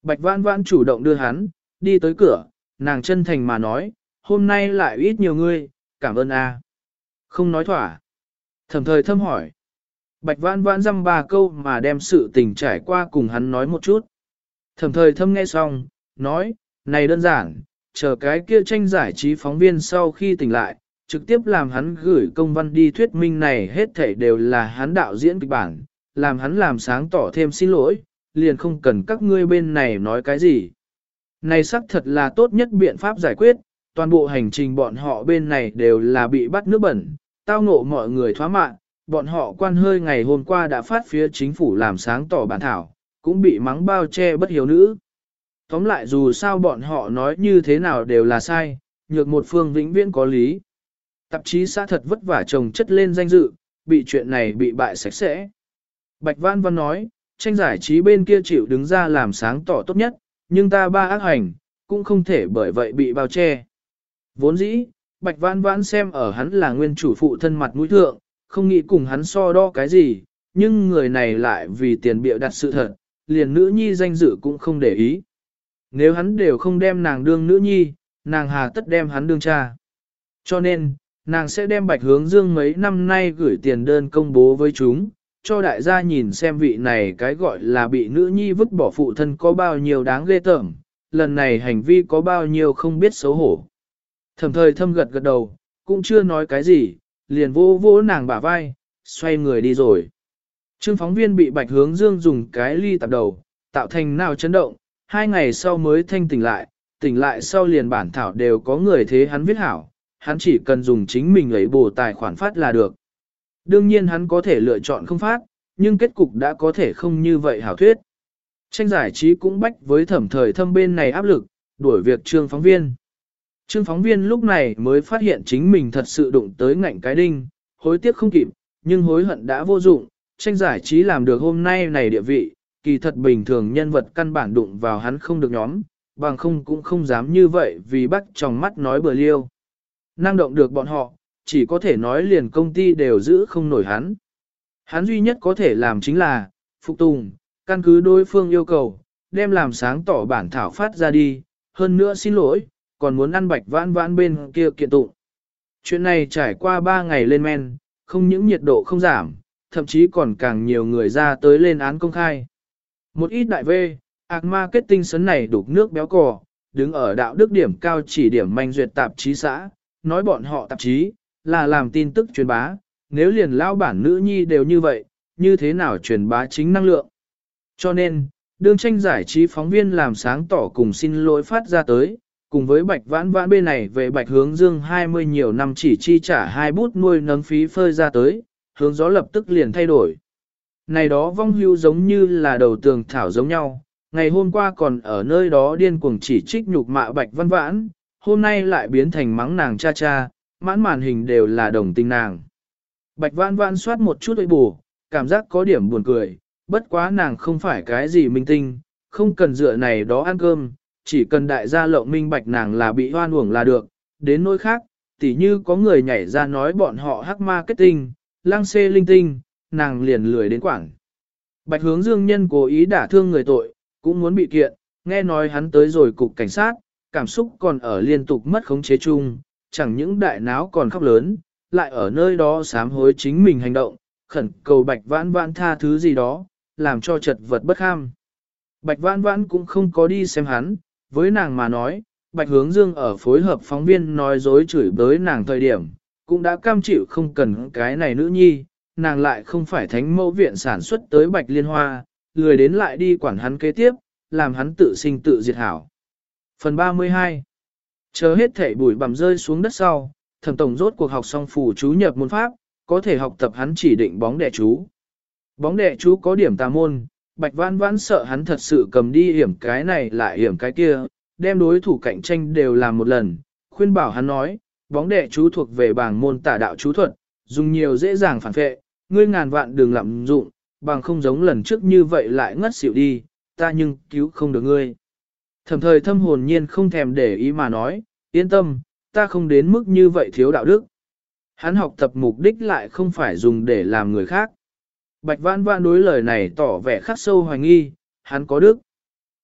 Bạch Vãn Vãn chủ động đưa hắn, đi tới cửa, nàng chân thành mà nói, hôm nay lại ít nhiều ngươi, cảm ơn a. Không nói thỏa. Thẩm Thời Thâm hỏi. Bạch Vãn Vãn dăm ba câu mà đem sự tình trải qua cùng hắn nói một chút. Thẩm Thời Thâm nghe xong, nói, này đơn giản, chờ cái kia tranh giải trí phóng viên sau khi tỉnh lại, trực tiếp làm hắn gửi công văn đi thuyết minh này hết thảy đều là hắn đạo diễn kịch bản, làm hắn làm sáng tỏ thêm xin lỗi, liền không cần các ngươi bên này nói cái gì. Này xác thật là tốt nhất biện pháp giải quyết, toàn bộ hành trình bọn họ bên này đều là bị bắt nước bẩn, tao ngộ mọi người thoá mạng, bọn họ quan hơi ngày hôm qua đã phát phía chính phủ làm sáng tỏ bản thảo, cũng bị mắng bao che bất hiếu nữ. Tóm lại dù sao bọn họ nói như thế nào đều là sai, nhược một phương vĩnh viễn có lý. Tạp chí xã thật vất vả chồng chất lên danh dự, bị chuyện này bị bại sạch sẽ. Bạch Vãn Vãn nói, tranh giải trí bên kia chịu đứng ra làm sáng tỏ tốt nhất, nhưng ta ba ác hành, cũng không thể bởi vậy bị bao che. Vốn dĩ, Bạch Vãn Vãn xem ở hắn là nguyên chủ phụ thân mặt mũi thượng, không nghĩ cùng hắn so đo cái gì, nhưng người này lại vì tiền bịa đặt sự thật, liền nữ nhi danh dự cũng không để ý. Nếu hắn đều không đem nàng đương nữ nhi, nàng hà tất đem hắn đương cha. Cho nên, nàng sẽ đem Bạch Hướng Dương mấy năm nay gửi tiền đơn công bố với chúng, cho đại gia nhìn xem vị này cái gọi là bị nữ nhi vứt bỏ phụ thân có bao nhiêu đáng ghê tởm, lần này hành vi có bao nhiêu không biết xấu hổ. Thẩm Thời Thâm gật gật đầu, cũng chưa nói cái gì, liền vô vô nàng bả vai, xoay người đi rồi. Trương phóng viên bị Bạch Hướng Dương dùng cái ly tạp đầu, tạo thành nào chấn động, 2 ngày sau mới thanh tỉnh lại sau liền bản thảo đều có người thế hắn viết hảo, hắn chỉ cần dùng chính mình ấy bổ tài khoản phát là được. Đương nhiên hắn có thể lựa chọn không phát, nhưng kết cục đã có thể không như vậy hảo thuyết. Tranh giải trí cũng bách với Thẩm Thời Thâm bên này áp lực, đuổi việc trương phóng viên. Trương phóng viên lúc này mới phát hiện chính mình thật sự đụng tới ngạnh cái đinh, hối tiếc không kịp, nhưng hối hận đã vô dụng, tranh giải trí làm được hôm nay này địa vị, kỳ thật bình thường nhân vật căn bản đụng vào hắn không được nhóm, bằng không cũng không dám như vậy vì bắt trong mắt nói bừa liêu. Năng động được bọn họ, chỉ có thể nói liền công ty đều giữ không nổi hắn. Hắn duy nhất có thể làm chính là, phục tùng, căn cứ đối phương yêu cầu, đem làm sáng tỏ bản thảo phát ra đi, hơn nữa xin lỗi, còn muốn ăn Bạch Vãn Vãn bên kia kiện tụng. Chuyện này trải qua 3 ngày lên men, không những nhiệt độ không giảm, thậm chí còn càng nhiều người ra tới lên án công khai. Một ít đại vê, ác marketing sấn này đục nước béo cò, đứng ở đạo đức điểm cao chỉ điểm manh duyệt tạp chí xã, nói bọn họ tạp chí, là làm tin tức truyền bá, nếu liền lao bản nữ nhi đều như vậy, như thế nào truyền bá chính năng lượng. Cho nên, đương tranh giải trí phóng viên làm sáng tỏ cùng xin lỗi phát ra tới, cùng với Bạch Vãn Vãn bên này về Bạch Hướng Dương 20 nhiều năm chỉ chi trả 2 bút nuôi nấng phí phơi ra tới, hướng gió lập tức liền thay đổi. Này đó vong hưu giống như là đầu tường thảo giống nhau, ngày hôm qua còn ở nơi đó điên cuồng chỉ trích nhục mạ Bạch Vãn Vãn, hôm nay lại biến thành mắng nàng cha cha, mãn màn hình đều là đồng tình nàng. Bạch Vãn Vãn soát một chút ơi bù, cảm giác có điểm buồn cười, bất quá nàng không phải cái gì minh tinh, không cần dựa này đó ăn cơm, chỉ cần đại gia lộng minh bạch nàng là bị hoan uổng là được, đến nỗi khác, tỉ như có người nhảy ra nói bọn họ hack marketing, lang xê linh tinh, nàng liền lười đến quảng. Bạch Hướng Dương nhân cố ý đả thương người tội, cũng muốn bị kiện, nghe nói hắn tới rồi cục cảnh sát, cảm xúc còn ở liên tục mất khống chế chung, chẳng những đại náo còn khóc lớn, lại ở nơi đó sám hối chính mình hành động, khẩn cầu Bạch Vãn Vãn tha thứ gì đó, làm cho chật vật bất kham. Bạch Vãn Vãn cũng không có đi xem hắn, với nàng mà nói, Bạch Hướng Dương ở phối hợp phóng viên nói dối chửi bới nàng thời điểm, cũng đã cam chịu không cần cái này nữ nhi, nàng lại không phải thánh mẫu viện sản xuất tới Bạch Liên Hoa, lười đến lại đi quản hắn kế tiếp, làm hắn tự sinh tự diệt hảo. Phần 32 Chờ hết thảy bụi bặm rơi xuống đất sau, Thẩm tổng rốt cuộc học xong phù chú nhập môn pháp, có thể học tập hắn chỉ định bóng đẻ chú. Bóng đẻ chú có điểm tà môn, Bạch Vãn Vãn sợ hắn thật sự cầm đi hiểm cái này lại hiểm cái kia, đem đối thủ cạnh tranh đều làm một lần, khuyên bảo hắn nói, bóng đẻ chú thuộc về bảng môn tả đạo chú thuật, dùng nhiều dễ dàng phản phệ, ngươi ngàn vạn đừng lạm dụng, bằng không giống lần trước như vậy lại ngất xỉu đi, ta nhưng cứu không được ngươi. Thẩm Thời Thâm hồn nhiên không thèm để ý mà nói, yên tâm, ta không đến mức như vậy thiếu đạo đức. Hắn học tập mục đích lại không phải dùng để làm người khác. Bạch Vãn Vãn đối lời này tỏ vẻ khắc sâu hoài nghi, hắn có đức.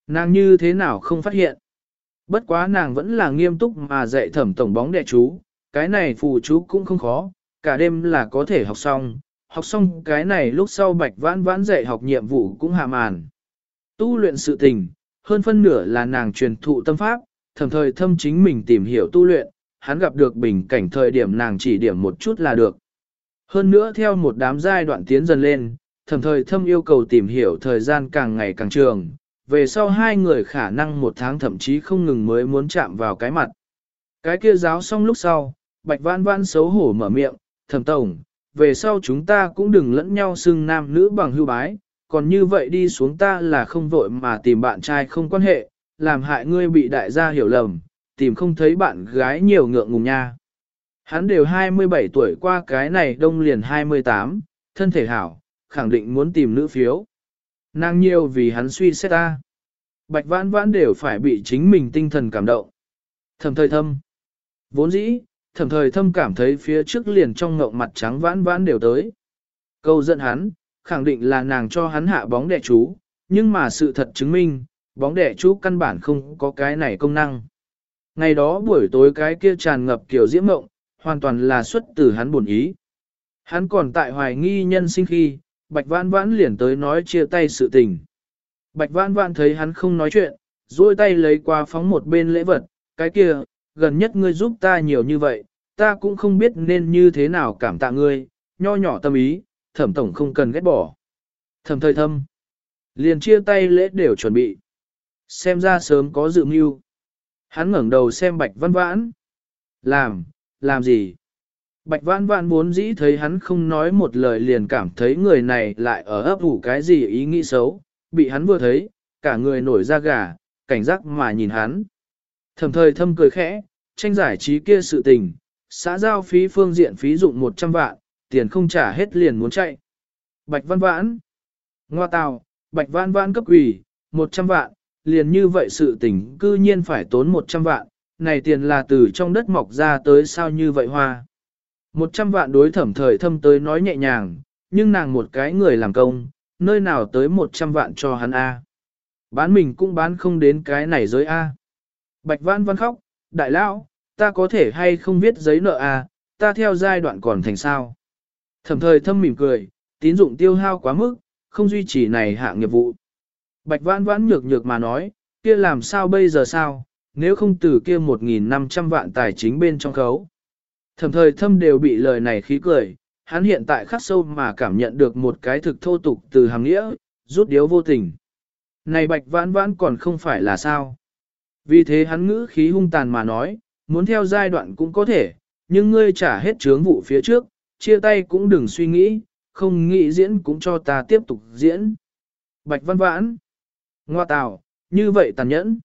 Nàng như thế nào không phát hiện. Bất quá nàng vẫn là nghiêm túc mà dạy Thẩm tổng bóng đẻ chú, cái này phù chú cũng không khó, cả đêm là có thể học xong cái này lúc sau Bạch Vãn Vãn dạy học nhiệm vụ cũng hạ màn. Tu luyện sự tình, hơn phân nửa là nàng truyền thụ tâm pháp, Thẩm Thời Thâm chính mình tìm hiểu tu luyện, hắn gặp được bình cảnh thời điểm nàng chỉ điểm một chút là được. Hơn nữa theo một đám giai đoạn tiến dần lên, Thẩm Thời Thâm yêu cầu tìm hiểu thời gian càng ngày càng trường, về sau hai người khả năng một tháng thậm chí không ngừng mới muốn chạm vào cái mặt. Cái kia giáo xong lúc sau, Bạch Vãn Vãn xấu hổ mở miệng, Thẩm tổng, về sau chúng ta cũng đừng lẫn nhau xưng nam nữ bằng hưu bái, còn như vậy đi xuống ta là không vội mà tìm bạn trai không quan hệ, làm hại ngươi bị đại gia hiểu lầm, tìm không thấy bạn gái nhiều ngượng ngùng nha. Hắn đều 27 tuổi qua cái này đông liền 28, thân thể hảo, khẳng định muốn tìm nữ phiếu. Nàng nhiều vì hắn suy xét ta. Bạch Vãn Vãn đều phải bị chính mình tinh thần cảm động. Thẩm Thời Thâm. Vốn dĩ, Thẩm Thời Thâm cảm thấy phía trước liền trong ngộng mặt trắng Vãn Vãn đều tới. Câu dẫn hắn, khẳng định là nàng cho hắn hạ bóng đẻ chú, nhưng mà sự thật chứng minh, bóng đẻ chú căn bản không có cái này công năng. Ngày đó buổi tối cái kia tràn ngập kiểu diễm mộng, hoàn toàn là xuất từ hắn buồn ý. Hắn còn tại hoài nghi nhân sinh khi, Bạch Vãn Vãn liền tới nói chia tay sự tình. Bạch Vãn Vãn thấy hắn không nói chuyện, duỗi tay lấy qua phóng một bên lễ vật, cái kia, gần nhất ngươi giúp ta nhiều như vậy, ta cũng không biết nên như thế nào cảm tạ ngươi, nho nhỏ tâm ý, Thẩm tổng không cần ghét bỏ. Thẩm Thời Thâm, liền chia tay lễ đều chuẩn bị. Xem ra sớm có dự mưu. Hắn ngẩng đầu xem Bạch Vãn Vãn. Làm gì? Bạch Vãn Vãn vốn dĩ thấy hắn không nói một lời liền cảm thấy người này lại ở ấp ủ cái gì ý nghĩ xấu, bị hắn vừa thấy, cả người nổi da gà, cảnh giác mà nhìn hắn. Thẩm Thời Thâm cười khẽ, tranh giải trí kia sự tình, xã giao phí phương diện phí dụng 100 vạn, tiền không trả hết liền muốn chạy. Bạch Vãn Vãn, ngoa tào, Bạch Vãn Vãn cấp quỷ, 100 vạn, liền như vậy sự tình cư nhiên phải tốn 100 vạn, này tiền là từ trong đất mọc ra tới sao như vậy hoa. 100 vạn đối Thẩm Thời Thâm tới nói nhẹ nhàng, nhưng nàng một cái người làm công, nơi nào tới 100 vạn cho hắn A. Bán mình cũng bán không đến cái này giới A. Bạch Vãn Vãn khóc, đại lão, ta có thể hay không viết giấy nợ A, ta theo giai đoạn còn thành sao. Thẩm Thời Thâm mỉm cười, tín dụng tiêu hao quá mức, không duy trì này hạng nghiệp vụ. Bạch Vãn Vãn nhược nhược mà nói, kia làm sao bây giờ sao, nếu không từ kia 1.500 vạn tài chính bên trong khấu. Thẩm Thời Thâm đều bị lời này khí cười, hắn hiện tại khắc sâu mà cảm nhận được một cái thực thô tục từ hàng nghĩa, rút điếu vô tình. Này Bạch Vãn Vãn còn không phải là sao. Vì thế hắn ngữ khí hung tàn mà nói, muốn theo giai đoạn cũng có thể, nhưng ngươi trả hết chướng vụ phía trước, chia tay cũng đừng suy nghĩ, không nghĩ diễn cũng cho ta tiếp tục diễn. Bạch Vãn Vãn, ngoa tào, như vậy tàn nhẫn.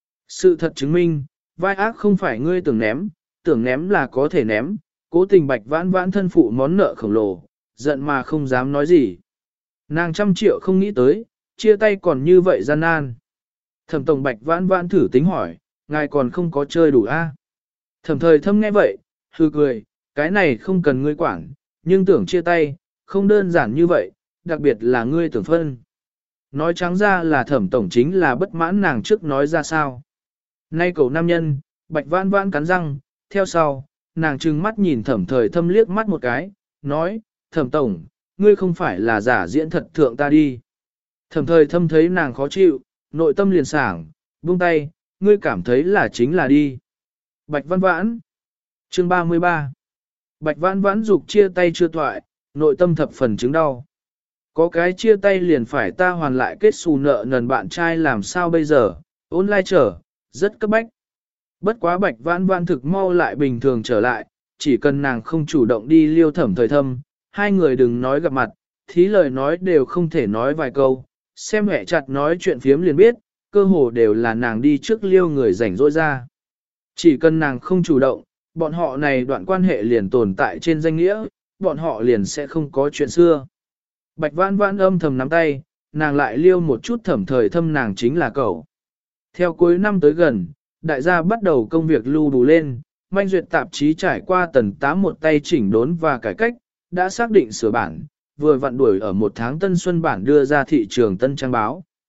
Sự thật chứng minh, vai ác không phải ngươi tưởng ném là có thể ném, cố tình Bạch Vãn Vãn thân phụ món nợ khổng lồ, giận mà không dám nói gì. Nàng 100 triệu không nghĩ tới, chia tay còn như vậy gian nan. Thẩm tổng Bạch Vãn Vãn thử tính hỏi, ngài còn không có chơi đủ a? Thẩm Thời Thâm nghe vậy, hư cười, cái này không cần ngươi quản, nhưng tưởng chia tay, không đơn giản như vậy, đặc biệt là ngươi tưởng phân. Nói trắng ra là Thẩm tổng chính là bất mãn nàng trước nói ra sao. Nay cậu nam nhân, Bạch Vãn Vãn cắn răng, theo sau, nàng trừng mắt nhìn Thẩm Thời Thâm liếc mắt một cái, nói, Thẩm tổng, ngươi không phải là giả diễn thật thượng ta đi. Thẩm Thời Thâm thấy nàng khó chịu, nội tâm liền sảng, buông tay, ngươi cảm thấy là chính là đi. Bạch Vãn Vãn, chương 33. Bạch Vãn Vãn dục chia tay chưa thoại, nội tâm thập phần chứng đau. Có cái chia tay liền phải ta hoàn lại kết xù nợ nần bạn trai làm sao bây giờ, online trở, rất cấp bách. Bất quá Bạch Vãn Vãn thực mau lại bình thường trở lại, chỉ cần nàng không chủ động đi liêu Thẩm Thời Thâm, hai người đừng nói gặp mặt, thí lời nói đều không thể nói vài câu, xem hẹ chặt nói chuyện phiếm liền biết, cơ hồ đều là nàng đi trước liêu người rảnh rỗi ra. Chỉ cần nàng không chủ động, bọn họ này đoạn quan hệ liền tồn tại trên danh nghĩa, bọn họ liền sẽ không có chuyện xưa. Bạch Vãn Vãn âm thầm nắm tay, nàng lại liêu một chút Thẩm Thời Thâm nàng chính là cậu. Theo cuối năm tới gần, đại gia bắt đầu công việc lưu đủ lên, Manh Duyệt tạp chí trải qua tần tá một tay chỉnh đốn và cải cách, đã xác định sửa bản, vừa vặn đuổi ở một tháng tân xuân bản đưa ra thị trường tân trang báo.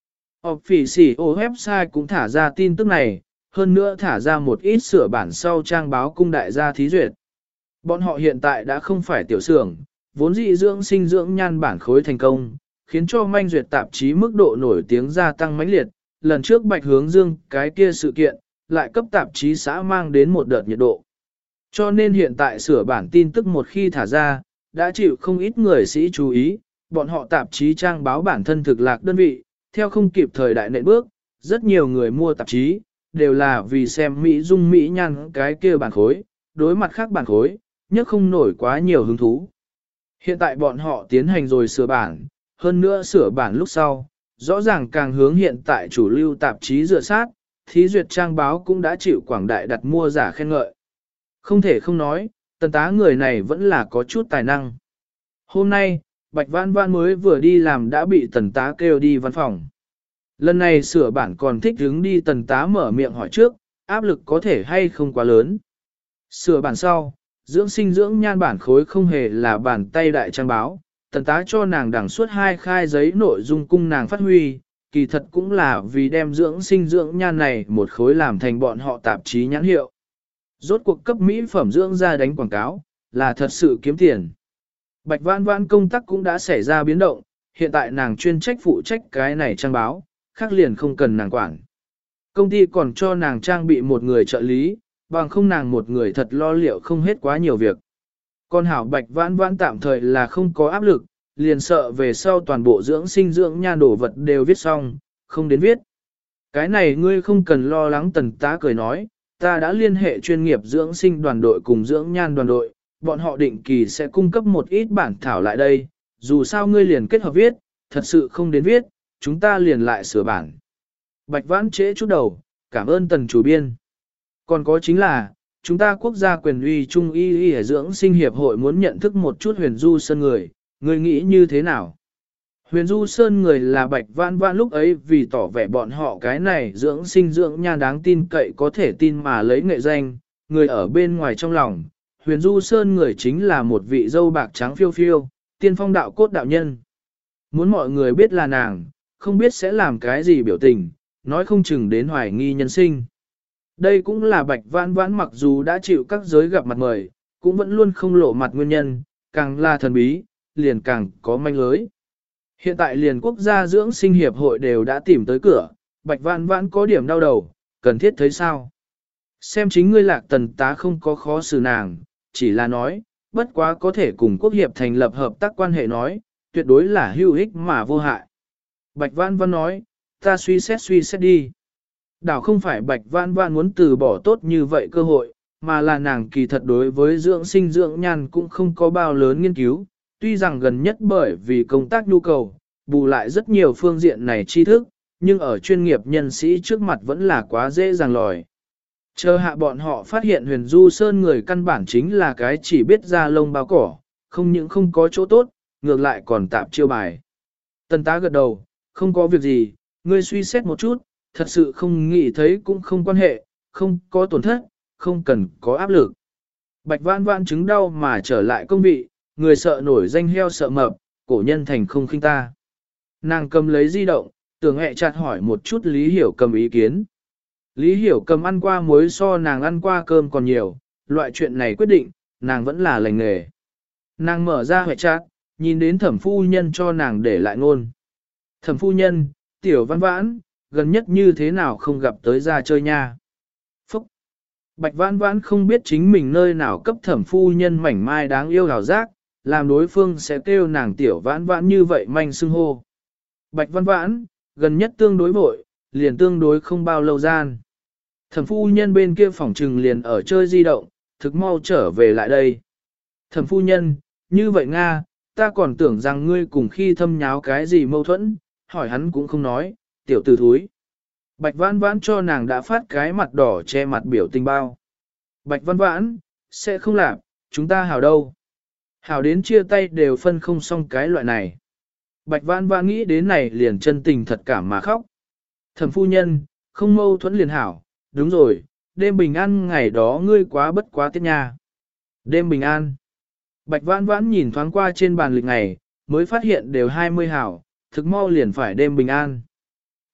Official website cũng thả ra tin tức này, hơn nữa thả ra một ít sửa bản sau trang báo cung đại gia thí duyệt. Bọn họ hiện tại đã không phải tiểu xưởng, vốn dị dưỡng sinh dưỡng nhan bản khối thành công, khiến cho manh duyệt tạp chí mức độ nổi tiếng gia tăng mãnh liệt. Lần trước Bạch Hướng Dương cái kia sự kiện, lại cấp tạp chí xã mang đến một đợt nhiệt độ. Cho nên hiện tại sửa bản tin tức một khi thả ra, đã chịu không ít người sĩ chú ý, bọn họ tạp chí trang báo bản thân thực lạc đơn vị, theo không kịp thời đại nện bước, rất nhiều người mua tạp chí, đều là vì xem Mỹ dung Mỹ nhan cái kia bản khối, đối mặt khác bản khối, nhất không nổi quá nhiều hứng thú. Hiện tại bọn họ tiến hành rồi sửa bản, hơn nữa sửa bản lúc sau, rõ ràng càng hướng hiện tại chủ lưu tạp chí dựa sát, thí duyệt trang báo cũng đã chịu quảng đại đặt mua giả khen ngợi. Không thể không nói, Tần Tá người này vẫn là có chút tài năng. Hôm nay, Bạch Vãn Vãn mới vừa đi làm đã bị Tần Tá kêu đi văn phòng. Lần này sửa bản còn thích hứng đi Tần Tá mở miệng hỏi trước, áp lực có thể hay không quá lớn. Sửa bản sau, dưỡng sinh dưỡng nhan bản khối không hề là bản tay đại trang báo, Tần Tá cho nàng đằng suốt 2 khai giấy nội dung cung nàng phát huy, kỳ thật cũng là vì đem dưỡng sinh dưỡng nhan này một khối làm thành bọn họ tạp chí nhãn hiệu. Rốt cuộc cấp mỹ phẩm dưỡng ra đánh quảng cáo, là thật sự kiếm tiền. Bạch Vãn Vãn công tác cũng đã xảy ra biến động, hiện tại nàng chuyên trách phụ trách cái này trang báo, khác liền không cần nàng quản. Công ty còn cho nàng trang bị một người trợ lý, bằng không nàng một người thật lo liệu không hết quá nhiều việc. Còn hảo Bạch Vãn Vãn tạm thời là không có áp lực, liền sợ về sau toàn bộ dưỡng sinh dưỡng nhan đồ vật đều viết xong, không đến viết. Cái này ngươi không cần lo lắng. Tần Tá cười nói, ta đã liên hệ chuyên nghiệp dưỡng sinh đoàn đội cùng dưỡng nhan đoàn đội, bọn họ định kỳ sẽ cung cấp một ít bản thảo lại đây, dù sao ngươi liền kết hợp viết, thật sự không đến viết, chúng ta liền lại sửa bản. Bạch Vãn trễ chút đầu, cảm ơn Tần chủ biên. Còn có chính là, chúng ta quốc gia quyền uy trung y dưỡng sinh hiệp hội muốn nhận thức một chút Huyền Du Sơn người, ngươi nghĩ như thế nào? Huyền Du Sơn người là Bạch Vãn Vãn lúc ấy vì tỏ vẻ bọn họ cái này dưỡng sinh dưỡng nhan đáng tin cậy có thể tin mà lấy nghệ danh, người ở bên ngoài trong lòng. Huyền Du Sơn người chính là một vị dâu bạc trắng phiêu phiêu, tiên phong đạo cốt đạo nhân. Muốn mọi người biết là nàng, không biết sẽ làm cái gì biểu tình, nói không chừng đến hoài nghi nhân sinh. Đây cũng là Bạch Vãn Vãn mặc dù đã chịu các giới gặp mặt mời, cũng vẫn luôn không lộ mặt nguyên nhân, càng là thần bí, liền càng có manh lưới. Hiện tại liền quốc gia dưỡng sinh hiệp hội đều đã tìm tới cửa, Bạch Vãn Vãn có điểm đau đầu, cần thiết thấy sao? Xem chính ngươi Lạc Tần Tá không có khó xử nàng, chỉ là nói, bất quá có thể cùng quốc hiệp thành lập hợp tác quan hệ nói, tuyệt đối là hữu ích mà vô hại. Bạch Vãn Vãn nói, ta suy xét đi. Đảo không phải Bạch Vãn Vãn muốn từ bỏ tốt như vậy cơ hội, mà là nàng kỳ thật đối với dưỡng sinh dưỡng nhan cũng không có bao lớn nghiên cứu, tuy rằng gần nhất bởi vì công tác nhu cầu, bù lại rất nhiều phương diện này tri thức, nhưng ở chuyên nghiệp nhân sĩ trước mặt vẫn là quá dễ dàng lòi. Chờ hạ bọn họ phát hiện Huyền Du Sơn người căn bản chính là cái chỉ biết ra lông bao cỏ, không những không có chỗ tốt, ngược lại còn tạm chiêu bài. Tần Tá gật đầu, không có việc gì, ngươi suy xét một chút, thật sự không nghĩ thấy cũng không quan hệ, không có tổn thất, không cần có áp lực. Bạch Vãn Vãn chứng đau mà trở lại công vị, người sợ nổi danh heo sợ mập, cổ nhân thành không khinh ta. Nàng cầm lấy di động, tưởng hẹ chặt hỏi một chút Lý Hiểu Cầm ý kiến. Lý Hiểu Cầm ăn qua muối so nàng ăn qua cơm còn nhiều, loại chuyện này quyết định, nàng vẫn là lành nghề. Nàng mở ra hẹ chặt, nhìn đến Thẩm phu nhân cho nàng để lại ngôn. Thẩm phu nhân, Tiểu Vãn Vãn, gần nhất như thế nào không gặp tới ra chơi nha. Phúc! Bạch Vãn Vãn không biết chính mình nơi nào cấp Thẩm phu nhân mảnh mai đáng yêu hào giác, làm đối phương sẽ kêu nàng Tiểu Vãn Vãn như vậy manh xưng hô. Bạch Vãn Vãn, gần nhất tương đối vội, liền tương đối không bao lâu gian. Thẩm phu nhân bên kia phòng trừng liền ở chơi di động, thực mau trở về lại đây. Thẩm phu nhân, như vậy Nga, ta còn tưởng rằng ngươi cùng khi thâm nháo cái gì mâu thuẫn, hỏi hắn cũng không nói, tiểu tử thúi. Bạch Vãn Vãn cho nàng đã phát cái mặt đỏ che mặt biểu tình bao. Bạch Vãn Vãn, sẽ không làm, chúng ta hảo đâu. Hảo đến chia tay đều phân không xong cái loại này. Bạch Vãn Vãn nghĩ đến này liền chân tình thật cảm mà khóc. Thẩm phu nhân, không mâu thuẫn liền hảo, đúng rồi, đêm bình an ngày đó ngươi quá bất quá tiết nha. Đêm bình an. Bạch Vãn Vãn nhìn thoáng qua trên bàn lịch ngày, mới phát hiện đều 20 hảo, thực mau liền phải đêm bình an.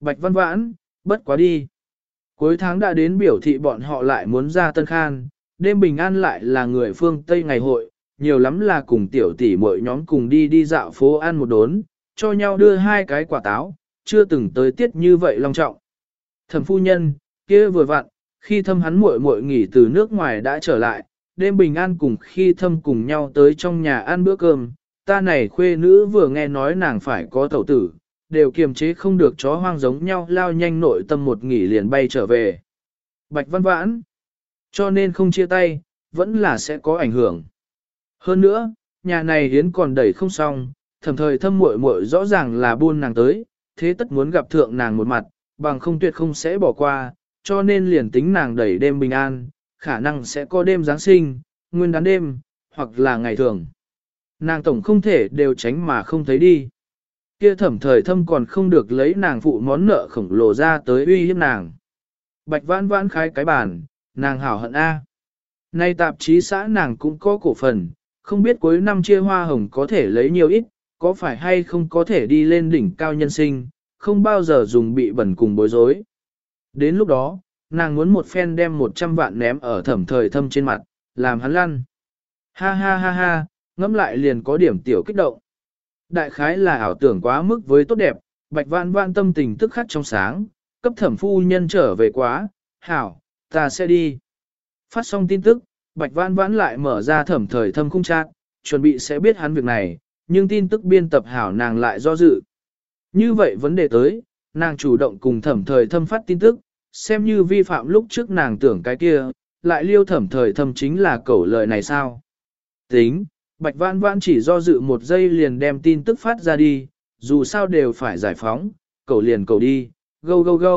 Bạch Văn Vãn, bất quá đi. Cuối tháng đã đến biểu thị bọn họ lại muốn ra Tân Khan, đêm bình an lại là người phương Tây ngày hội, nhiều lắm là cùng tiểu tỷ mỗi nhóm cùng đi dạo phố ăn một đốn, cho nhau đưa 2 cái quả táo, chưa từng tới tiết như vậy long trọng. Thẩm phu nhân, kia vừa vặn, khi thâm hắn muội nghỉ từ nước ngoài đã trở lại, đêm bình an cùng khi thâm cùng nhau tới trong nhà ăn bữa cơm, ta này khuê nữ vừa nghe nói nàng phải có tẩu tử, đều kiềm chế không được chó hoang giống nhau lao nhanh nội tâm một nghỉ liền bay trở về. Bạch Văn Vãn, cho nên không chia tay, vẫn là sẽ có ảnh hưởng. Hơn nữa, nhà này hiến còn đẩy không xong, thầm thời thâm muội rõ ràng là buôn nàng tới, thế tất muốn gặp thượng nàng một mặt, bằng không tuyệt không sẽ bỏ qua, cho nên liền tính nàng đẩy đêm bình an, khả năng sẽ có đêm Giáng sinh, nguyên đán đêm, hoặc là ngày thường. Nàng tổng không thể đều tránh mà không thấy đi. Kia thẩm thời thâm còn không được lấy nàng phụ món nợ khổng lồ ra tới uy hiếp nàng. Bạch Vãn Vãn khai cái bàn, nàng hảo hận A. Nay tạp chí xã nàng cũng có cổ phần, không biết cuối năm chia hoa hồng có thể lấy nhiều ít, có phải hay không có thể đi lên đỉnh cao nhân sinh, không bao giờ dùng bị bẩn cùng bối rối. Đến lúc đó, nàng muốn một phen đem 100 vạn ném ở thẩm thời thâm trên mặt, làm hắn lăn. Ha ha ha ha, ngẫm lại liền có điểm tiểu kích động. Đại khái là ảo tưởng quá mức với tốt đẹp, Bạch Vãn Vãn tâm tình tức khắc trong sáng, cấp thẩm phu nhân trở về quá, hảo, ta sẽ đi. Phát xong tin tức, Bạch Vãn Vãn lại mở ra thẩm thời thâm khung chat, chuẩn bị sẽ biết hắn việc này, nhưng tin tức biên tập hảo nàng lại do dự. Như vậy vấn đề tới, nàng chủ động cùng thẩm thời thâm phát tin tức, xem như vi phạm lúc trước nàng tưởng cái kia, lại liêu thẩm thời thâm chính là cẩu lời này sao. Tính, Bạch Vãn Vãn chỉ do dự một giây liền đem tin tức phát ra đi, dù sao đều phải giải phóng, cẩu liền cẩu đi, go.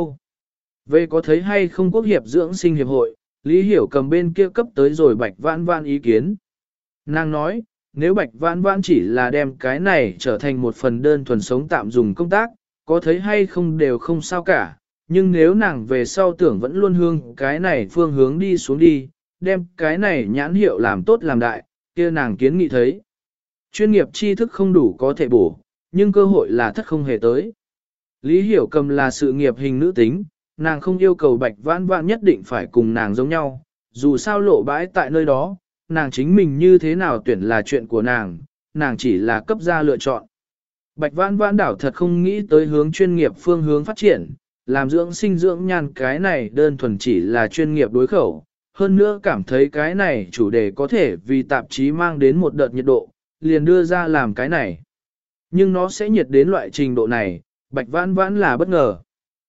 Về có thấy hay không quốc hiệp dưỡng sinh hiệp hội, Lý Hiểu cầm bên kia cấp tới rồi Bạch Vãn Vãn ý kiến. Nàng nói, nếu Bạch Vãn Vãn chỉ là đem cái này trở thành một phần đơn thuần sống tạm dùng công tác, có thấy hay không đều không sao cả, nhưng nếu nàng về sau tưởng vẫn luôn hương cái này phương hướng đi xuống đi, đem cái này nhãn hiệu làm tốt làm đại, kia nàng kiến nghị thấy. Chuyên nghiệp tri thức không đủ có thể bổ, nhưng cơ hội là thất không hề tới. Lý Hiểu cầm là sự nghiệp hình nữ tính, nàng không yêu cầu Bạch Vãn Vãn nhất định phải cùng nàng giống nhau, dù sao lộ bãi tại nơi đó, nàng chính mình như thế nào tuyển là chuyện của nàng chỉ là cấp ra lựa chọn. Bạch Vãn Vãn đảo thật không nghĩ tới hướng chuyên nghiệp phương hướng phát triển, làm dưỡng sinh dưỡng nhan cái này đơn thuần chỉ là chuyên nghiệp đối khẩu, hơn nữa cảm thấy cái này chủ đề có thể vì tạp chí mang đến một đợt nhiệt độ, liền đưa ra làm cái này. Nhưng nó sẽ nhiệt đến loại trình độ này, Bạch Vãn Vãn là bất ngờ.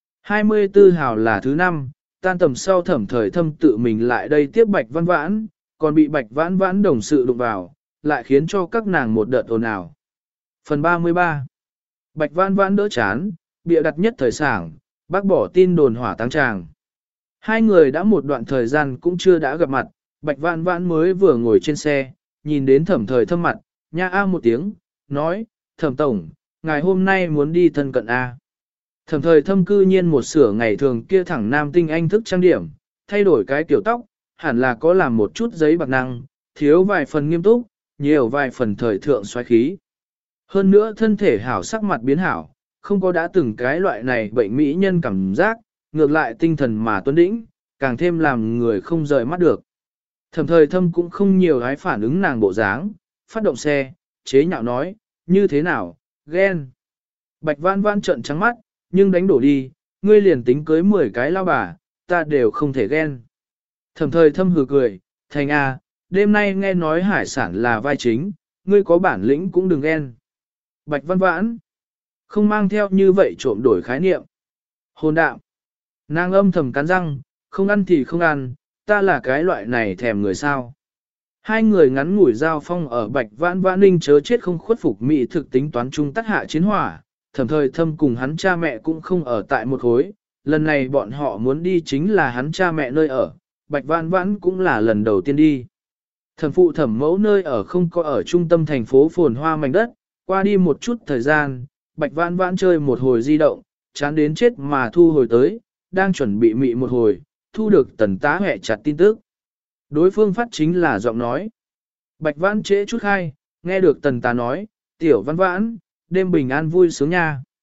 24 hào là thứ 5, tan tầm sau thẩm thời thâm tự mình lại đây tiếp Bạch Vãn Vãn, còn bị Bạch Vãn Vãn đồng sự đụng vào, lại khiến cho các nàng một đợt ồn ào. Phần 33 Bạch Vãn Vãn đỡ chán, bịa đặt nhất thời sảng, bác bỏ tin đồn hỏa táng tràng. Hai người đã một đoạn thời gian cũng chưa đã gặp mặt, Bạch Vãn Vãn mới vừa ngồi trên xe, nhìn đến thẩm thời thâm mặt, nha a một tiếng, nói, thẩm tổng, ngài hôm nay muốn đi thân cận a. Thẩm thời thâm cư nhiên một sửa ngày thường kia thẳng nam tinh anh thức trang điểm, thay đổi cái kiểu tóc, hẳn là có làm một chút giấy bạc năng, thiếu vài phần nghiêm túc, nhiều vài phần thời thượng xoáy khí. Hơn nữa thân thể hảo sắc mặt biến hảo, không có đã từng cái loại này bệnh mỹ nhân cảm giác, ngược lại tinh thần mà tuấn đĩnh, càng thêm làm người không rời mắt được. Thẩm thời thâm cũng không nhiều gái phản ứng nàng bộ dáng, phát động xe, chế nhạo nói, như thế nào, ghen. Bạch Vãn Vãn trợn trắng mắt, nhưng đánh đổ đi, ngươi liền tính cưới 10 cái lao bà, ta đều không thể ghen. Thẩm thời thâm hừ cười, thành a, đêm nay nghe nói hải sản là vai chính, ngươi có bản lĩnh cũng đừng ghen. Bạch Vãn Vãn, không mang theo như vậy trộm đổi khái niệm. Hồn đạm, nàng âm thầm cắn răng, không ăn thì không ăn, ta là cái loại này thèm người sao. Hai người ngắn ngủi giao phong ở Bạch Vãn Vãn ninh chớ chết không khuất phục mỹ thực tính toán chung tắt hạ chiến hỏa, thẩm thời thâm cùng hắn cha mẹ cũng không ở tại một khối, lần này bọn họ muốn đi chính là hắn cha mẹ nơi ở, Bạch Vãn Vãn cũng là lần đầu tiên đi. Thẩm phụ thẩm mẫu nơi ở không có ở trung tâm thành phố phồn hoa mảnh đất, qua đi một chút thời gian, Bạch Vãn Vãn chơi một hồi di động, chán đến chết mà thu hồi tới, đang chuẩn bị mị một hồi, thu được tần tá hẹ chặt tin tức. Đối phương phát chính là giọng nói. Bạch Vãn trễ chút khai, nghe được tần tá nói, tiểu Vãn Vãn, đêm bình an vui sướng nha.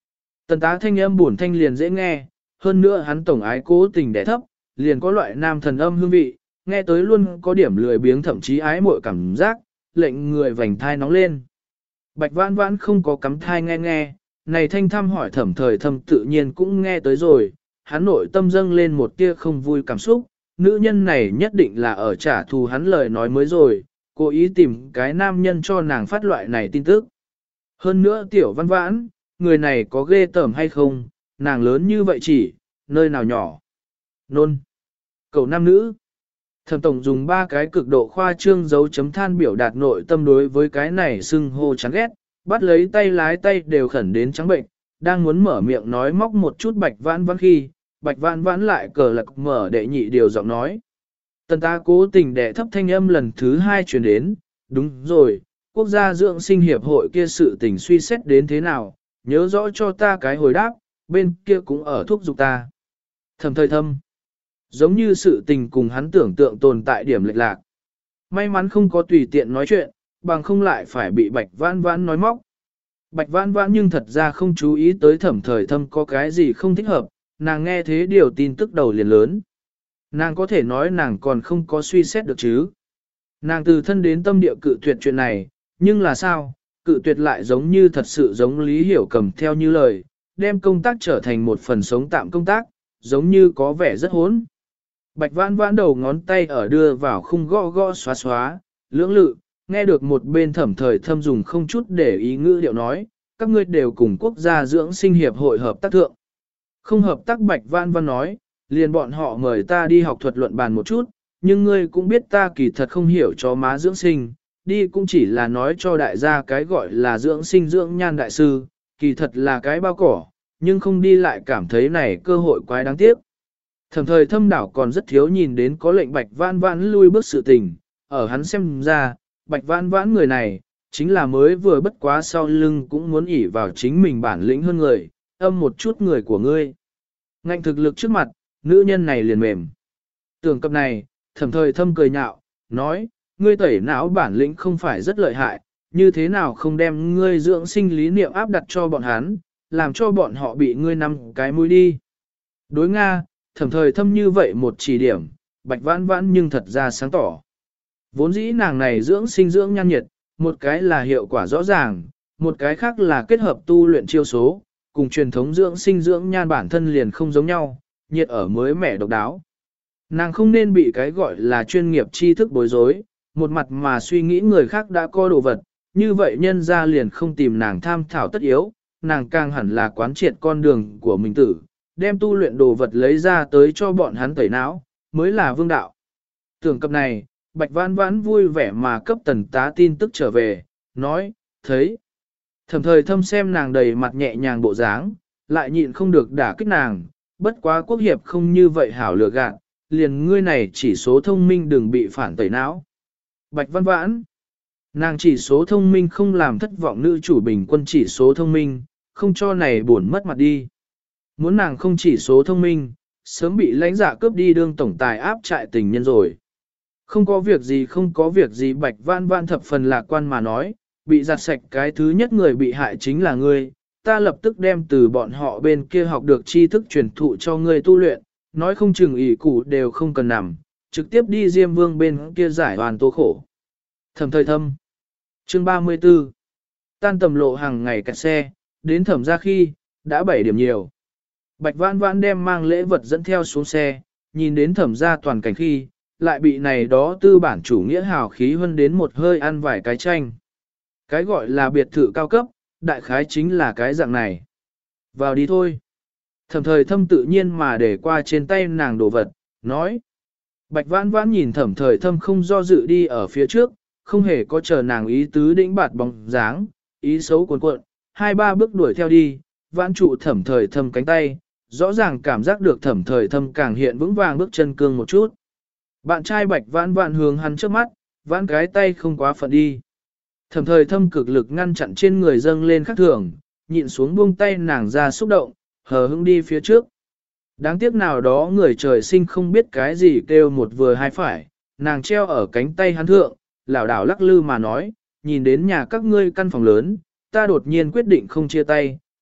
Tần tá thanh âm buồn thanh liền dễ nghe, hơn nữa hắn tổng ái cố tình đẻ thấp, liền có loại nam thần âm hương vị, nghe tới luôn có điểm lười biếng thậm chí ái muội cảm giác, lệnh người vành thai nóng lên. Bạch Vãn Vãn không có cắm thai nghe, này thanh thăm hỏi Thẩm Thời Thâm tự nhiên cũng nghe tới rồi, hắn nội tâm dâng lên một tia không vui cảm xúc, nữ nhân này nhất định là ở trả thù hắn lời nói mới rồi, cố ý tìm cái nam nhân cho nàng phát loại này tin tức. Hơn nữa Tiểu Văn Vãn, người này có ghê tởm hay không, nàng lớn như vậy chỉ, nơi nào nhỏ. Nôn. Cầu nam nữ. Thẩm tổng dùng 3 cái cực độ khoa trương dấu chấm than biểu đạt nội tâm đối với cái này xưng hô chán ghét, bắt lấy tay lái tay đều khẩn đến trắng bệnh, đang muốn mở miệng nói móc một chút Bạch Vãn Vãn khi, Bạch Vãn Vãn lại cờ lạc mở đệ nhị điều giọng nói. Tần ta cố tình đẻ thấp thanh âm lần thứ 2 truyền đến, đúng rồi, quốc gia dưỡng sinh hiệp hội kia sự tình suy xét đến thế nào, nhớ rõ cho ta cái hồi đáp, bên kia cũng ở thúc giục ta. Thẩm Thời Thâm. Giống như sự tình cùng hắn tưởng tượng tồn tại điểm lệch lạc. May mắn không có tùy tiện nói chuyện, bằng không lại phải bị Bạch Vãn Vãn nói móc. Bạch Vãn Vãn nhưng thật ra không chú ý tới Thẩm Thời Thâm có cái gì không thích hợp, nàng nghe thế điều tin tức đầu liền lớn. Nàng có thể nói nàng còn không có suy xét được chứ. Nàng từ thân đến tâm địa cự tuyệt chuyện này, nhưng là sao, cự tuyệt lại giống như thật sự giống Lý Hiểu Cầm theo như lời, đem công tác trở thành một phần sống tạm công tác, giống như có vẻ rất hỗn. Bạch Vãn Vãn đầu ngón tay ở đưa vào khung gõ gõ xóa xóa, lưỡng lự, nghe được một bên Thẩm Thời Thâm dùng không chút để ý ngữ điệu nói, các ngươi đều cùng quốc gia dưỡng sinh hiệp hội hợp tác thượng. Không hợp tác Bạch Vãn Vãn nói, liền bọn họ mời ta đi học thuật luận bàn một chút, nhưng ngươi cũng biết ta kỳ thật không hiểu cho má dưỡng sinh, đi cũng chỉ là nói cho đại gia cái gọi là dưỡng sinh dưỡng nhan đại sư, kỳ thật là cái bao cỏ, nhưng không đi lại cảm thấy này cơ hội quái đáng tiếc. Thẩm Thời Thâm đảo còn rất thiếu nhìn đến có lệnh Bạch Vãn Vãn lui bước sự tình, ở hắn xem ra, Bạch Vãn Vãn người này, chính là mới vừa bất quá sau lưng cũng muốn ỷ vào chính mình bản lĩnh hơn người, âm một chút người của ngươi. Ngạnh thực lực trước mặt, nữ nhân này liền mềm. Tưởng cập này, Thẩm Thời Thâm cười nhạo, nói, ngươi tẩy não bản lĩnh không phải rất lợi hại, như thế nào không đem ngươi dưỡng sinh lý niệm áp đặt cho bọn hắn, làm cho bọn họ bị ngươi nắm cái mũi đi. Đối Nga, Thẩm Thời Thâm như vậy một chỉ điểm, Bạch Vãn Vãn nhưng thật ra sáng tỏ. Vốn dĩ nàng này dưỡng sinh dưỡng nhan nhiệt, một cái là hiệu quả rõ ràng, một cái khác là kết hợp tu luyện chiêu số, cùng truyền thống dưỡng sinh dưỡng nhan bản thân liền không giống nhau, nhiệt ở mới mẻ độc đáo. Nàng không nên bị cái gọi là chuyên nghiệp tri thức bối rối, một mặt mà suy nghĩ người khác đã có đồ vật, như vậy nhân ra liền không tìm nàng tham thảo tất yếu, nàng càng hẳn là quán triệt con đường của mình tử, đem tu luyện đồ vật lấy ra tới cho bọn hắn tẩy não, mới là vương đạo. Tưởng cập này, Bạch Vãn Vãn vui vẻ mà cấp Tần tá tin tức trở về, nói, thấy. Thẩm Thời Thâm xem nàng đầy mặt nhẹ nhàng bộ dáng, lại nhịn không được đả kích nàng, bất quá quốc hiệp không như vậy hảo lừa gạt, liền ngươi này chỉ số thông minh đừng bị phản tẩy não. Bạch Vãn Vãn, nàng chỉ số thông minh không làm thất vọng nữ chủ bình quân chỉ số thông minh, không cho này buồn mất mặt đi. Muốn nàng không chỉ số thông minh, sớm bị lãnh dạ cướp đi đương tổng tài áp trại tình nhân rồi. Không có việc gì Bạch Vãn Vãn thập phần lạc quan mà nói, bị giặt sạch cái thứ nhất người bị hại chính là ngươi, ta lập tức đem từ bọn họ bên kia học được tri thức truyền thụ cho ngươi tu luyện, nói không chừng ỷ củ đều không cần nằm, trực tiếp đi Diêm Vương bên kia giải hoàn tố khổ. Thẩm Thời Thâm. Chương 34. Tan tầm lộ hàng ngày kẹt xe, đến thẩm ra khi, đã 7 điểm nhiều. Bạch Vãn Vãn đem mang lễ vật dẫn theo xuống xe, nhìn đến thẩm ra toàn cảnh khi, lại bị này đó tư bản chủ nghĩa hào khí hơn đến một hơi ăn vài cái chanh. Cái gọi là biệt thự cao cấp, đại khái chính là cái dạng này. Vào đi thôi. Thẩm Thời Thâm tự nhiên mà để qua trên tay nàng đồ vật, nói. Bạch Vãn Vãn nhìn Thẩm Thời Thâm không do dự đi ở phía trước, không hề có chờ nàng ý tứ đĩnh bạt bóng dáng, ý xấu cuồn cuộn, 2-3 bước đuổi theo đi, vãn trụ Thẩm Thời Thâm cánh tay, rõ ràng cảm giác được Thẩm Thời Thâm càng hiện vững vàng bước chân cương một chút. Bạn trai Bạch Vãn Vãn hướng hắn trước mắt, vãn cái tay không quá phận đi. Thẩm Thời Thâm cực lực ngăn chặn trên người dâng lên khắc thường, nhịn xuống buông tay nàng ra xúc động, hờ hững đi phía trước. Đáng tiếc nào đó người trời sinh không biết cái gì kêu một vừa hai phải, nàng treo ở cánh tay hắn thượng, lảo đảo lắc lư mà nói, nhìn đến nhà các ngươi căn phòng lớn, ta đột nhiên quyết định không chia tay,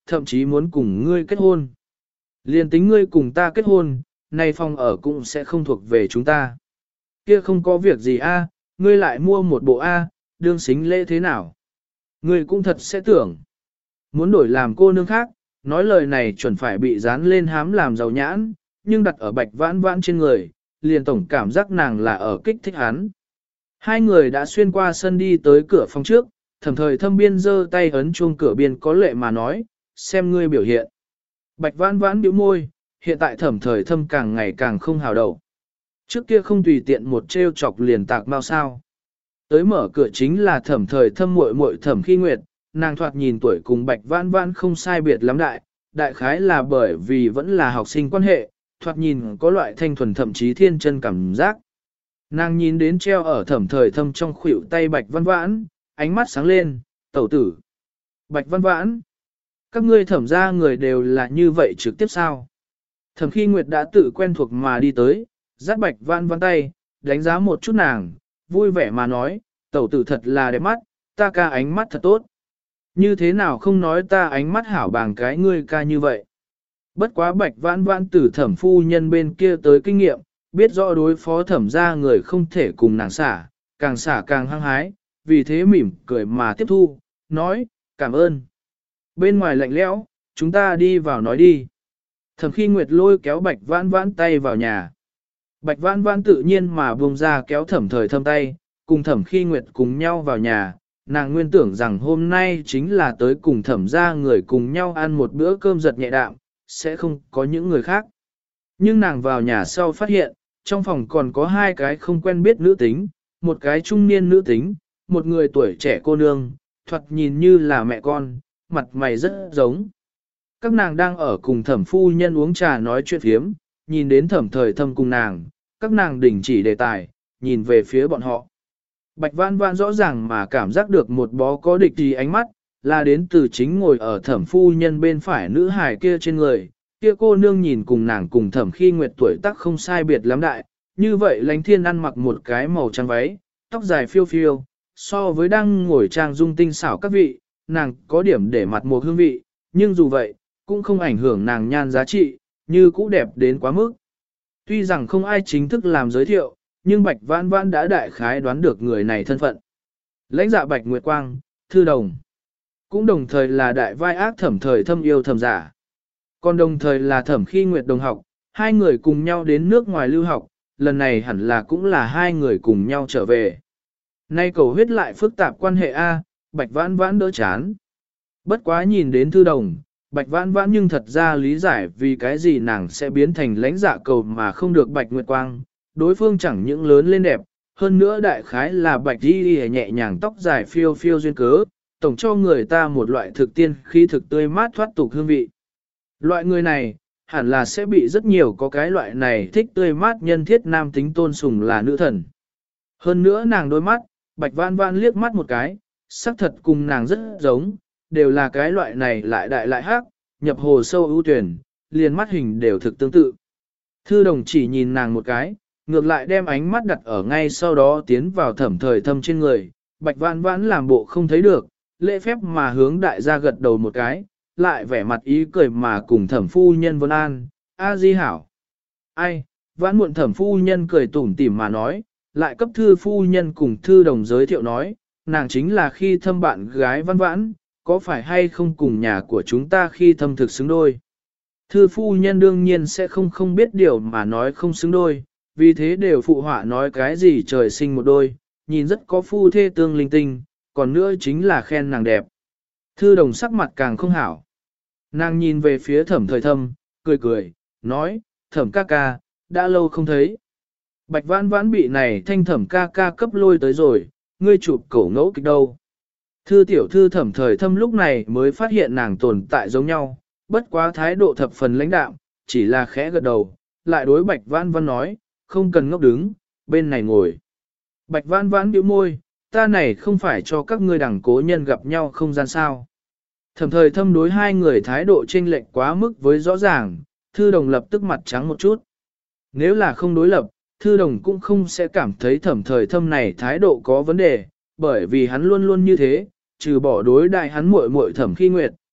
thậm chí muốn cùng ngươi kết hôn. Liên tính ngươi cùng ta kết hôn, nay phòng ở cũng sẽ không thuộc về chúng ta. Kia không có việc gì a, ngươi lại mua một bộ a, đương xính lễ thế nào? Ngươi cũng thật sẽ tưởng. Muốn đổi làm cô nương khác, nói lời này chuẩn phải bị dán lên hám làm giàu nhãn, nhưng đặt ở Bạch Vãn Vãn trên người, liền tổng cảm giác nàng là ở kích thích hắn. Hai người đã xuyên qua sân đi tới cửa phòng trước, Thẩm Thời Thâm biên giơ tay ấn chuông cửa biên có lệ mà nói, xem ngươi biểu hiện. Bạch Vãn Vãn bĩu môi, hiện tại Thẩm Thời Thâm càng ngày càng không hào đầu. Trước kia không tùy tiện một trêu chọc liền tạc mau sao. Tới mở cửa chính là Thẩm Thời Thâm muội muội Thẩm Khi Nguyệt, nàng thoạt nhìn tuổi cùng Bạch Vãn Vãn không sai biệt lắm đại khái là bởi vì vẫn là học sinh quan hệ, thoạt nhìn có loại thanh thuần thậm chí thiên chân cảm giác. Nàng nhìn đến treo ở Thẩm Thời Thâm trong khuỷu tay Bạch Vãn Vãn, ánh mắt sáng lên, tẩu tử. Bạch Vãn Vãn, các ngươi Thẩm ra người đều là như vậy trực tiếp sao? Thẩm Khi Nguyệt đã tự quen thuộc mà đi tới, dắt Bạch Vãn Vãn tay, đánh giá một chút nàng, vui vẻ mà nói, tẩu tử thật là đẹp mắt, ta ca ánh mắt thật tốt. Như thế nào không nói ta ánh mắt hảo bằng cái ngươi ca như vậy. Bất quá Bạch Vãn Vãn từ Thẩm phu nhân bên kia tới kinh nghiệm, biết rõ đối phó Thẩm ra người không thể cùng nàng xả càng hăng hái, vì thế mỉm cười mà tiếp thu, nói, cảm ơn. Bên ngoài lạnh lẽo, chúng ta đi vào nói đi. Thẩm Khi Nguyệt lôi kéo Bạch Vãn Vãn tay vào nhà. Bạch Vãn Vãn tự nhiên mà buông ra kéo Thẩm Thời Thâm tay, cùng Thẩm Khi Nguyệt cùng nhau vào nhà. Nàng nguyên tưởng rằng hôm nay chính là tới cùng Thẩm ra người cùng nhau ăn một bữa cơm giật nhẹ đạm, sẽ không có những người khác. Nhưng nàng vào nhà sau phát hiện, trong phòng còn có hai cái không quen biết nữ tính, một cái trung niên nữ tính, một người tuổi trẻ cô nương, thoạt nhìn như là mẹ con, mặt mày rất giống. Các nàng đang ở cùng Thẩm phu nhân uống trà nói chuyện phiếm, nhìn đến Thẩm Thời Thâm cùng nàng, các nàng đình chỉ đề tài, nhìn về phía bọn họ. Bạch Vãn Vãn rõ ràng mà cảm giác được một bó có địch ý ánh mắt, là đến từ chính ngồi ở Thẩm phu nhân bên phải nữ hài kia trên người, kia cô nương nhìn cùng nàng cùng Thẩm Khi Nguyệt tuổi tác không sai biệt lắm đại, như vậy Lánh Thiên ăn mặc một cái màu trắng váy, tóc dài phiêu phiêu, so với đang ngồi trang dung tinh xảo các vị, nàng có điểm để mặt một hương vị, nhưng dù vậy, cũng không ảnh hưởng nàng nhan giá trị, như cũ đẹp đến quá mức. Tuy rằng không ai chính thức làm giới thiệu, nhưng Bạch Vãn Vãn đã đại khái đoán được người này thân phận. Lãnh dạ Bạch Nguyệt Quang, Thư Đồng, cũng đồng thời là đại vai ác Thẩm Thời Thâm yêu thầm giả. Còn đồng thời là Thẩm Khi Nguyệt đồng học, hai người cùng nhau đến nước ngoài lưu học, lần này hẳn là cũng là hai người cùng nhau trở về. Nay cầu huyết lại phức tạp quan hệ A, Bạch Vãn Vãn đỡ chán. Bất quá nhìn đến Thư Đồng, Bạch Vãn Vãn nhưng thật ra lý giải vì cái gì nàng sẽ biến thành lãnh dạ cầu mà không được Bạch Nguyệt Quang, đối phương chẳng những lớn lên đẹp, hơn nữa đại khái là Bạch đi nhẹ nhàng tóc dài phiêu phiêu duyên cớ, tổng cho người ta một loại thực tiên khí thực tươi mát thoát tục hương vị. Loại người này, hẳn là sẽ bị rất nhiều có cái loại này thích tươi mát nhân thiết nam tính tôn sùng là nữ thần. Hơn nữa nàng đôi mắt, Bạch Vãn Vãn liếc mắt một cái, sắc thật cùng nàng rất giống, đều là cái loại này lại đại lại hắc, nhập hồ sâu ưu tuyển, liền mắt hình đều thực tương tự. Thư Đồng chỉ nhìn nàng một cái, ngược lại đem ánh mắt đặt ở ngay sau đó tiến vào Thẩm Thời Thâm trên người, Bạch Vãn Vãn làm bộ không thấy được, lễ phép mà hướng đại gia gật đầu một cái, lại vẻ mặt ý cười mà cùng Thẩm phu nhân vân an, a di hảo. Ai, Vãn muộn Thẩm phu nhân cười tủm tỉm mà nói, lại cấp Thư phu nhân cùng Thư Đồng giới thiệu nói, nàng chính là khi thâm bạn gái Vãn Vãn, có phải hay không cùng nhà của chúng ta khi thâm thực xứng đôi. Thư phu nhân đương nhiên sẽ không biết điều mà nói không xứng đôi, vì thế đều phụ họa nói cái gì trời sinh một đôi, nhìn rất có phu thê tương linh tinh, còn nữa chính là khen nàng đẹp. Thư Đồng sắc mặt càng không hảo. Nàng nhìn về phía Thẩm Thời Thâm, cười cười, nói, Thẩm ca ca, đã lâu không thấy. Bạch Vãn Vãn bị này thanh Thẩm ca ca cấp lôi tới rồi, ngươi chụp cổ ngẫu kịch đâu. Thư tiểu thư Thẩm Thời Thâm lúc này mới phát hiện nàng tồn tại giống nhau, bất quá thái độ thập phần lãnh đạm, chỉ là khẽ gật đầu, lại đối Bạch Vãn Vãn nói, không cần ngốc đứng, bên này ngồi. Bạch Vãn Vãn bĩu môi, ta này không phải cho các ngươi đẳng cố nhân gặp nhau không gian sao. Thẩm Thời Thâm đối hai người thái độ chênh lệch quá mức với rõ ràng, Thư Đồng lập tức mặt trắng một chút. Nếu là không đối lập, Thư Đồng cũng không sẽ cảm thấy Thẩm Thời Thâm này thái độ có vấn đề, bởi vì hắn luôn luôn như thế, trừ bỏ đối đại hắn muội muội Thẩm Khi Nguyệt,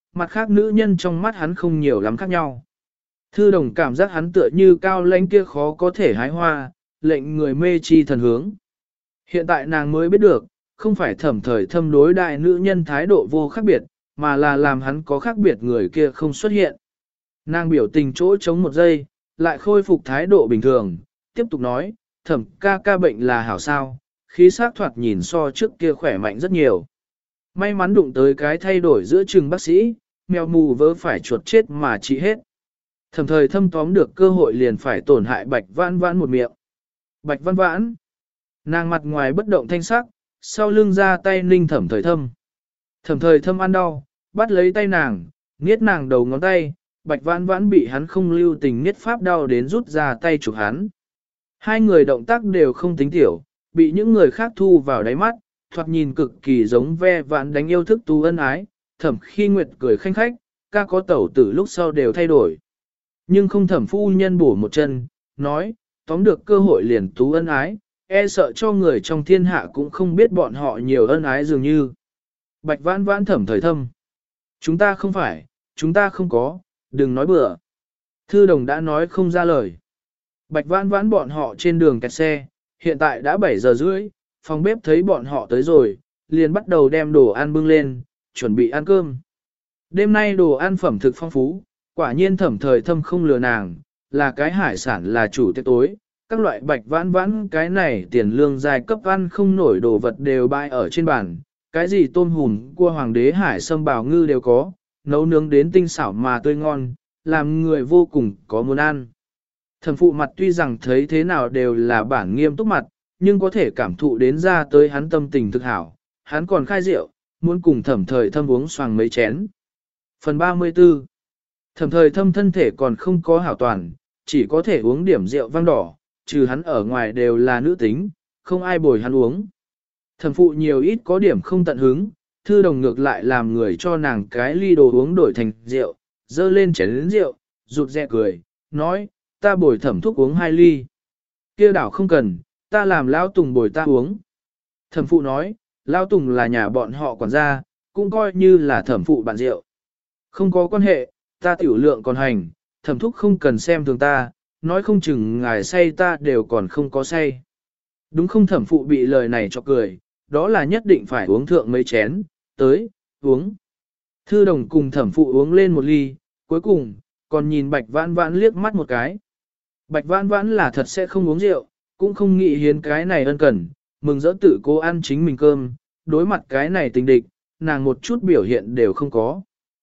mặt khác nữ nhân trong mắt hắn không nhiều lắm khác nhau. Thư đồng cảm giác hắn tựa như cao lãnh kia khó có thể hái hoa, lệnh người mê chi thần hướng. Hiện tại nàng mới biết được, không phải Thẩm Thời Thâm đối đại nữ nhân thái độ vô khác biệt, mà là làm hắn có khác biệt người kia không xuất hiện. Nàng biểu tình chỗ trống một giây, lại khôi phục thái độ bình thường, tiếp tục nói, Thẩm ca ca bệnh là hảo sao, khí sắc thoạt nhìn so trước kia khỏe mạnh rất nhiều. May mắn đụng tới cái thay đổi giữa chừng bác sĩ, mèo mù vớ phải chuột chết mà trị hết. Thẩm Thời Thâm tóm được cơ hội liền phải tổn hại Bạch Vãn Vãn một miệng. Bạch Vãn Vãn, nàng mặt ngoài bất động thanh sắc, sau lưng ra tay ninh Thẩm Thời Thâm. Thẩm Thời Thâm ăn đau, bắt lấy tay nàng, niết nàng đầu ngón tay, Bạch Vãn Vãn bị hắn không lưu tình niết pháp đau đến rút ra tay chụp hắn. Hai người động tác đều không tính tiểu, bị những người khác thu vào đáy mắt, thoạt nhìn cực kỳ giống ve vãn đánh yêu thức tú ân ái, Thẩm Khi Nguyệt cười khanh khách, ca có tẩu tử lúc sau đều thay đổi. Nhưng không Thẩm phu nhân bổ một chân, nói, tóm được cơ hội liền tú ân ái, e sợ cho người trong thiên hạ cũng không biết bọn họ nhiều ân ái dường như. Bạch Vãn Vãn Thẩm Thời Thâm. Chúng ta không phải, chúng ta không có, đừng nói bừa. Thư đồng đã nói không ra lời. Bạch Vãn Vãn bọn họ trên đường kẹt xe, hiện tại đã 7 giờ rưỡi, phòng bếp thấy bọn họ tới rồi, liền bắt đầu đem đồ ăn bưng lên, chuẩn bị ăn cơm. Đêm nay đồ ăn phẩm thực phong phú, quả nhiên Thẩm Thời Thâm không lừa nàng, là cái hải sản là chủ tiệc tối, các loại Bạch Vãn Vãn cái này tiền lương dài cấp ăn không nổi đồ vật đều bày ở trên bàn, cái gì tôm hùm, cua hoàng đế hải sâm bào ngư đều có, nấu nướng đến tinh xảo mà tươi ngon, làm người vô cùng có muốn ăn. Thẩm phụ mặt tuy rằng thấy thế nào đều là bản nghiêm túc mặt, nhưng có thể cảm thụ đến ra tới hắn tâm tình thực hảo, hắn còn khai rượu, muốn cùng Thẩm Thời Thâm uống xoàng mấy chén. Phần 34. Thẩm Thời Thâm thân thể còn không có hảo toàn, chỉ có thể uống điểm rượu vang đỏ, trừ hắn ở ngoài đều là nữ tính, không ai bồi hắn uống. Thẩm phụ nhiều ít có điểm không tận hứng, thư đồng ngược lại làm người cho nàng cái ly đồ uống đổi thành rượu, dơ lên chén rượu, rụt rè cười, nói, ta bồi Thẩm thúc uống 2 ly. Kia đảo không cần, ta làm Lão Tùng bồi ta uống. Thẩm phụ nói, Lão Tùng là nhà bọn họ quản gia, cũng coi như là thẩm phụ bạn rượu. Không có quan hệ, ta tiểu lượng còn hành, Thẩm thúc không cần xem thường ta, nói không chừng ngài say ta đều còn không có say. Đúng không? Thẩm phụ bị lời này cho cười, đó là nhất định phải uống thượng mấy chén, tới, uống. Thư đồng cùng Thẩm phụ uống lên một ly, cuối cùng, còn nhìn Bạch Vãn Vãn liếc mắt một cái. Bạch Vãn Vãn là thật sẽ không uống rượu, cũng không nghĩ hiến cái này ân cần, mừng rỡ tự cố ăn chính mình cơm, đối mặt cái này tình địch, nàng một chút biểu hiện đều không có.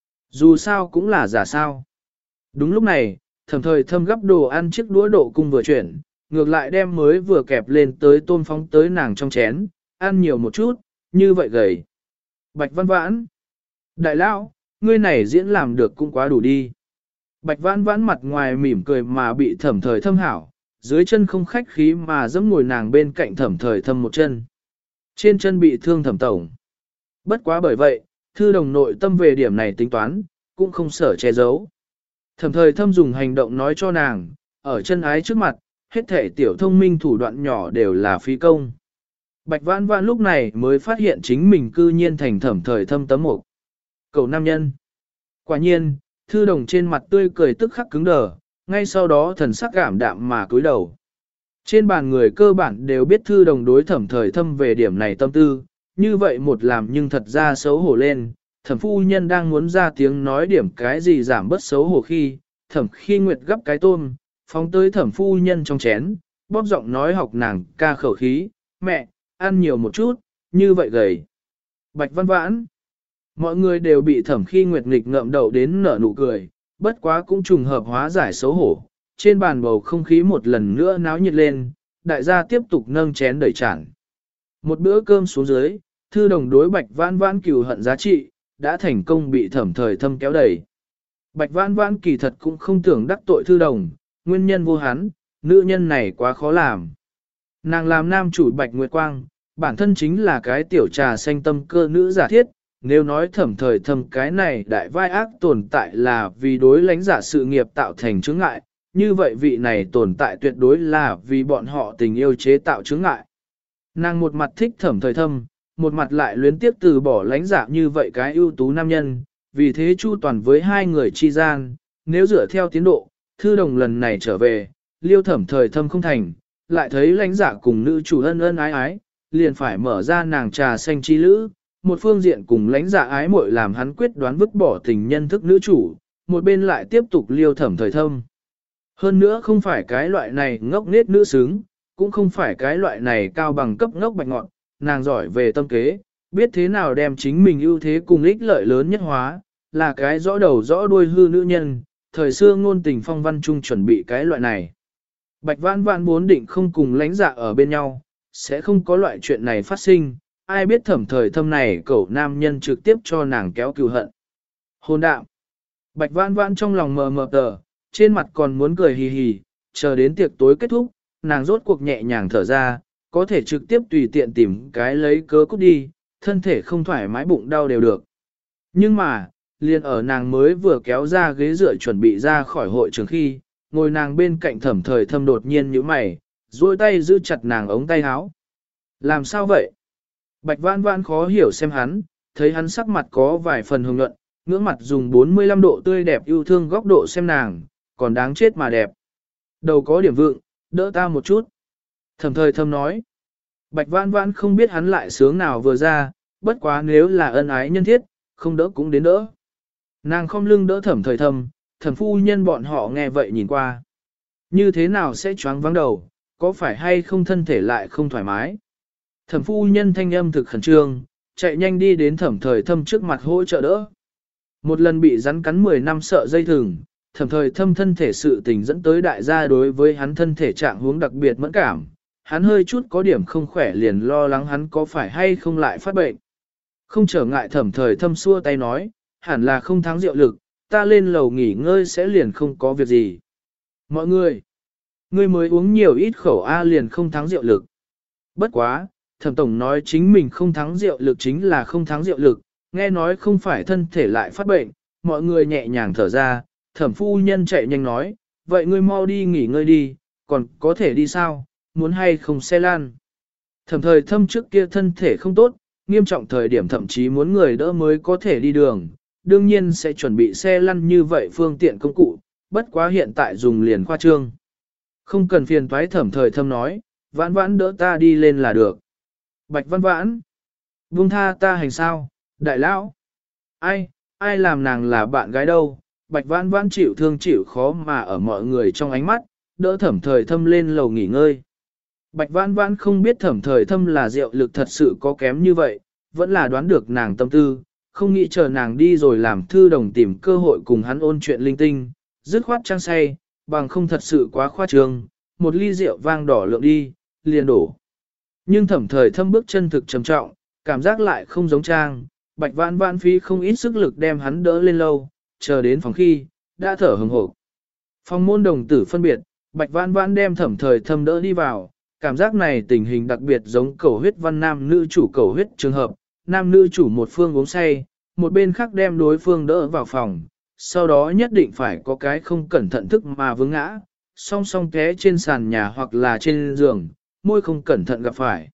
Dù sao cũng là giả sao. Đúng lúc này, Thẩm Thời Thâm gấp đồ ăn chiếc đũa độ cung vừa chuyển, ngược lại đem mới vừa kẹp lên tới tôm phóng tới nàng trong chén, ăn nhiều một chút, như vậy gầy. Bạch Vãn Vãn. Đại lão, ngươi này diễn làm được cũng quá đủ đi. Bạch Vãn Vãn mặt ngoài mỉm cười mà bị Thẩm Thời Thâm hảo, dưới chân không khách khí mà giẫm ngồi nàng bên cạnh Thẩm Thời Thâm một chân. Trên chân bị thương Thẩm tổng. Bất quá bởi vậy, thư đồng nội tâm về điểm này tính toán, cũng không sợ che giấu. Thẩm Thời Thâm dùng hành động nói cho nàng, ở chân ái trước mặt, hết thể tiểu thông minh thủ đoạn nhỏ đều là phí công. Bạch Vãn Vãn lúc này mới phát hiện chính mình cư nhiên thành Thẩm Thời Thâm tấm mục. Cầu nam nhân. Quả nhiên, thư đồng trên mặt tươi cười tức khắc cứng đờ, ngay sau đó thần sắc cảm đạm mà cúi đầu. Trên bàn người cơ bản đều biết thư đồng đối Thẩm Thời Thâm về điểm này tâm tư, như vậy một làm nhưng thật ra xấu hổ lên. Thẩm phu nhân đang muốn ra tiếng nói điểm cái gì giảm bớt xấu hổ khi, Thẩm Khi Nguyệt gấp cái tôm, phóng tới Thẩm phu nhân trong chén, bóp giọng nói học nàng ca khẩu khí, mẹ, ăn nhiều một chút, như vậy gầy. Bạch Vãn Vãn. Mọi người đều bị Thẩm Khi Nguyệt nghịch ngợm đậu đến nở nụ cười, bất quá cũng trùng hợp hóa giải xấu hổ. Trên bàn bầu không khí một lần nữa náo nhiệt lên, đại gia tiếp tục nâng chén đẩy chản. Một bữa cơm xuống dưới, thư đồng đối Bạch Vãn Vãn cừu hận giá trị, đã thành công bị Thẩm Thời Thâm kéo đẩy. Bạch Vãn Vãn kỳ thật cũng không tưởng đắc tội thư đồng, nguyên nhân vô hắn, nữ nhân này quá khó làm. Nàng làm nam chủ Bạch Nguyệt Quang, bản thân chính là cái tiểu trà xanh tâm cơ nữ giả thiết, nếu nói Thẩm Thời Thâm cái này đại vai ác tồn tại là vì đối lãnh giả sự nghiệp tạo thành chướng ngại, như vậy vị này tồn tại tuyệt đối là vì bọn họ tình yêu chế tạo chướng ngại. Nàng một mặt thích Thẩm Thời Thâm, một mặt lại luyến tiếc từ bỏ lãnh giả như vậy cái ưu tú nam nhân, vì thế chu toàn với hai người chi gian, nếu dựa theo tiến độ, thư đồng lần này trở về, liêu thẩm thời thâm không thành, lại thấy lãnh giả cùng nữ chủ ân ân ái ái, liền phải mở ra nàng trà xanh chi lữ, một phương diện cùng lãnh giả ái muội làm hắn quyết đoán vứt bỏ tình nhân thức nữ chủ, một bên lại tiếp tục liêu thẩm thời thâm. Hơn nữa không phải cái loại này ngốc nết nữ xứng, cũng không phải cái loại này cao bằng cấp ngốc bạch ngọn, nàng giỏi về tâm kế, biết thế nào đem chính mình ưu thế cùng ích lợi lớn nhất hóa, là cái rõ đầu rõ đuôi hư nữ nhân, thời xưa ngôn tình phong văn trung chuẩn bị cái loại này. Bạch Vãn Vãn vốn định không cùng lãnh dạ ở bên nhau, sẽ không có loại chuyện này phát sinh, ai biết thẩm thời thâm này cậu nam nhân trực tiếp cho nàng kéo cừu hận. Hôn đạm. Bạch Vãn Vãn trong lòng mờ mờ tờ, trên mặt còn muốn cười hì hì, chờ đến tiệc tối kết thúc, nàng rốt cuộc nhẹ nhàng thở ra, có thể trực tiếp tùy tiện tìm cái lấy cớ cút đi, thân thể không thoải mái bụng đau đều được. Nhưng mà, liền ở nàng mới vừa kéo ra ghế dựa chuẩn bị ra khỏi hội trường khi, ngồi nàng bên cạnh thẩm thời thâm đột nhiên nhíu mày, duỗi tay giữ chặt nàng ống tay áo. Làm sao vậy? Bạch Vãn Vãn khó hiểu xem hắn, thấy hắn sắc mặt có vài phần hồng nhuận, ngưỡng mặt dùng 45 độ tươi đẹp yêu thương góc độ xem nàng, còn đáng chết mà đẹp. Đầu có điểm vượng, đỡ ta một chút. Thẩm thời thâm nói. Bạch Vãn Vãn không biết hắn lại sướng nào vừa ra, bất quá nếu là ân ái nhân thiết, không đỡ cũng đến đỡ. Nàng không lưng đỡ thẩm thời thâm, thẩm phu nhân bọn họ nghe vậy nhìn qua. Như thế nào sẽ choáng vắng đầu, có phải hay không thân thể lại không thoải mái. Thẩm phu nhân thanh âm thực khẩn trương, chạy nhanh đi đến thẩm thời thâm trước mặt hỗ trợ đỡ. Một lần bị rắn cắn 10 năm sợ dây thừng, thẩm thời thâm thân thể sự tình dẫn tới đại gia đối với hắn thân thể trạng huống đặc biệt mẫn cảm. Hắn hơi chút có điểm không khỏe liền lo lắng hắn có phải hay không lại phát bệnh. Không trở ngại thẩm thời thâm xua tay nói, hẳn là không thắng rượu lực, ta lên lầu nghỉ ngơi sẽ liền không có việc gì. Mọi người, ngươi mới uống nhiều ít khẩu A liền không thắng rượu lực. Bất quá, thẩm tổng nói chính mình không thắng rượu lực chính là không thắng rượu lực, nghe nói không phải thân thể lại phát bệnh, mọi người nhẹ nhàng thở ra, thẩm phu nhân chạy nhanh nói, vậy ngươi mau đi nghỉ ngơi đi, còn có thể đi sao, muốn hay không xe lan. Thẩm thời thâm trước kia thân thể không tốt, nghiêm trọng thời điểm thậm chí muốn người đỡ mới có thể đi đường, đương nhiên sẽ chuẩn bị xe lăn như vậy phương tiện công cụ, bất quá hiện tại dùng liền khoa trương. Không cần phiền toái thẩm thời thâm nói, Vãn Vãn đỡ ta đi lên là được. Bạch Vãn Vãn, buông tha ta hành sao, đại lão. Ai làm nàng là bạn gái đâu, Bạch Vãn Vãn chịu thương chịu khó mà ở mọi người trong ánh mắt, đỡ thẩm thời thâm lên lầu nghỉ ngơi. Bạch Vãn Vãn không biết thẩm thời thâm là rượu lực thật sự có kém như vậy, vẫn là đoán được nàng tâm tư, không nghĩ chờ nàng đi rồi làm thư đồng tìm cơ hội cùng hắn ôn chuyện linh tinh, dứt khoát trang say, bằng không thật sự quá khoa trương, một ly rượu vang đỏ lượng đi, liền đổ. Nhưng thẩm thời thâm bước chân thực trầm trọng, cảm giác lại không giống trang, Bạch Vãn Vãn phí không ít sức lực đem hắn đỡ lên lâu, chờ đến phòng khi, đã thở hừng hộp. Phòng môn đồng tử phân biệt, Bạch Vãn Vãn đem thẩm thời thâm đỡ đi vào, cảm giác này tình hình đặc biệt giống cầu huyết văn nam nữ chủ cầu huyết trường hợp, nam nữ chủ một phương uống say, một bên khác đem đối phương đỡ vào phòng, sau đó nhất định phải có cái không cẩn thận thức mà vướng ngã, song song té trên sàn nhà hoặc là trên giường, môi không cẩn thận gặp phải.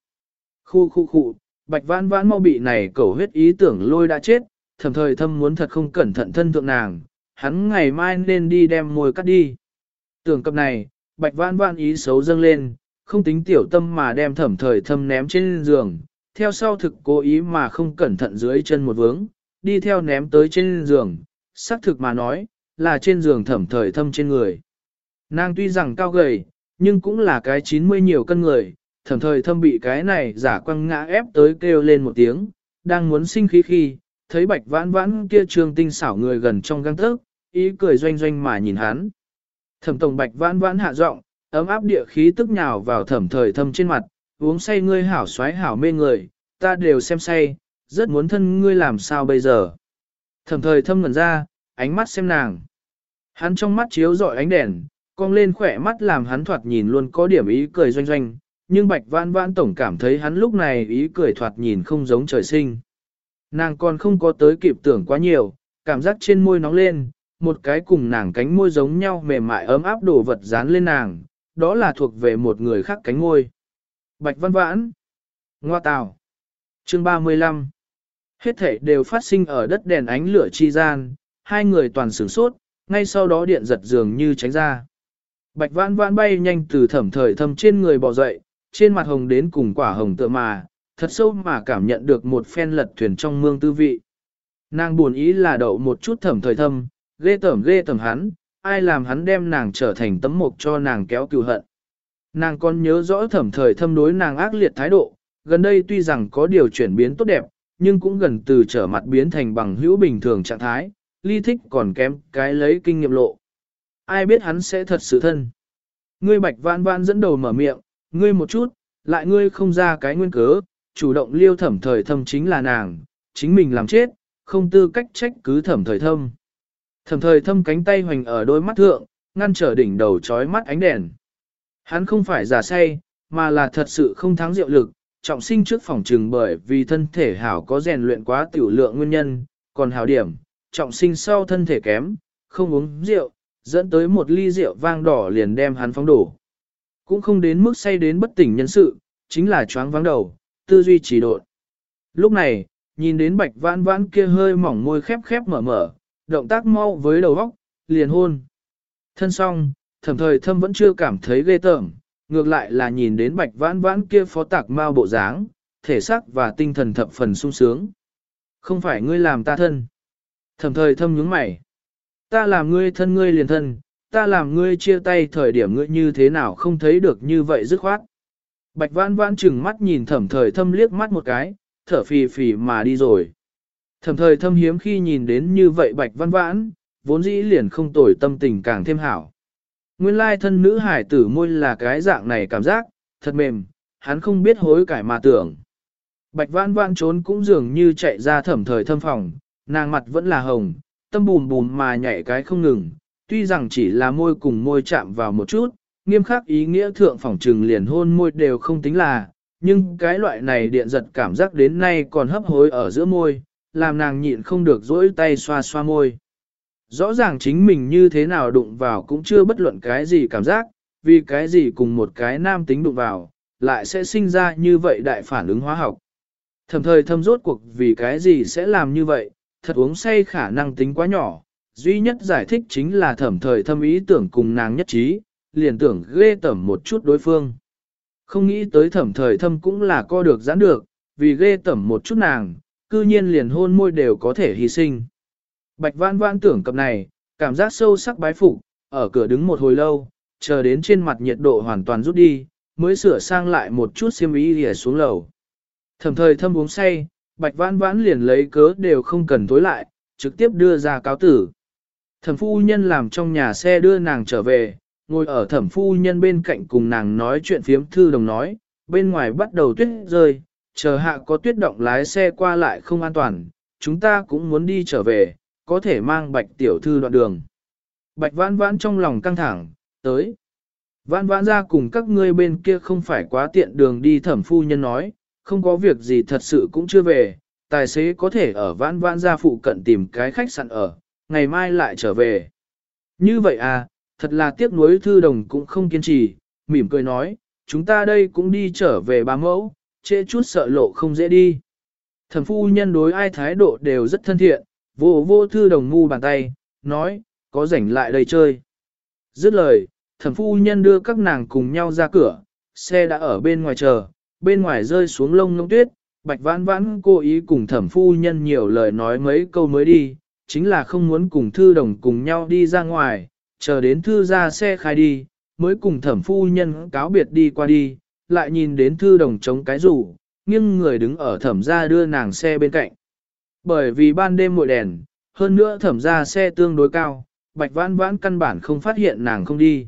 Khu, Bạch Vãn Vãn mau bị này cầu huyết ý tưởng lôi đã chết, thầm thời thâm muốn thật không cẩn thận thân thượng nàng, hắn ngày mai nên đi đem môi cắt đi. Tưởng cập này, Bạch Vãn Vãn ý xấu dâng lên, không tính tiểu tâm mà đem thẩm thời thâm ném trên giường, theo sau thực cố ý mà không cẩn thận dưới chân một vướng, đi theo ném tới trên giường, xác thực mà nói, là trên giường thẩm thời thâm trên người. Nàng tuy rằng cao gầy, nhưng cũng là cái 90 nhiều cân người, thẩm thời thâm bị cái này giả quăng ngã ép tới kêu lên một tiếng, đang muốn sinh khí khi, thấy Bạch Vãn Vãn kia trương tinh xảo người gần trong gang tấc, ý cười doanh doanh mà nhìn hắn. Thẩm tổng Bạch Vãn Vãn hạ giọng, ấm áp địa khí tức nhào vào thẩm thời thâm trên mặt, uống say ngươi hảo xoái hảo mê người, ta đều xem say, rất muốn thân ngươi làm sao bây giờ. Thẩm thời thâm ngẩn ra, ánh mắt xem nàng. Hắn trong mắt chiếu rọi ánh đèn, cong lên khỏe mắt làm hắn thoạt nhìn luôn có điểm ý cười doanh doanh, nhưng Bạch Vãn Vãn tổng cảm thấy hắn lúc này ý cười thoạt nhìn không giống trời sinh. Nàng còn không có tới kịp tưởng quá nhiều, cảm giác trên môi nóng lên, một cái cùng nàng cánh môi giống nhau mềm mại ấm áp đồ vật dán lên nàng, đó là thuộc về một người khác cánh môi. Bạch Vãn Vãn, ngoa tào, chương 35. Hết thảy đều phát sinh ở đất đèn ánh lửa chi gian, hai người toàn sửng sốt, ngay sau đó điện giật dường như tránh ra. Bạch Vãn Vãn bay nhanh từ Thẩm Thời Thâm trên người bò dậy, trên mặt hồng đến cùng quả hồng tựa mà, thật sâu mà cảm nhận được một phen lật thuyền trong mương tư vị. Nàng buồn ý là đậu một chút Thẩm Thời Thâm, ghê tởm hắn, ai làm hắn đem nàng trở thành tấm mộc cho nàng kéo cừu hận. Nàng còn nhớ rõ Thẩm Thời Thâm đối nàng ác liệt thái độ, gần đây tuy rằng có điều chuyển biến tốt đẹp, nhưng cũng gần từ trở mặt biến thành bằng hữu bình thường trạng thái, ly thích còn kém cái lấy kinh nghiệm lộ. Ai biết hắn sẽ thật sự thân. Ngươi Bạch Vãn Vãn dẫn đầu mở miệng, ngươi một chút, lại ngươi không ra cái nguyên cớ, chủ động liêu Thẩm Thời Thâm chính là nàng, chính mình làm chết, không tư cách trách cứ Thẩm Thời Thâm. Thẩm Thời Thâm cánh tay hoành ở đôi mắt thượng, ngăn trở đỉnh đầu chói mắt ánh đèn. Hắn không phải giả say, mà là thật sự không thắng rượu lực, trọng sinh trước phòng trừng bởi vì thân thể hảo có rèn luyện quá tiểu lượng nguyên nhân, còn hảo điểm, trọng sinh sau thân thể kém, không uống rượu, dẫn tới một ly rượu vang đỏ liền đem hắn phóng đổ. Cũng không đến mức say đến bất tỉnh nhân sự, chính là choáng váng đầu, tư duy trì độn. Lúc này, nhìn đến Bạch Vãn Vãn kia hơi mỏng môi khép khép mở mở, động tác mau với đầu óc, liền hôn. Thân xong, Thẩm Thời Thâm vẫn chưa cảm thấy ghê tởm, ngược lại là nhìn đến Bạch Vãn Vãn kia phó tạc mau bộ dáng, thể xác và tinh thần thập phần sung sướng. Không phải ngươi làm ta thân. Thẩm Thời Thâm nhướng mày. Ta làm ngươi thân ngươi liền thân, ta làm ngươi chia tay thời điểm ngươi như thế nào không thấy được như vậy dứt khoát. Bạch Vãn Vãn chừng mắt nhìn Thẩm Thời Thâm liếc mắt một cái, thở phì phì mà đi rồi. Thẩm Thời Thâm hiếm khi nhìn đến như vậy Bạch Vãn Vãn, vốn dĩ liền không tồi tâm tình càng thêm hảo. Nguyên lai thân nữ hải tử môi là cái dạng này cảm giác, thật mềm, hắn không biết hối cải mà tưởng. Bạch Vãn Vãn trốn cũng dường như chạy ra Thẩm Thời Thâm phòng, nàng mặt vẫn là hồng, tâm bùm bùm mà nhảy cái không ngừng, tuy rằng chỉ là môi cùng môi chạm vào một chút, nghiêm khắc ý nghĩa thượng phòng trừng liền hôn môi đều không tính là, nhưng cái loại này điện giật cảm giác đến nay còn hấp hối ở giữa môi, làm nàng nhịn không được dỗi tay xoa xoa môi. Rõ ràng chính mình như thế nào đụng vào cũng chưa bất luận cái gì cảm giác, vì cái gì cùng một cái nam tính đụng vào, lại sẽ sinh ra như vậy đại phản ứng hóa học. Thẩm Thời Thâm rốt cuộc vì cái gì sẽ làm như vậy, thật uống say khả năng tính quá nhỏ, duy nhất giải thích chính là Thẩm Thời Thâm ý tưởng cùng nàng nhất trí, liền tưởng ghê tởm một chút đối phương. Không nghĩ tới Thẩm Thời Thâm cũng là co được giãn được, vì ghê tởm một chút nàng, cư nhiên liền hôn môi đều có thể hy sinh. Bạch Vãn Vãn tưởng cập này, cảm giác sâu sắc bái phục, ở cửa đứng một hồi lâu, chờ đến trên mặt nhiệt độ hoàn toàn rút đi, mới sửa sang lại một chút xiêm y lìa xuống lầu. Thẩm Thời Thâm uống say, Bạch Vãn Vãn liền lấy cớ đều không cần tối lại, trực tiếp đưa ra cáo tử. Thẩm phu nhân làm trong nhà xe đưa nàng trở về, ngồi ở thẩm phu nhân bên cạnh cùng nàng nói chuyện phiếm thư đồng nói, bên ngoài bắt đầu tuyết rơi, chờ hạ có tuyết động lái xe qua lại không an toàn, chúng ta cũng muốn đi trở về, có thể mang Bạch tiểu thư đoạn đường. Bạch Vãn Vãn trong lòng căng thẳng, tới. Vãn Vãn ra cùng các ngươi bên kia không phải quá tiện đường đi, thẩm phu nhân nói, không có việc gì thật sự cũng chưa về, tài xế có thể ở Vãn Vãn ra phụ cận tìm cái khách sạn ở, ngày mai lại trở về. Như vậy à, thật là tiếc nuối, thư đồng cũng không kiên trì, mỉm cười nói, chúng ta đây cũng đi trở về ba mẫu, trễ chút sợ lộ không dễ đi. Thẩm phu nhân đối ai thái độ đều rất thân thiện, vô thư đồng ngu bàn tay, nói, có rảnh lại đây chơi. Dứt lời, thẩm phu nhân đưa các nàng cùng nhau ra cửa, xe đã ở bên ngoài chờ, bên ngoài rơi xuống lông ngông tuyết, Bạch Vãn Vãn cố ý cùng thẩm phu nhân nhiều lời nói mấy câu mới đi, chính là không muốn cùng thư đồng cùng nhau đi ra ngoài, chờ đến thư ra xe khai đi, mới cùng thẩm phu nhân cáo biệt đi qua đi, lại nhìn đến thư đồng chống cái rủ, nghiêng người đứng ở thẩm ra đưa nàng xe bên cạnh. Bởi vì ban đêm muội đèn, hơn nữa thẩm ra xe tương đối cao, Bạch Vãn Vãn căn bản không phát hiện nàng không đi.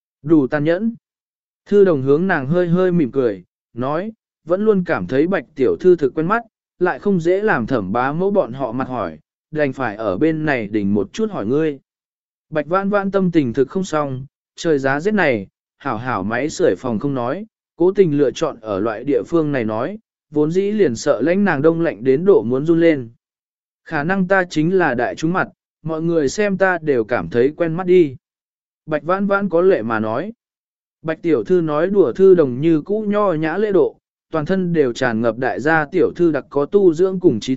Đủ tàn nhẫn. Thư đồng hướng nàng hơi hơi mỉm cười, nói, vẫn luôn cảm thấy Bạch tiểu thư thực quen mắt, lại không dễ làm thẩm bá mẫu bọn họ mặt hỏi, đành phải ở bên này đỉnh một chút hỏi ngươi. Bạch Vãn Vãn tâm tình thực không xong, trời giá rét này, hảo hảo máy sưởi phòng không nói, cố tình lựa chọn ở loại địa phương này nói, vốn dĩ liền sợ lãnh nàng đông lạnh đến độ muốn run lên. Khả năng ta chính là đại chúng mặt, mọi người xem ta đều cảm thấy quen mắt đi. Bạch Vãn Vãn có lệ mà nói. Bạch tiểu thư nói đùa thư đồng như cũ nho nhã lễ độ, toàn thân đều tràn ngập đại gia tiểu thư đặc có tu dưỡng cùng trí thức,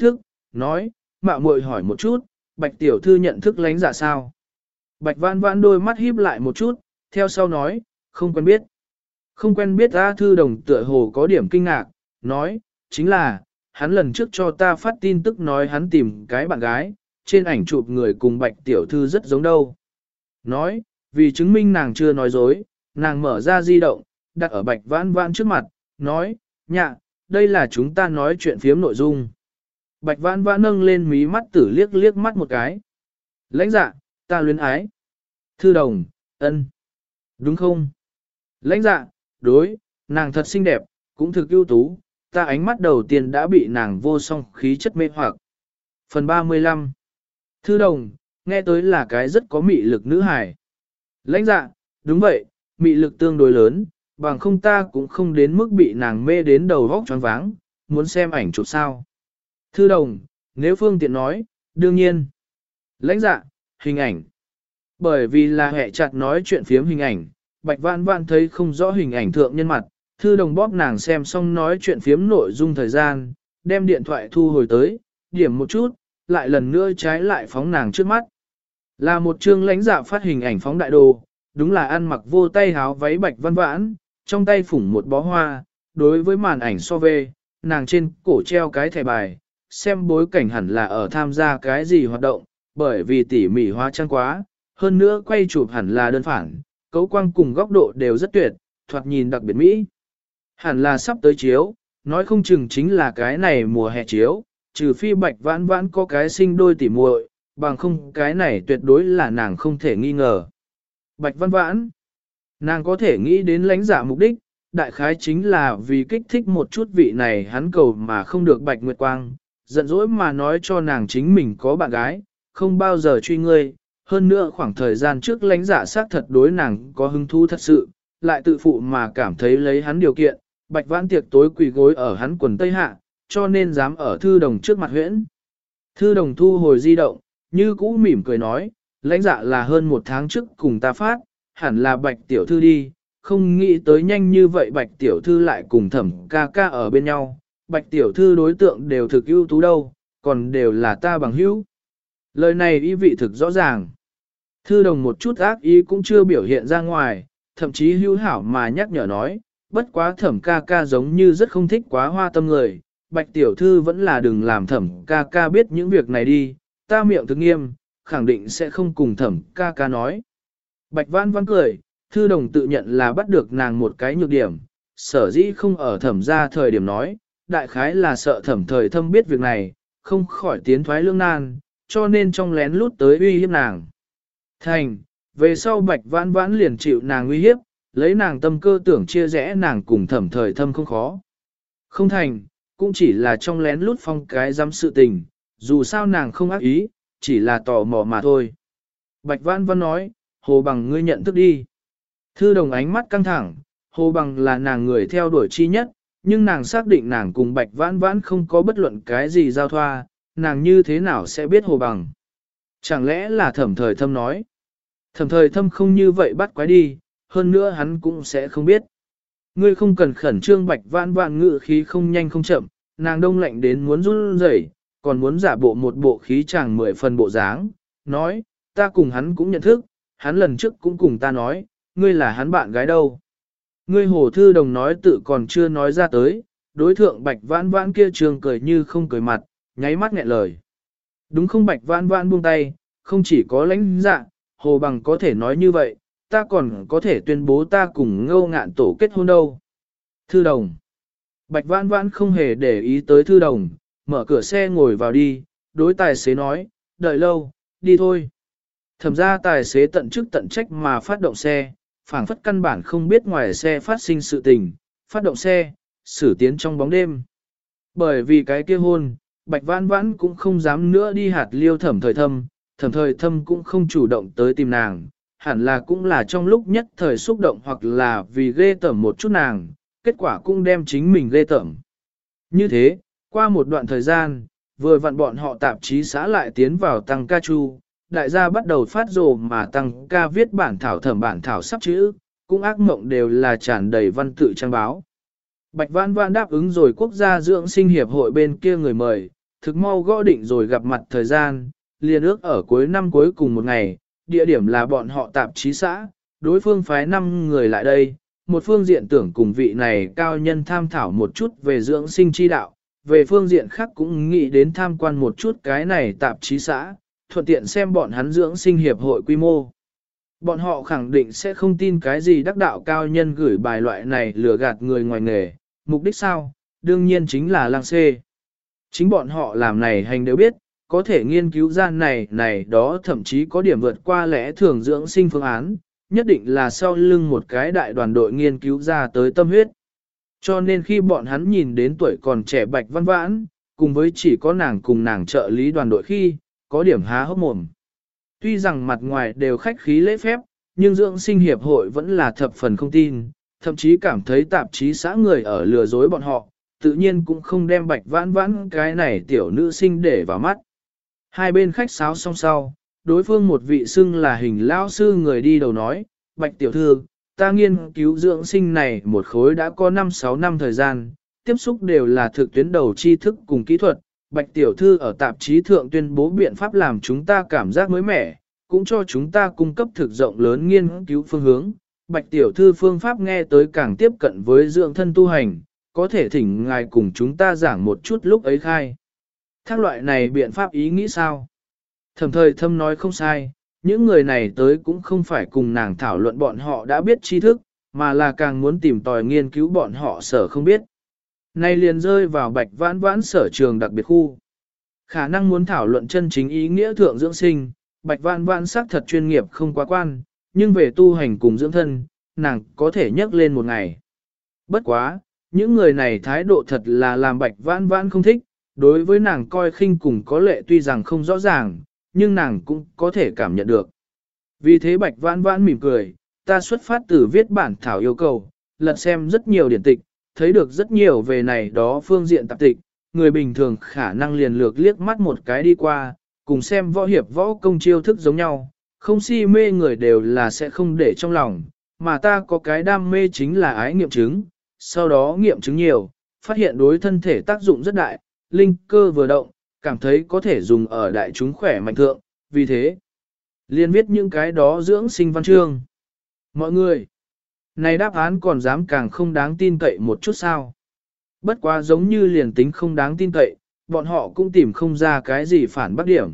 nói, mạo muội hỏi một chút, Bạch tiểu thư nhận thức lãnh dạ sao? Bạch Vãn Vãn đôi mắt híp lại một chút, theo sau nói, không quen biết. Không quen biết A Thư Đồng tựa hồ có điểm kinh ngạc, nói, chính là, hắn lần trước cho ta phát tin tức nói hắn tìm cái bạn gái, trên ảnh chụp người cùng Bạch tiểu thư rất giống đâu. Nói, vì chứng minh nàng chưa nói dối, nàng mở ra di động, đặt ở Bạch Vãn Vãn trước mặt, nói, nhạ, đây là chúng ta nói chuyện phiếm nội dung. Bạch Vãn Vãn nâng lên mí mắt tử liếc liếc mắt một cái. Lãnh dạ, ta luyến ái. Thư Đồng, ân, đúng không? Lãnh dạ, đối, nàng thật xinh đẹp, cũng thực ưu tú, ta ánh mắt đầu tiên đã bị nàng vô song khí chất mê hoặc. Phần 35. Thư Đồng, nghe tới là cái rất có mị lực nữ hài. Lãnh dạ, đúng vậy, mị lực tương đối lớn, bằng không ta cũng không đến mức bị nàng mê đến đầu vóc choáng váng, muốn xem ảnh chụp sao. Thư Đồng, nếu phương tiện nói, đương nhiên. Lãnh dạ, hình ảnh. Bởi vì là hệ chặt nói chuyện phiếm hình ảnh, Bạch Vãn Vãn thấy không rõ hình ảnh thượng nhân mặt, Thư Đồng bóp nàng xem xong nói chuyện phiếm nội dung thời gian, đem điện thoại thu hồi tới, điểm một chút, lại lần nữa trái lại phóng nàng trước mắt. Là một chương lãnh dạ phát hình ảnh phóng đại đồ, đúng là ăn mặc vô tay háo váy Bạch Vãn Vãn, trong tay phủng một bó hoa, đối với màn ảnh so về, nàng trên cổ treo cái thẻ bài, xem bối cảnh hẳn là ở tham gia cái gì hoạt động, bởi vì tỉ mỉ hóa trang quá, hơn nữa quay chụp hẳn là đơn phản, cấu quang cùng góc độ đều rất tuyệt, thoạt nhìn đặc biệt mỹ. Hẳn là sắp tới chiếu, nói không chừng chính là cái này mùa hè chiếu, trừ phi Bạch Vãn Vãn có cái sinh đôi tỉ muội, bằng không cái này tuyệt đối là nàng không thể nghi ngờ. Bạch Vãn Vãn, nàng có thể nghĩ đến lãnh dạ mục đích, đại khái chính là vì kích thích một chút vị này hắn cầu mà không được Bạch Nguyệt Quang, giận dỗi mà nói cho nàng chính mình có bạn gái, không bao giờ truy ngươi, hơn nữa khoảng thời gian trước lãnh dạ xác thật đối nàng có hứng thú thật sự, lại tự phụ mà cảm thấy lấy hắn điều kiện, Bạch Vãn tiệc tối quỳ gối ở hắn quần tây hạ, cho nên dám ở Thư Đồng trước mặt huyễn. Thư Đồng thu hồi di động, như cũ mỉm cười nói, lãnh dạ là hơn một tháng trước cùng ta phát, hẳn là Bạch tiểu thư đi, không nghĩ tới nhanh như vậy Bạch tiểu thư lại cùng Thẩm ca ca ở bên nhau, Bạch tiểu thư đối tượng đều thực ưu tú đâu, còn đều là ta bằng hữu. Lời này ý vị thực rõ ràng. Thư Đồng một chút ác ý cũng chưa biểu hiện ra ngoài, thậm chí hữu hảo mà nhắc nhở nói, bất quá Thẩm ca ca giống như rất không thích quá hoa tâm người, Bạch tiểu thư vẫn là đừng làm Thẩm ca ca biết những việc này đi, ta miệng thực nghiêm, khẳng định sẽ không cùng Thẩm ca ca nói. Bạch Vãn Vãn cười, Thư Đồng tự nhận là bắt được nàng một cái nhược điểm, sở dĩ không ở Thẩm ra thời điểm nói, đại khái là sợ Thẩm Thời Thâm biết việc này, không khỏi tiến thoái lưỡng nan, cho nên trong lén lút tới uy hiếp nàng. Thành, về sau Bạch Vãn Vãn liền chịu nàng uy hiếp, lấy nàng tâm cơ tưởng chia rẽ nàng cùng Thẩm Thời Thâm không khó. Không thành, cũng chỉ là trong lén lút phong cái dám sự tình, dù sao nàng không ác ý, chỉ là tò mò mà thôi. Bạch Vãn Vãn nói, Hồ Bằng ngươi nhận thức đi. Thư Đồng ánh mắt căng thẳng, Hồ Bằng là nàng người theo đuổi chi nhất, nhưng nàng xác định nàng cùng Bạch Vãn Vãn không có bất luận cái gì giao thoa, nàng như thế nào sẽ biết Hồ Bằng. Chẳng lẽ là Thẩm Thời Thâm nói. Thẩm Thời Thâm không như vậy bắt quái đi, hơn nữa hắn cũng sẽ không biết. Ngươi không cần khẩn trương. Bạch Vãn Vãn ngự khí không nhanh không chậm, nàng đông lạnh đến muốn run rẩy, còn muốn giả bộ một bộ khí chàng 10 phần bộ dáng, nói, ta cùng hắn cũng nhận thức, hắn lần trước cũng cùng ta nói, ngươi là hắn bạn gái đâu. Ngươi Hồ Thư Đồng nói tự còn chưa nói ra tới, đối thượng Bạch Vãn Vãn kia trường cười như không cười mặt, nháy mắt nghẹn lời. Đúng không? Bạch Vãn Vãn buông tay, không chỉ có lãnh dạ, Hồ Bằng có thể nói như vậy, ta còn có thể tuyên bố ta cùng Ngô Ngạn tổ kết hôn đâu. Thư Đồng. Bạch Vãn Vãn không hề để ý tới Thư Đồng, mở cửa xe ngồi vào đi, đối tài xế nói, đợi lâu, đi thôi. Thẩm ra tài xế tận chức tận trách mà phát động xe, phảng phất căn bản không biết ngoài xe phát sinh sự tình, phát động xe, xử tiến trong bóng đêm. Bởi vì cái kia hôn, Bạch Vãn Vãn cũng không dám nữa đi hạt liêu Thẩm Thời Thâm, Thẩm Thời Thâm cũng không chủ động tới tìm nàng, hẳn là cũng là trong lúc nhất thời xúc động hoặc là vì ghê tởm một chút nàng, kết quả cũng đem chính mình ghê tởm. Như thế, qua một đoạn thời gian, vừa vặn bọn họ tạp chí xã lại tiến vào tăng ca chu, đại gia bắt đầu phát rồ mà tăng ca viết bản thảo thẩm bản thảo sắp chữ, cũng ác mộng đều là tràn đầy văn tự trang báo. Bạch Vãn Vãn đáp ứng rồi quốc gia dưỡng sinh hiệp hội bên kia người mời, thực mau gõ định rồi gặp mặt thời gian, liền ước ở cuối năm cuối cùng một ngày, địa điểm là bọn họ tạp chí xã, đối phương phái 5 người lại đây, một phương diện tưởng cùng vị này cao nhân tham thảo một chút về dưỡng sinh chi đạo, về phương diện khác cũng nghĩ đến tham quan một chút cái này tạp chí xã, thuận tiện xem bọn hắn dưỡng sinh hiệp hội quy mô. Bọn họ khẳng định sẽ không tin cái gì đắc đạo cao nhân gửi bài loại này lừa gạt người ngoài nghề, mục đích sao, đương nhiên chính là lang xê. Chính bọn họ làm này hành đều biết, có thể nghiên cứu ra này đó thậm chí có điểm vượt qua lẽ thường dưỡng sinh phương án, nhất định là sau lưng một cái đại đoàn đội nghiên cứu ra tới tâm huyết. Cho nên khi bọn hắn nhìn đến tuổi còn trẻ Bạch Văn Vãn, cùng với chỉ có nàng cùng nàng trợ lý đoàn đội khi, có điểm há hốc mồm. Tuy rằng mặt ngoài đều khách khí lễ phép, nhưng dưỡng sinh hiệp hội vẫn là thập phần không tin, thậm chí cảm thấy tạp chí xã người ở lừa dối bọn họ, tự nhiên cũng không đem Bạch Vãn Vãn cái này tiểu nữ sinh để vào mắt. Hai bên khách sáo song sau, đối phương một vị xưng là hình lao sư người đi đầu nói, Bạch tiểu thư, ta nghiên cứu dưỡng sinh này một khối đã có 5-6 năm thời gian, tiếp xúc đều là thực tuyến đầu tri thức cùng kỹ thuật. Bạch tiểu thư ở tạp chí thượng tuyên bố biện pháp làm chúng ta cảm giác mới mẻ, cũng cho chúng ta cung cấp thực rộng lớn nghiên cứu phương hướng. Bạch tiểu thư phương pháp nghe tới càng tiếp cận với dưỡng thân tu hành, có thể thỉnh ngài cùng chúng ta giảng một chút lúc ấy khai. Thác loại này biện pháp ý nghĩ sao? Thẩm thời thâm nói không sai, những người này tới cũng không phải cùng nàng thảo luận bọn họ đã biết tri thức, mà là càng muốn tìm tòi nghiên cứu bọn họ sở không biết. Này liền rơi vào Bạch Vãn Vãn sở trường đặc biệt khu. Khả năng muốn thảo luận chân chính ý nghĩa thượng dưỡng sinh, Bạch Vãn Vãn xác thật chuyên nghiệp không quá quan, nhưng về tu hành cùng dưỡng thân, nàng có thể nhắc lên một ngày. Bất quá, những người này thái độ thật là làm Bạch Vãn Vãn không thích, đối với nàng coi khinh cùng có lệ tuy rằng không rõ ràng, nhưng nàng cũng có thể cảm nhận được. Vì thế Bạch Vãn Vãn mỉm cười, ta xuất phát từ viết bản thảo yêu cầu, lật xem rất nhiều điển tịch, thấy được rất nhiều về này đó phương diện tạp tịch, người bình thường khả năng liền lược liếc mắt một cái đi qua, cùng xem võ hiệp võ công chiêu thức giống nhau, không si mê người đều là sẽ không để trong lòng, mà ta có cái đam mê chính là ái nghiệm chứng, sau đó nghiệm chứng nhiều, phát hiện đối thân thể tác dụng rất đại, linh cơ vừa động, cảm thấy có thể dùng ở đại chúng khỏe mạnh thượng, vì thế, liền viết những cái đó dưỡng sinh văn chương. Mọi người, này đáp án còn dám càng không đáng tin cậy một chút sao. Bất quá giống như liền tính không đáng tin cậy, bọn họ cũng tìm không ra cái gì phản bác điểm.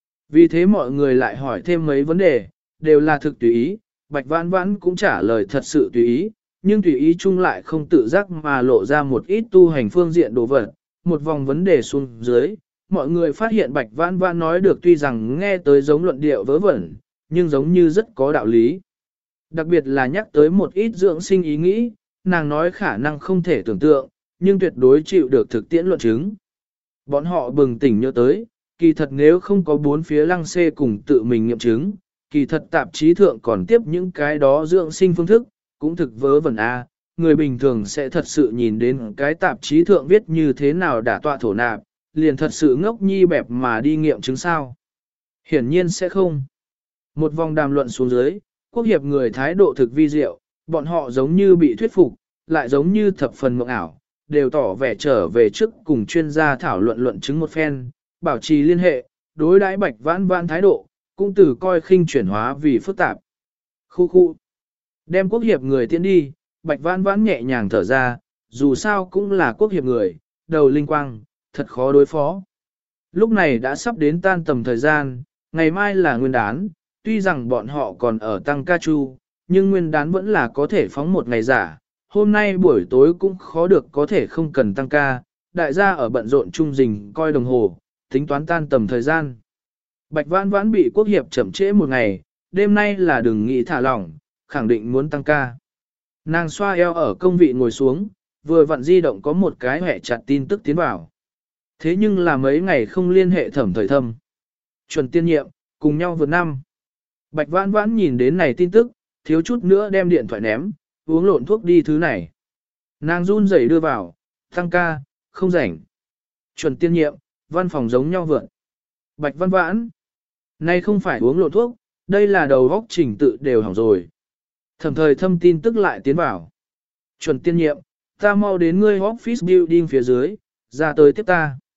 Vì thế mọi người lại hỏi thêm mấy vấn đề, đều là thực tùy ý, Bạch Vãn Vãn cũng trả lời thật sự tùy ý, nhưng tùy ý chung lại không tự giác mà lộ ra một ít tu hành phương diện đồ vật. Một vòng vấn đề xuống dưới, mọi người phát hiện Bạch Vãn Vãn nói được tuy rằng nghe tới giống luận điệu vớ vẩn, nhưng giống như rất có đạo lý. Đặc biệt là nhắc tới một ít dưỡng sinh ý nghĩ, nàng nói khả năng không thể tưởng tượng, nhưng tuyệt đối chịu được thực tiễn luận chứng. Bọn họ bừng tỉnh nhớ tới, kỳ thật nếu không có bốn phía lăng xê cùng tự mình nghiệm chứng, kỳ thật tạp chí thượng còn tiếp những cái đó dưỡng sinh phương thức, cũng thực vớ vẩn a. Người bình thường sẽ thật sự nhìn đến cái tạp chí thượng viết như thế nào đả tọa thổ nạp, liền thật sự ngốc nhi bẹp mà đi nghiệm chứng sao. Hiển nhiên sẽ không. Một vòng đàm luận xuống dưới, quốc hiệp người thái độ thực vi diệu, bọn họ giống như bị thuyết phục, lại giống như thập phần mộng ảo, đều tỏ vẻ trở về trước cùng chuyên gia thảo luận luận chứng một phen, bảo trì liên hệ, đối đãi Bạch Vãn Vãn thái độ, cũng từ coi khinh chuyển hóa vì phức tạp. Khu khu. Đem quốc hiệp người tiến đi, Bạch Vãn Vãn nhẹ nhàng thở ra, dù sao cũng là quốc hiệp người, đầu linh quang, thật khó đối phó. Lúc này đã sắp đến tan tầm thời gian, ngày mai là nguyên đán, tuy rằng bọn họ còn ở tăng ca chu, nhưng nguyên đán vẫn là có thể phóng một ngày giả. Hôm nay buổi tối cũng khó được có thể không cần tăng ca, đại gia ở bận rộn chung rình coi đồng hồ, tính toán tan tầm thời gian. Bạch Vãn Vãn bị quốc hiệp chậm trễ một ngày, đêm nay là đừng nghĩ thả lỏng, khẳng định muốn tăng ca. Nàng xoa eo ở công vị ngồi xuống, vừa vặn di động có một cái hẹ chặt tin tức tiến vào. Thế nhưng là mấy ngày không liên hệ Thẩm thời thâm. Chuẩn tiên nhiệm, cùng nhau vượt năm. Bạch Vãn Vãn nhìn đến này tin tức, thiếu chút nữa đem điện thoại ném, uống lộn thuốc đi thứ này. Nàng run rẩy đưa vào, tăng ca, không rảnh. Chuẩn tiên nhiệm, văn phòng giống nhau vượt. Bạch Vãn Vãn, nay không phải uống lộn thuốc, đây là đầu góc trình tự đều hỏng rồi. Thẩm thời thâm tin tức lại tiến vào. Chuẩn tiên nhiệm, ta mau đến ngươi office building phía dưới, ra tới tiếp ta.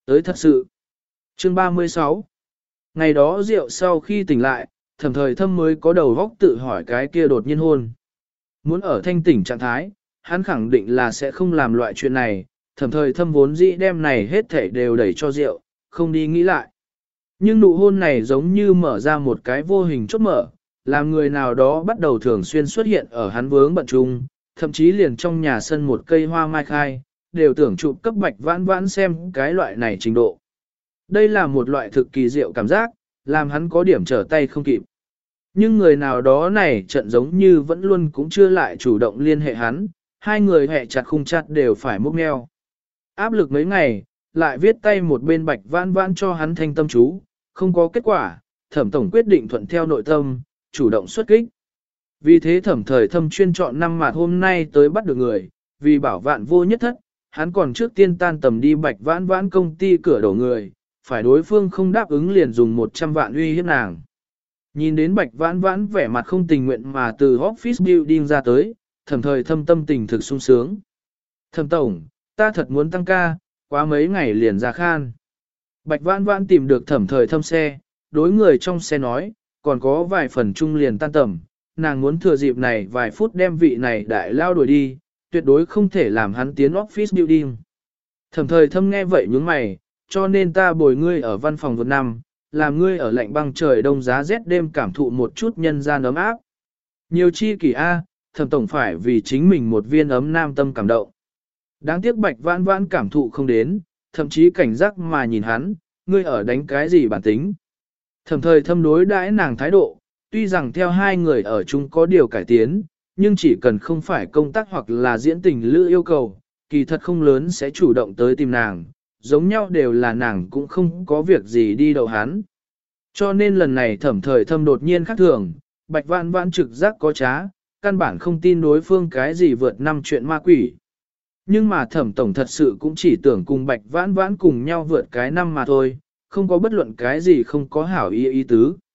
Tới thật sự. Chương 36. Ngày đó rượu sau khi tỉnh lại, Thẩm Thời Thâm mới có đầu óc tự hỏi cái kia đột nhiên hôn. Muốn ở thanh tỉnh trạng thái, hắn khẳng định là sẽ không làm loại chuyện này, Thẩm Thời Thâm vốn dĩ đem này hết thảy đều đẩy cho rượu, không đi nghĩ lại. Nhưng nụ hôn này giống như mở ra một cái vô hình chốt mở, làm người nào đó bắt đầu thường xuyên xuất hiện ở hắn vướng bận chung, thậm chí liền trong nhà sân một cây hoa mai khai, đều tưởng chụp cấp Bạch Vãn Vãn xem cái loại này trình độ. Đây là một loại thực kỳ diệu cảm giác, làm hắn có điểm trở tay không kịp. Nhưng người nào đó này trận giống như vẫn luôn cũng chưa lại chủ động liên hệ hắn, hai người hẹ chặt khung chặt đều phải múc meo. Áp lực mấy ngày, lại viết tay một bên Bạch Vãn Vãn cho hắn thanh tâm chú, không có kết quả, Thẩm tổng quyết định thuận theo nội tâm, chủ động xuất kích. Vì thế Thẩm Thời Thâm chuyên chọn năm mạt hôm nay tới bắt được người, vì bảo vạn vô nhất thất, hắn còn trước tiên tan tầm đi Bạch Vãn Vãn công ty cửa đổ người, phải đối phương không đáp ứng liền dùng 100 vạn uy hiếp nàng. Nhìn đến Bạch Vãn Vãn vẻ mặt không tình nguyện mà từ office building ra tới, Thẩm Thời Thâm tâm tình thực sung sướng. Thẩm tổng, ta thật muốn tăng ca, quá mấy ngày liền ra khan. Bạch Vãn Vãn tìm được Thẩm Thời Thâm xe, đối người trong xe nói, còn có vài phần chung liền tan tầm, nàng muốn thừa dịp này vài phút đem vị này đại lao đuổi đi, tuyệt đối không thể làm hắn tiến office building. Thẩm Thời Thâm nghe vậy nhướng mày, cho nên ta bồi ngươi ở văn phòng 1 năm, làm ngươi ở lạnh băng trời đông giá rét đêm cảm thụ một chút nhân gian ấm áp. Nhiều chi kỷ A, Thẩm tổng phải vì chính mình một viên ấm nam tâm cảm động. Đáng tiếc Bạch Vãn Vãn cảm thụ không đến, thậm chí cảnh giác mà nhìn hắn, ngươi ở đánh cái gì bản tính. Thẩm Thời Thâm đối đãi nàng thái độ, tuy rằng theo hai người ở chung có điều cải tiến, nhưng chỉ cần không phải công tác hoặc là diễn tình lữ yêu cầu, kỳ thật không lớn sẽ chủ động tới tìm nàng, giống nhau đều là nàng cũng không có việc gì đi đậu hắn. Cho nên lần này Thẩm Thời Thâm đột nhiên khác thường, Bạch Vãn Vãn trực giác có trá, căn bản không tin đối phương cái gì vượt năm chuyện ma quỷ. Nhưng mà Thẩm tổng thật sự cũng chỉ tưởng cùng Bạch Vãn Vãn cùng nhau vượt cái năm mà thôi, không có bất luận cái gì không có hảo ý tứ.